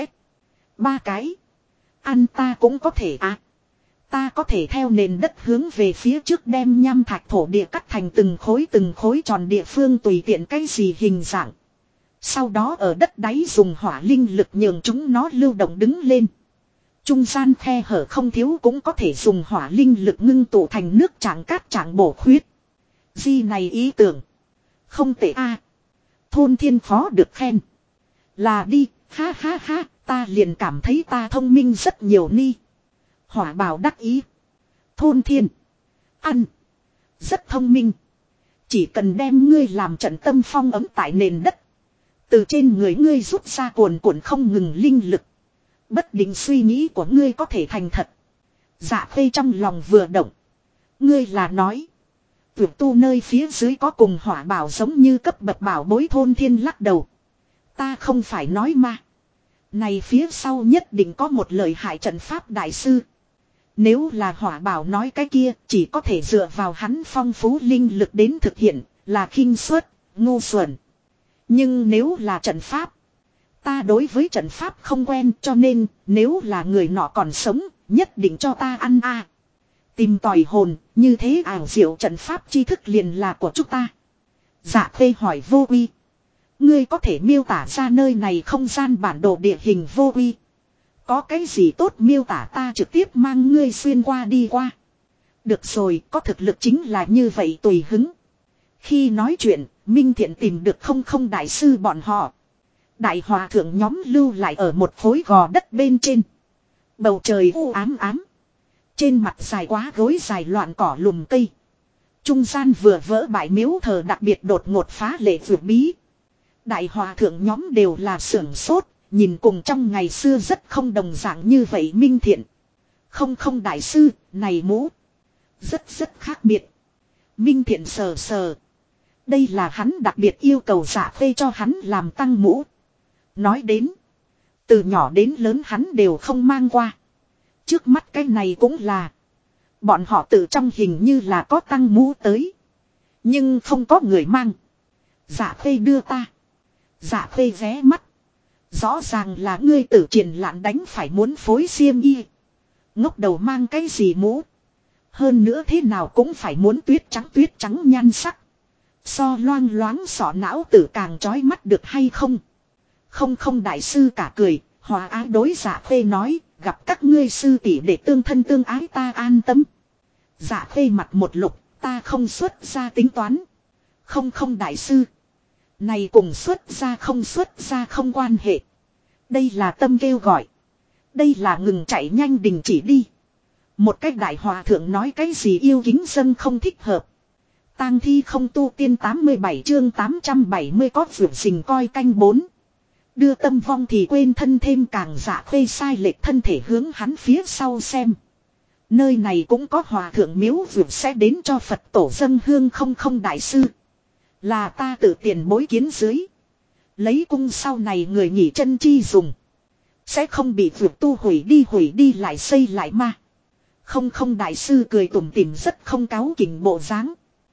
3 cái. Ăn ta cũng có thể à. Ta có thể theo nền đất hướng về phía trước đem nham thạch thổ địa cắt thành từng khối tròn địa phương tùy tiện cái gì hình dạng. Sau đó ở đất đáy dùng hỏa linh lực nhường chúng nó lưu động đứng lên. Trung gian khe hở không thiếu cũng có thể dùng hỏa linh lực ngưng tụ thành nước trạng cát trạng bổ khuyết. Di này ý tưởng. Không tệ a. Thôn thiên phó được khen. Là đi, ha ha ha, ta liền cảm thấy ta thông minh rất nhiều ni. Hỏa Bảo đắc ý. Thôn thiên. Ăn. Rất thông minh. Chỉ cần đem ngươi làm trận tâm phong ấm tại nền đất. Từ trên người ngươi rút ra cuồn cuộn không ngừng linh lực. Bất định suy nghĩ của ngươi có thể thành thật. Dạ khê trong lòng vừa động. Ngươi là nói. Vượt tu nơi phía dưới có cùng Hỏa Bảo giống như cấp bậc bảo bối thôn thiên lắc đầu. Ta không phải nói mà. Này phía sau nhất định có một lợi hại trận pháp đại sư. Nếu là Hỏa Bảo nói cái kia chỉ có thể dựa vào hắn phong phú linh lực đến thực hiện là khinh suất, ngu xuẩn. Nhưng nếu là trận pháp. Ta đối với trận pháp không quen cho nên nếu là người nọ còn sống nhất định cho ta ăn a. Tìm tòi hồn như thế ảo diệu trận pháp tri thức liền là của chúng ta. Dạ khê hỏi Vô Uy. Ngươi có thể miêu tả ra nơi này không gian bản đồ địa hình Vô Uy. Có cái gì tốt miêu tả ta trực tiếp mang ngươi xuyên qua đi qua. Được rồi, có thực lực chính là như vậy tùy hứng. Khi nói chuyện, Minh Thiện tìm được không đại sư bọn họ. Đại hòa thượng nhóm lưu lại ở một khối gò đất bên trên. Bầu trời u ám ám. Trên mặt dài quá gối dài loạn cỏ lùm cây. Trung gian vừa vỡ bãi miếu thờ đặc biệt đột ngột phá lệ vượt bí. Đại hòa thượng nhóm đều là sưởng sốt. Nhìn cùng trong ngày xưa rất không đồng dạng như vậy Minh Thiện. Không đại sư, này mũ. Rất khác biệt. Minh Thiện sờ sờ. Đây là hắn đặc biệt yêu cầu Dạ khê cho hắn làm tăng mũ. Nói đến. Từ nhỏ đến lớn hắn đều không mang qua. Trước mắt cái này cũng là. Bọn họ tự trong hình như là có tăng mũ tới. Nhưng không có người mang. Dạ khê đưa ta. Dạ khê ghé mắt. Rõ ràng là ngươi tử triển lạn đánh phải muốn phối xiêm y. Ngốc đầu mang cái gì mũ. Hơn nữa thế nào cũng phải muốn tuyết trắng nhan sắc. So loang loáng sọ não tử càng chói mắt được hay không. Không đại sư cả cười. Hòa ái đối Dạ khê nói. Gặp các ngươi sư tỷ để tương thân tương ái ta an tâm. Dạ khê mặt một lục. Ta không xuất ra tính toán. Không đại sư. Này cùng xuất ra không quan hệ. Đây là tâm kêu gọi. Đây là ngừng chạy nhanh đình chỉ đi. Một cách đại hòa thượng nói cái gì yêu kính dân không thích hợp. Tang thi không tu tiên 87 chương 870 có vượt rình coi canh 4. Đưa tâm vong thì quên thân thêm càng dạ khê sai lệch thân thể hướng hắn phía sau xem. Nơi này cũng có hòa thượng miếu vượt sẽ đến cho Phật tổ dâng hương không đại sư. Là ta tự tiền bối kiến dưới. Lấy cung sau này người nghỉ chân chi dùng. Sẽ không bị vượt tu hủy đi lại xây lại ma. Không đại sư cười tủm tỉm rất không cáu kỉnh bộ dáng.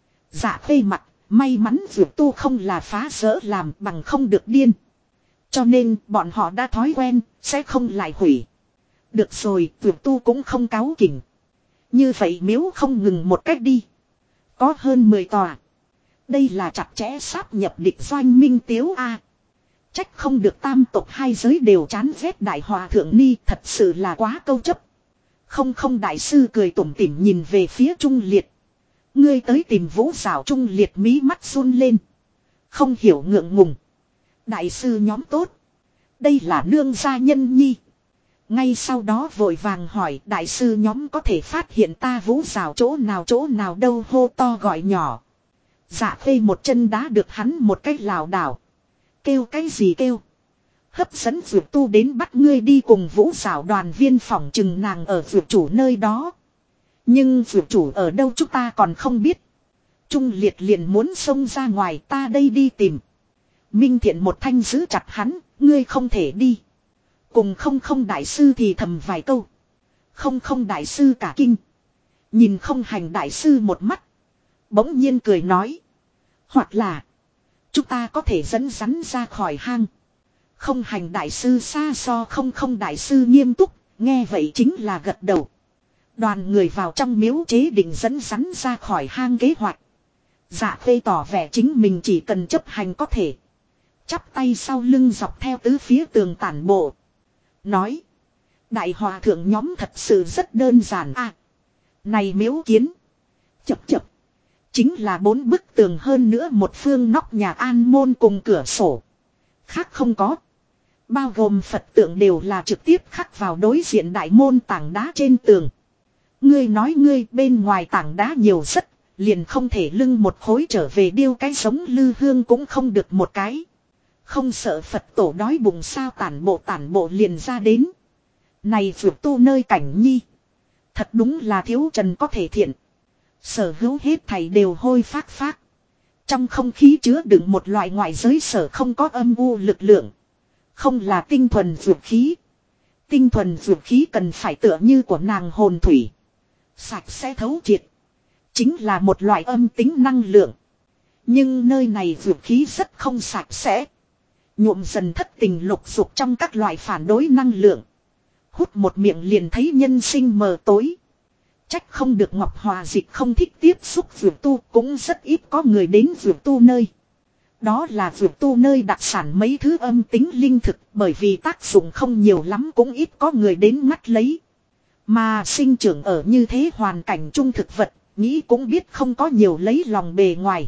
Dạ khê mặt, may mắn vượt tu không là phá rỡ làm bằng không được điên. Cho nên bọn họ đã thói quen, sẽ không lại hủy. Được rồi, vượt tu cũng không cáu kỉnh. Như vậy miếu không ngừng một cách đi. Có hơn 10 tòa. Đây là chặt chẽ sáp nhập địch doanh minh tiếu A. Trách không được tam tộc hai giới đều chán ghét đại hòa thượng ni thật sự là quá câu chấp. Không đại sư cười tủm tỉm nhìn về phía Trung Liệt. Ngươi tới tìm Vũ Giảo. Trung Liệt mí mắt run lên. Không hiểu ngượng ngùng. Đại sư nhóm tốt. Đây là nương gia nhân nhi. Ngay sau đó vội vàng hỏi đại sư nhóm có thể phát hiện ta Vũ Giảo chỗ nào đâu hô to gọi nhỏ. Dạ khê một chân đá được hắn một cách lảo đảo. Kêu cái gì kêu. Hấp dẫn vượt tu đến bắt ngươi đi cùng Vũ Giảo đoàn viên phỏng chừng nàng ở vượt chủ nơi đó. Nhưng vượt chủ ở đâu chúng ta còn không biết. Trung Liệt liền muốn xông ra ngoài ta đây đi tìm. Minh Thiện một thanh giữ chặt hắn, ngươi không thể đi. Cùng không không đại sư thì thầm vài câu. Không không đại sư cả kinh. Nhìn không hành đại sư một mắt. Bỗng nhiên cười nói. Hoặc là chúng ta có thể dẫn rắn ra khỏi hang. Không hành đại sư xa so không không đại sư nghiêm túc. Nghe vậy chính là gật đầu. Đoàn người vào trong miếu chế định dẫn rắn ra khỏi hang kế hoạch. Dạ Khê tỏ vẻ chính mình chỉ cần chấp hành có thể. Chắp tay sau lưng dọc theo tứ phía tường tản bộ. Nói. Đại hòa thượng nhóm thật sự rất đơn giản à. Này miếu kiến. Chập chập. Chính là 4 bức tường hơn nữa một phương nóc nhà an môn cùng cửa sổ. Khác không có. Bao gồm Phật tượng đều là trực tiếp khắc vào đối diện đại môn tảng đá trên tường. Ngươi nói ngươi bên ngoài tảng đá nhiều rất. Liền không thể lưng một khối trở về điêu cái giống lư hương cũng không được một cái. Không sợ Phật tổ đói bụng sao tản bộ liền ra đến. Này vượt tu nơi cảnh nhi. Thật đúng là thiếu trần có thể thiện. Sở hữu hết thảy đều hôi phác phác. Trong không khí chứa đựng một loại ngoại giới sở không có âm u lực lượng. Không là tinh thuần vượt khí. Tinh thuần vượt khí cần phải tựa như của nàng hồn thủy. Sạch sẽ thấu triệt. Chính là một loại âm tính năng lượng. Nhưng nơi này vượt khí rất không sạch sẽ. Nhuộm dần thất tình lục dục trong các loại phản đối năng lượng. Hút một miệng liền thấy nhân sinh mờ tối. Trách không được Ngọc Hòa Dịch không thích tiếp xúc vượt tu, cũng rất ít có người đến vượt tu nơi. Đó là vượt tu nơi đặc sản mấy thứ âm tính linh thực, bởi vì tác dụng không nhiều lắm cũng ít có người đến ngắt lấy. Mà sinh trưởng ở như thế hoàn cảnh trung thực vật, nghĩ cũng biết không có nhiều lấy lòng bề ngoài.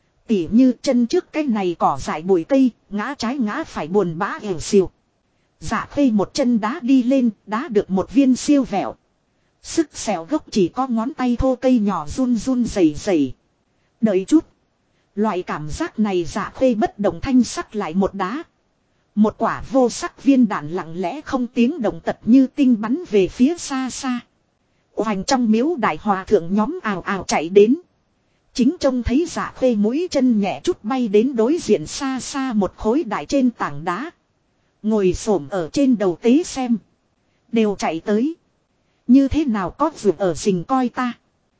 Tỉ như chân trước cái này cỏ dại bụi cây, ngã trái ngã phải buồn bã ẻo xìu. Dạ Khê một chân đá đi lên, đá được một viên siêu vẹo. Sức xẻo gốc chỉ có ngón tay thô cây nhỏ run run rẩy rẩy. Đợi chút. Loại cảm giác này Dạ Khê bất động thanh sắc lại một đá. Một quả vô sắc viên đạn lặng lẽ không tiếng động tật như tinh bắn về phía xa xa. Hoành trong miếu đại hòa thượng nhóm ào ào chạy đến. Chính trông thấy Dạ Khê mũi chân nhẹ chút bay đến đối diện xa xa một khối đại trên tảng đá. Ngồi xổm ở trên đầu tế xem. Đều chạy tới. Như thế nào có vượt ở rình coi ta.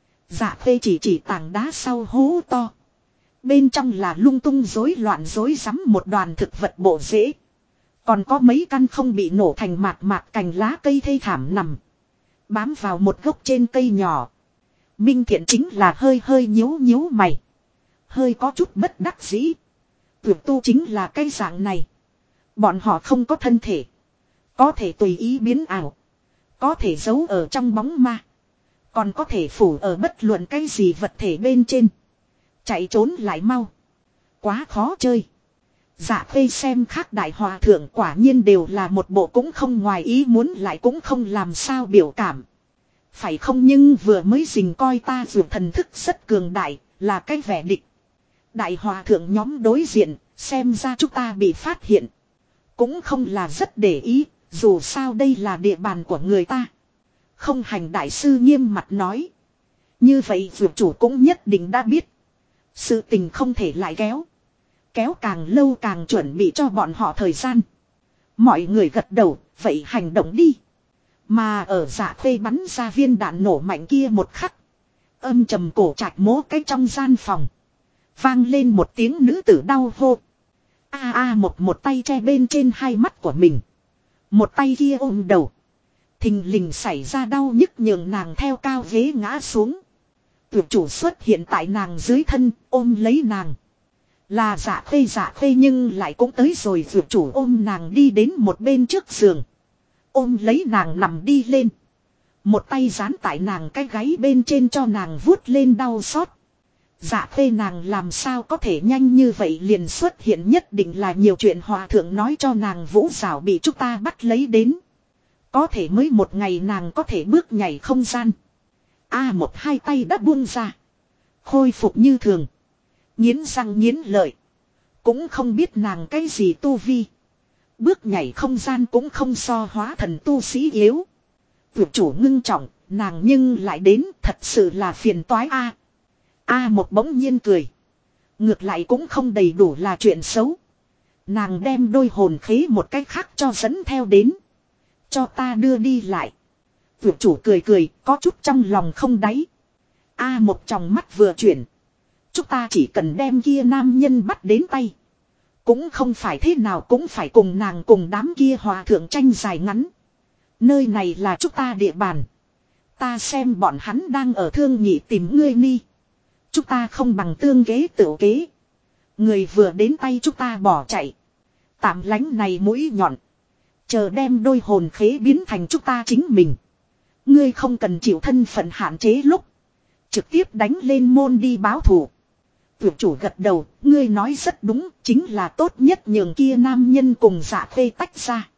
Dạ Khê chỉ tảng đá sau hố to. Bên trong là lung tung rối loạn rối rắm một đoàn thực vật bộ rễ. Còn có mấy căn không bị nổ thành mạt mạt cành lá cây thê thảm nằm. Bám vào một gốc trên cây nhỏ. Minh Thiện chính là hơi nhíu mày. Hơi có chút bất đắc dĩ. Vượt tu chính là cái dạng này. Bọn họ không có thân thể. Có thể tùy ý biến ảo. Có thể giấu ở trong bóng ma. Còn có thể phủ ở bất luận cái gì vật thể bên trên. Chạy trốn lại mau. Quá khó chơi. Dạ Khê xem khác đại hòa thượng quả nhiên đều là một bộ cũng không ngoài ý muốn lại cũng không làm sao biểu cảm. Phải không nhưng vừa mới dình coi ta dù thần thức rất cường đại, là cái vẻ địch. Đại hòa thượng nhóm đối diện, xem ra chúng ta bị phát hiện. Cũng không là rất để ý, dù sao đây là địa bàn của người ta. Không hành đại sư nghiêm mặt nói. Như vậy vượt chủ cũng nhất định đã biết. Sự tình không thể lại kéo. Kéo càng lâu càng chuẩn bị cho bọn họ thời gian. Mọi người gật đầu, vậy hành động đi. Mà ở Dạ Khê bắn ra viên đạn nổ mạnh kia một khắc. Âm trầm cổ trạch mố cái trong gian phòng. Vang lên một tiếng nữ tử đau hô. Một tay che bên trên hai mắt của mình. Một tay kia ôm đầu. Thình lình xảy ra đau nhức nhường nàng theo cao ghế ngã xuống. Tuyệt chủ xuất hiện tại nàng dưới thân, ôm lấy nàng. Là Dạ Khê nhưng lại cũng tới rồi tuyệt chủ ôm nàng đi đến một bên trước giường. Ôm lấy nàng nằm đi lên. Một tay dán tại nàng cái gáy bên trên cho nàng vuốt lên đau xót. Dạ Khê nàng làm sao có thể nhanh như vậy liền xuất hiện, nhất định là nhiều chuyện hòa thượng nói cho nàng vũ rào bị chúng ta bắt lấy đến. Có thể mới một ngày nàng có thể bước nhảy không gian. Một hai tay đã buông ra. Khôi phục như thường. Nghiến răng nghiến lợi. Cũng không biết nàng cái gì tu vi. Bước nhảy không gian cũng không so hóa thần tu sĩ yếu. Vượt chủ ngưng trọng, nàng nhưng lại đến thật sự là phiền toái một bỗng nhiên cười. Ngược lại cũng không đầy đủ là chuyện xấu. Nàng đem đôi hồn khế một cách khác cho dẫn theo đến. Cho ta đưa đi lại. Vượt chủ cười cười, có chút trong lòng không đáy. Một tròng mắt vừa chuyển. Chúng ta chỉ cần đem kia nam nhân bắt đến tay. Cũng không phải thế nào cũng phải cùng nàng cùng đám kia hòa thượng tranh dài ngắn. Nơi này là chúng ta địa bàn. Ta xem bọn hắn đang ở thương nhị tìm ngươi ni. Chúng ta không bằng tương kế tự kế. Người vừa đến tay chúng ta bỏ chạy. Tạm lánh này mũi nhọn. Chờ đem đôi hồn khế biến thành chúng ta chính mình. Ngươi không cần chịu thân phận hạn chế lúc. Trực tiếp đánh lên môn đi báo thù. Tuyệt chủ gật đầu, ngươi nói rất đúng, chính là tốt nhất nhường kia nam nhân cùng Dạ Khê tách ra.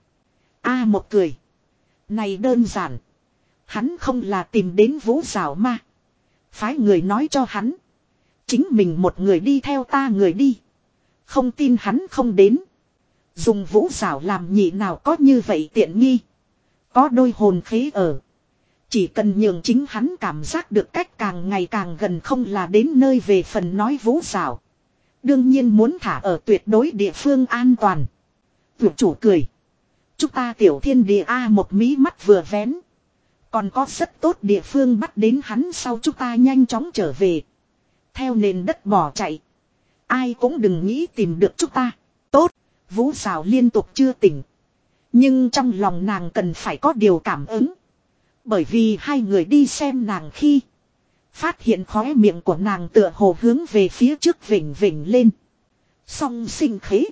Một cười. Này đơn giản. Hắn không là tìm đến Vũ Giảo ma. Phái người nói cho hắn. Chính mình một người đi theo ta người đi. Không tin hắn không đến. Dùng Vũ Giảo làm nhị nào có như vậy tiện nghi. Có đôi hồn khế ở. Chỉ cần nhường chính hắn cảm giác được cách càng ngày càng gần không là đến nơi về phần nói Vũ Giảo. Đương nhiên muốn thả ở tuyệt đối địa phương an toàn. Tuyệt chủ cười. Chúng ta tiểu thiên địa một mí mắt vừa vén. Còn có rất tốt địa phương bắt đến hắn sau chúng ta nhanh chóng trở về. Theo nền đất bỏ chạy. Ai cũng đừng nghĩ tìm được chúng ta. Tốt, Vũ Giảo liên tục chưa tỉnh. Nhưng trong lòng nàng cần phải có điều cảm ứng. Bởi vì hai người đi xem nàng khi. Phát hiện khóe miệng của nàng tựa hồ hướng về phía trước vỉnh vỉnh lên. Song sinh khế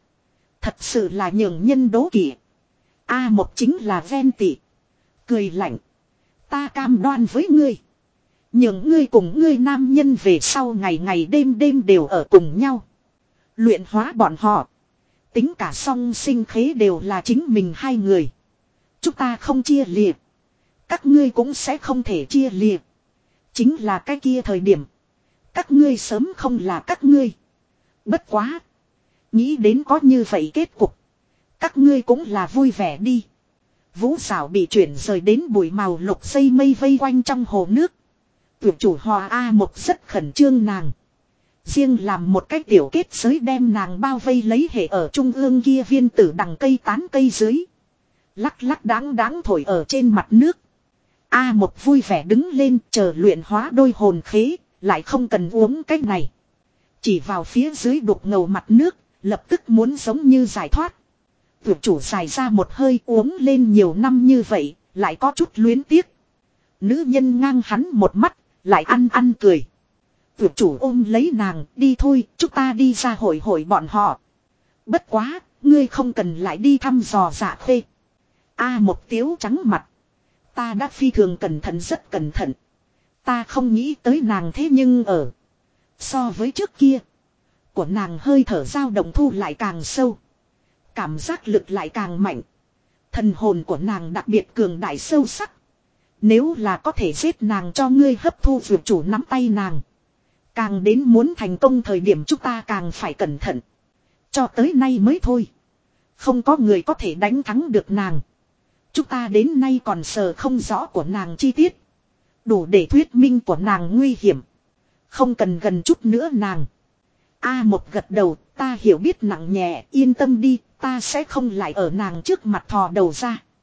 thật sự là nhường nhân đố kỵ. Một chính là ven tị. Cười lạnh. Ta cam đoan với ngươi. Nhường ngươi cùng ngươi nam nhân về sau ngày ngày đêm đêm đều ở cùng nhau. Luyện hóa bọn họ. Tính cả song sinh khế đều là chính mình hai người. Chúng ta không chia liệt. Các ngươi cũng sẽ không thể chia liệt. Chính là cái kia thời điểm. Các ngươi sớm không là các ngươi. Bất quá. Nghĩ đến có như vậy kết cục. Các ngươi cũng là vui vẻ đi. Vũ Giảo bị chuyển rời đến bụi màu lục dây mây vây quanh trong hồ nước. Tuyệt chủ Hòa một rất khẩn trương nàng. Riêng làm một cái tiểu kết giới đem nàng bao vây lấy hệ ở trung ương kia viên tử đằng cây tán cây dưới. Lắc lắc đáng đáng thổi ở trên mặt nước. Một vui vẻ đứng lên chờ luyện hóa đôi hồn khế, lại không cần uống cái này. Chỉ vào phía dưới đục ngầu mặt nước, lập tức muốn giống như giải thoát. Tuyệt chủ dài ra một hơi uống lên nhiều năm như vậy, lại có chút luyến tiếc. Nữ nhân ngang hắn một mắt, lại ăn cười. Tuyệt chủ ôm lấy nàng, đi thôi, chúng ta đi ra hội hội bọn họ. Bất quá, ngươi không cần lại đi thăm dò Dạ Khê. Một tiếu trắng mặt. Ta đã phi thường cẩn thận rất cẩn thận. Ta không nghĩ tới nàng thế nhưng ở. So với trước kia. Của nàng hơi thở dao động thu lại càng sâu. Cảm giác lực lại càng mạnh. Thần hồn của nàng đặc biệt cường đại sâu sắc. Nếu là có thể giết nàng cho ngươi hấp thu vượt chủ nắm tay nàng. Càng đến muốn thành công thời điểm chúng ta càng phải cẩn thận. Cho tới nay mới thôi. Không có người có thể đánh thắng được nàng. Chúng ta đến nay còn sờ không rõ của nàng chi tiết. Đủ để thuyết minh của nàng nguy hiểm. Không cần gần chút nữa nàng. Một gật đầu, ta hiểu biết nặng nhẹ, yên tâm đi, ta sẽ không lại ở nàng trước mặt thò đầu ra.